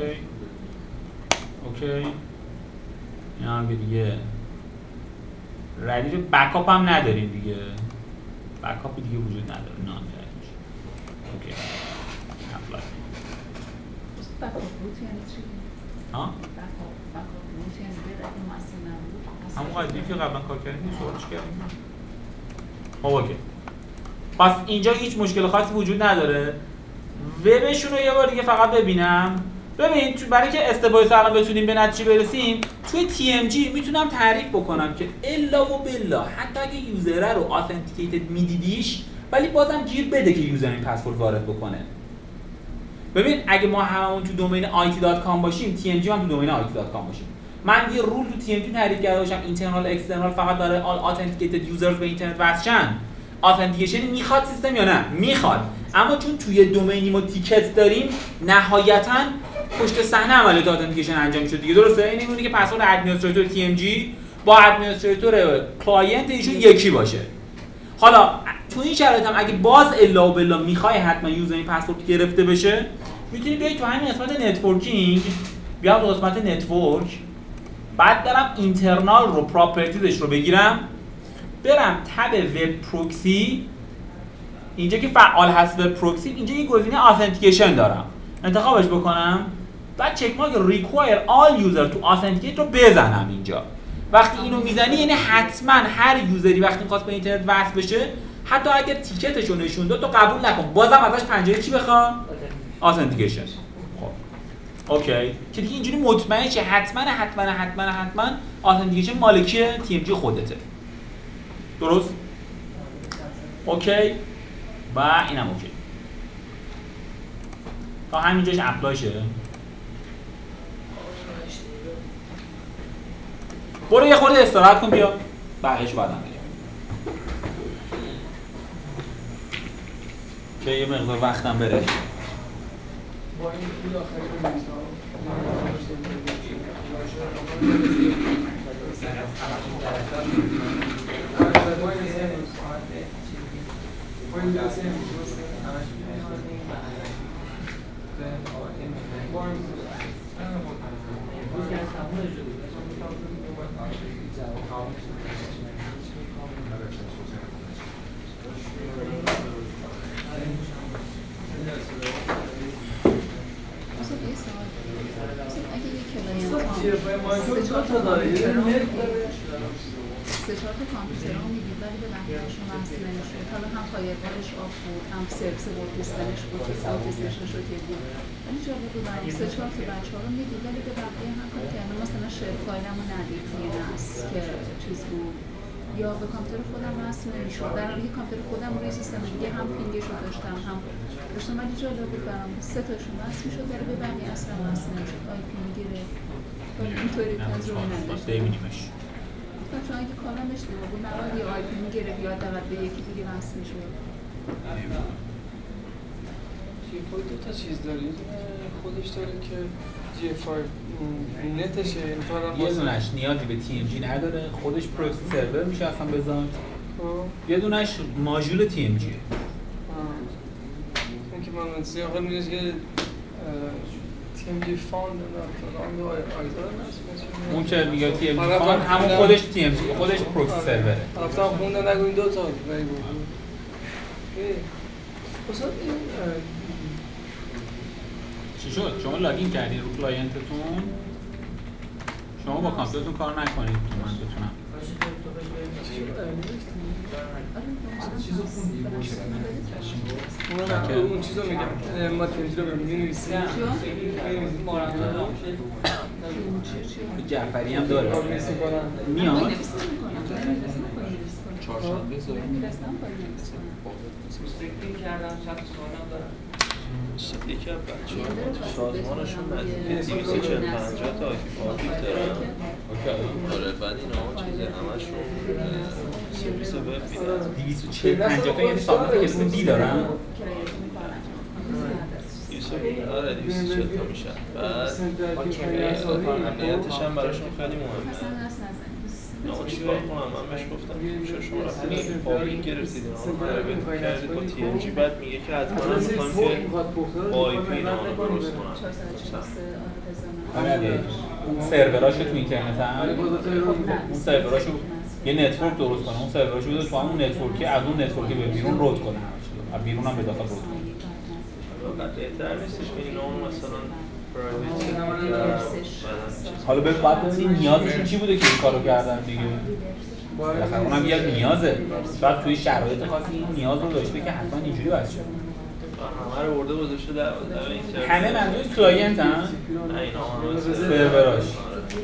اوکی این هم دیگه ردیف بکاپ هم نداریم دیگه. بکاپ دیگه وجود نداره. نام کرد میشه. اوکی اپلای. بکاپ روت یعنی چی؟ ها؟ بکاپ روت یعنی اگه مثلا نبود همون قضیه که قبلا کار کردیم سوالش کردیم. خب اوکی پس اینجا هیچ مشکل خاصی وجود نداره. وبشون رو یه بار دیگه فقط ببینم. ببین برای که استبایس الان بتونیم به نتیجه برسیم توی TMG میتونم تعریف بکنم که الا و بلا حتی اگه یوزر رو آثنتیکیتد میدیدیش ولی بازم گیر بده که یوزر این پسورد وارد بکنه. ببین اگه ما هممون تو دومین it.com باشیم TMG هم تو دومین it.com باشیم. من یه رول تو TMG تعریف کرده باشم اینترنال اکسترنال فقط داره آثنتیکیتد یوزرز به اینترنت وصل شن. آثنتیکیشن میخواد سیستم یا نه؟ میخواد. اما چون توی دومینی ما تیکت داریم نهایتاً پشت صحنه عملیات آثنتیکیشن انجام میشه دیگه. درسته؟ این میمونه که پسورد ادمینستریتور TMG با ادمینستریتور کلاینت ایشون یکی باشه. حالا تو این شرایط هم اگه باز الا و بلا میخوای حتما یوزر این پسورد گرفته بشه میتونی بیای تو همین قسمت نتورکینگ بیام تو قسمت نتورک بعد دارم اینترنال رو پراپرتیزش رو بگیرم برم تب وب پروکسی اینجا که فعال هست وب پروکسی اینجا یه گزینه آثنتیکیشن دارم انتخابش بکنم بعد چک مارک require all user to authenticate رو بزنم اینجا. وقتی اینو میزنی یعنی حتما هر یوزری وقتی می‌خواد به اینترنت وصل بشه حتی اگر تیکتش رو نشون داد تو قبول نکن بازم ازش پنجره چی بخوام؟ آثنتیکیشن. خب اوکی که دیگه اینجوری مطمئن شه حتما آثنتیکیشن مالکی TMG خودته. درست؟ اوکی و اینم اوکی تا همینجاش اپلای شه. برو یه خورده استراحت کن بیا بقیه‌شو بعداً بگم که یه مقدار وقتم بره. با این پول آخری جیفای مایکرو دو تا داره، یه نت داره. 3-4 تا کامپیوتر رو میدید ولی به بقیه‌شون وصل نمیشه. حالا هم فایروالش آف بود، هم سرویس ورکستنش بود، ورکستنش رو که بود. ولی جالب بود 3-4 تا بچه‌ها رو میدید ولی به بقیه هم کار کردم. مثلا شیر فایلمو ندید DNS که چیز بود. یا به کامپیوتر خودم وصل نمیشد. در حالی که کامپیوتر خودم روی سیستم دیگه هم پینگش رو داشتم هم داشتم ولی جالب بود برام 3 تاشون وصل میشد ولی به بقیه اصلا وصل نمیشد. آی پی میگیره. اینطوری تجربه نداشتم. ببینیمش. چون اگه کارم اشتباه بود نباید یه آی پی میگرفت یا حداقل به یکی دیگه وصل میشد. جیفای دو تا چیز داره، یه دونه خودش داره که جیفای نتشه، یه دونش نیازی به TMG نداره، خودش پروکسی سرور میشه اصلا به ذات. یه دونش ماژول TMG. این که من مثلا میگه که TMG فاند فلان آیدار هست. اون که میگه TMG فاند همون خودش TMG، خودش پروکسی سرور. رفتم خوندم نگو این دو تا ولی بود. مثلا این چی شد؟ شما لاگین کردین رو کلاینتتون؟ شما با کامپیوترتون کار نکنید که من بتونم. چیزو خوندی؟ اون چیزو میگم ما تنجیل رو می‌نویسیم. جعفری هم داره. میاد. چهارشنبه زاید. یکی از بچه‌ها تو سازمانشون نزدیک 240-250 تا آپیک دارن. آره بعد اینا چیزه همشون سرویس وب میدن. 240-250 تا یعنی سازمان که اسم دی دارن؟ آره 240 تا میشن. بعد امنیتش هم براشون خیلی مهمه. نه چیکار کنم من بهش گفتم شما رفتید پابلیک گرفتید اینا کردید با TMG بعد میگه که حتما میخوام که آی پی اینا رو درست کنم. اون سروراشو تو اینترنت هم اون سروراشو یه نتورک درست کنه، اون سروراشو بده تو همون نتورکی از اون نتورکی به بیرون رود کنه، از بیرون هم به داخل رود کنه. بهتر نیستش که اینا مثلا حالا باید ببینید نیازشون چی بوده که این کارو کردن دیگه. بالاخره اونم یه نیازه. بعد توی شرایط خاصی این نیاز رو داشته که حتما اینجوری باشه. همه رو برده گذاشته در اینترنت. همه منظور کلاینت هم؟ نه اینا همه سروراش. امنیت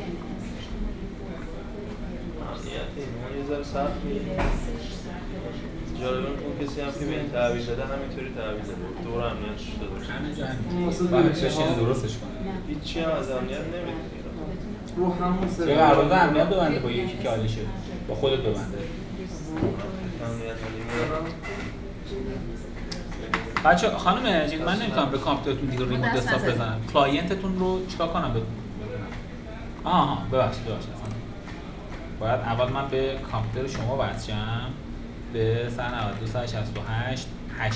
اینا یه ذره سخت میگه. جالبه اون کسی هم که به این تحویل داده همینطوری تحویل داده. دور امنیتش داده. باید بشینه درستش کنه. هیچی هم از امنیت نمیدونی. رو همون سر چه قرارداد امنیت ببنده با یکی که حالشه با خودت ببنده. بچه خانم جین من نمیتونم به کامپیوترتون دیگه ریموت دسکتاپ بزنم. کلاینتتون رو چیکار کنم بهتون؟ ببخشید باید اول من به کامپیوتر شما وصل شم به 192.168.82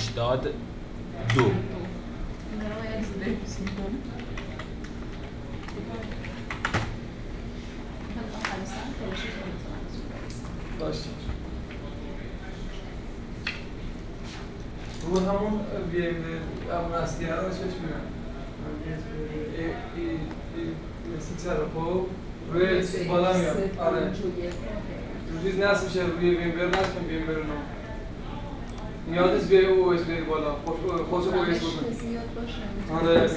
باشه. رو همون ویم همون اصلی ها رو چش میرن مثل سرپو روی بالا میاد. آره روی چیز نصب میشه روی ویم بر نصب ویم بر نو نیازش به او اس بر بالا خوش او اس بکن. آره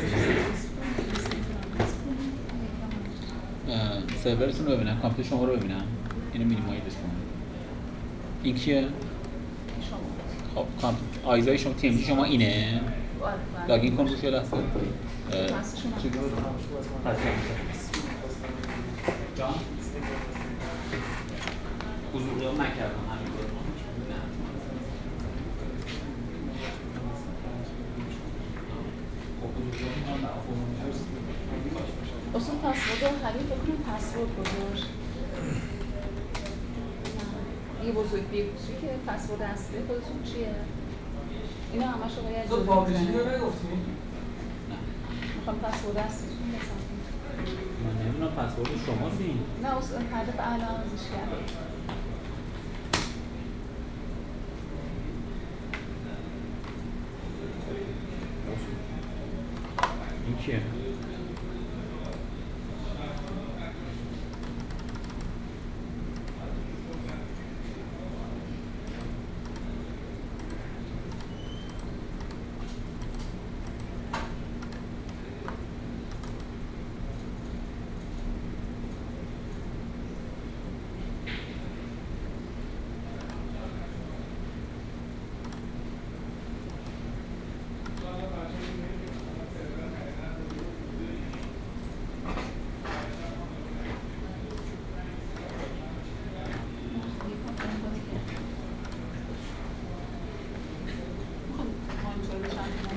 سرورتون رو ببینم، کامپیوتر شما رو ببینم، اینو مینیمایزش کنم. این کیه؟ خب آیزای شما TMG شما اینه؟ لاگین کن روش یه لحظه. جان؟ حضور قیام نکردم همین کار اصلا پسورد آخری فکر کنم پسورد گذاشت. یه بزرگ بیه که پسورد اصلی خودتون چیه؟ اینا همه شو باید تو پابلیشینگ رو نگفتیم؟ نه میخوام پسورد اصلیتون بزنم. من نمیدونم پسورد شماست این؟ نه اصلا هدف اعلا ازش کرده. این کیه؟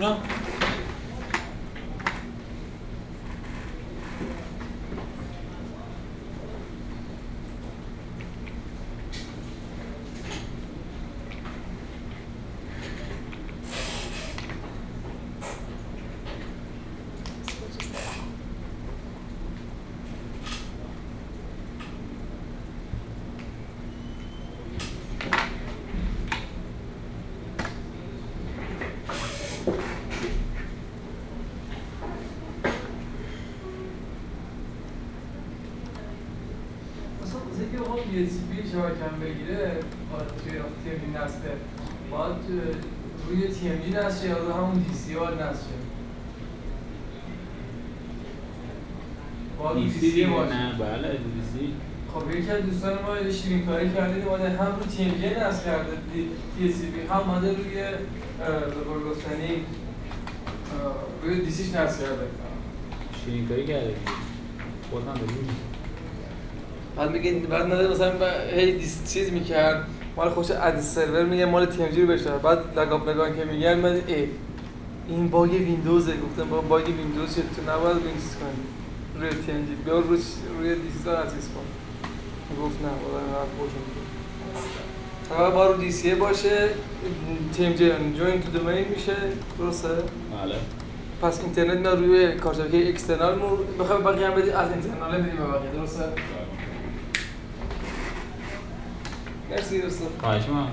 جونم یه چیزی شبکم بگیره توی تمرین نصبه باید روی تمرین نصبه یا رو همون دیسی باید نصبه باید دیسی باشه نه بله دیسی خب یکی از دوستان ما شیرین کاری کرده اومده هم رو تمرین نصب کرده دیسی بی هم اومده روی بگفتنی روی دیسیش نصب کرده شیرین کاری کرده خودم بگیم بعد میگه بعد نداره مثلا هی چیز میکرد مال خوش ادرس سرور میگه مال تیمجی رو بشه بعد لگاپ نگاه که میگن من این باگ ویندوزه گفتم با باگ ویندوز تو نباید ویندوز کنی روی تیمجی بیا روی دیسی دار ازیز کن گفت نه والله من خوشم میاد فقط با رو دیسی باشه تیمجی جوین تو دومین میشه درسته بله پس اینترنت میاد روی کارشبکه اکسترنال بخوام بقیه هم بدی از اینترنال بدیم به بقیه درسته مرسی دوستان خواهش می‌کنم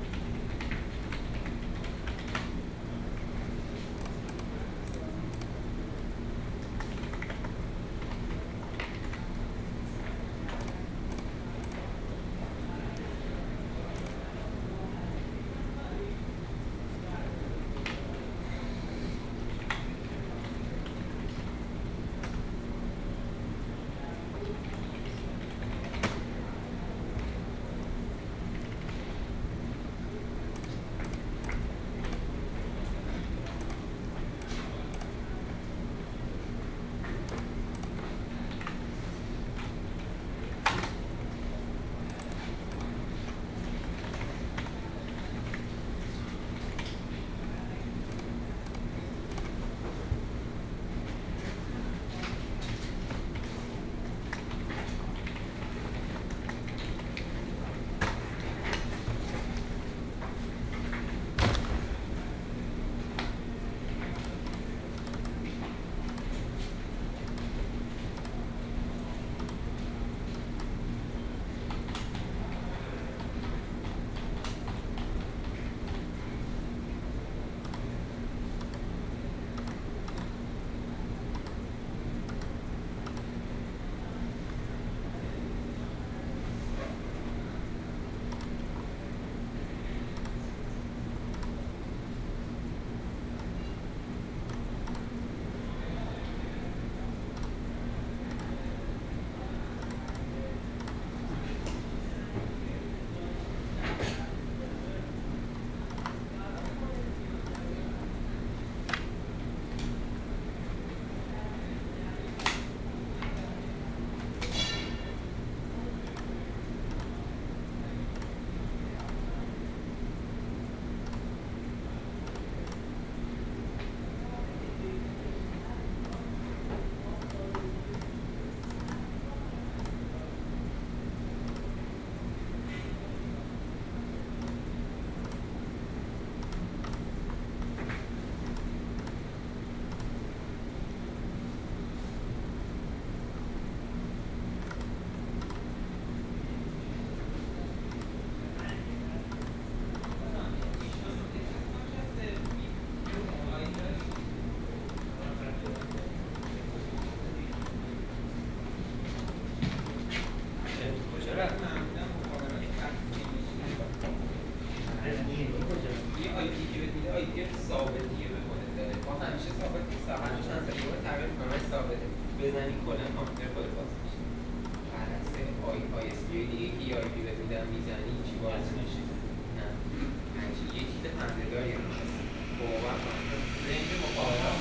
بزنی کلا کامپیوتر خود باز میشه. بعد از آی اس پی دیگه که آی پی بزنی میزنی چی باز میشه؟ نه. همچین یه چیز پندگاهی میشه. باور کن. رنج مقاومت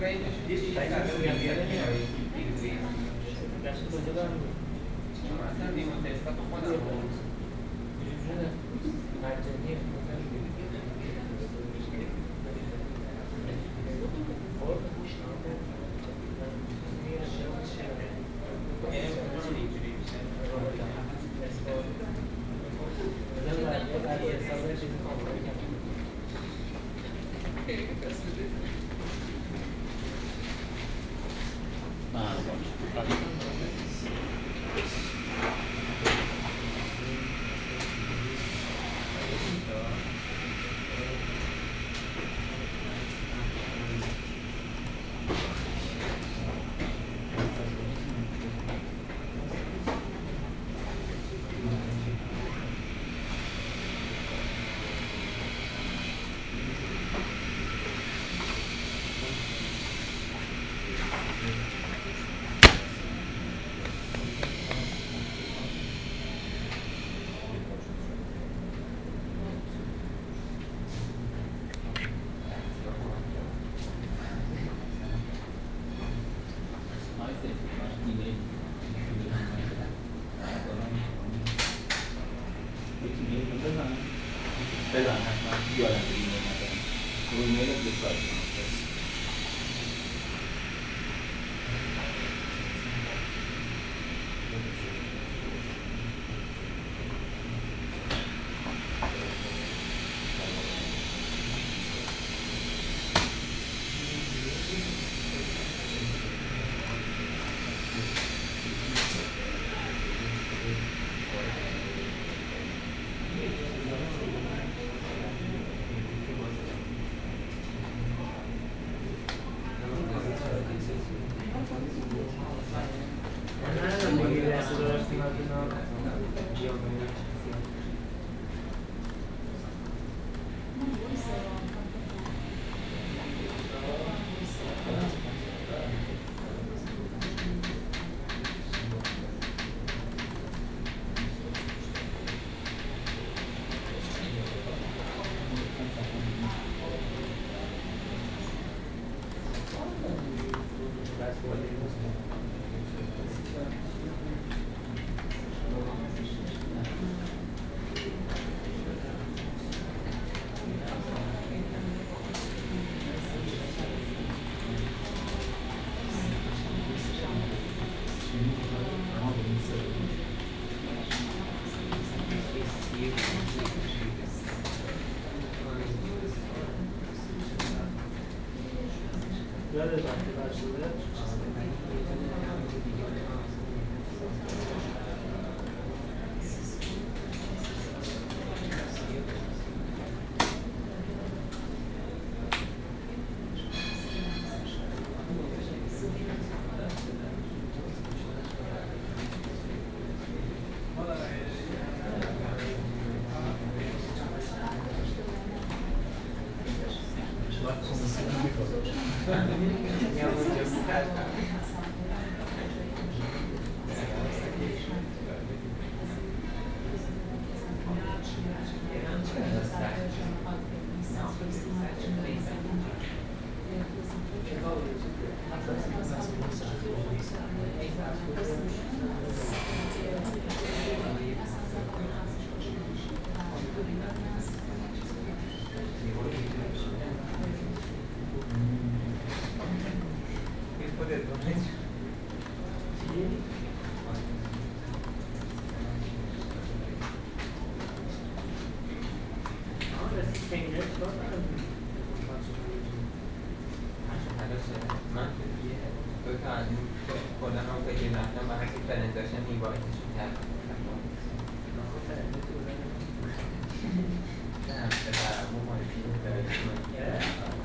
رنجش یه چیزی که بیاره میاره دست کجا دارم مثلا ریموت دسکتاپ خودم مرجعیه بزن حتما یادم بگیم رو ایمیل بسازیم من دو تا از این کلا هم که رفتم با حسی پرزنتیشن اینوایتشون کردم نه به برامون معرفی کردم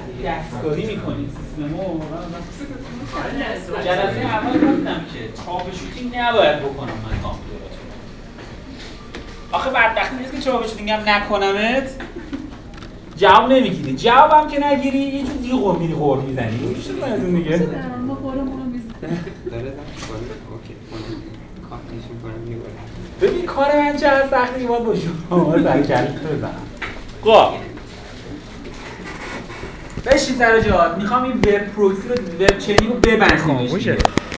دستکاری میکنید سیستمو. جلسه اول گفتم که چاپ شوتینگ نباید بکنم من کامپیوتراتون. آخه بدبختی نیست که چاپ شوتینگ هم نکنمت جواب نمیگیری. جوابم که نگیری یه جور دیگه غور میزنی. میشه من دیگه. ما قورمون رو میزنیم. داره اوکی. کاتیشون کنم میبره. ببین کار من چه از سختی که باید با شما سر کلش بزنم. خب بشین سر جات. میخوام این وب پروکسی رو وب چینی رو ببندیم.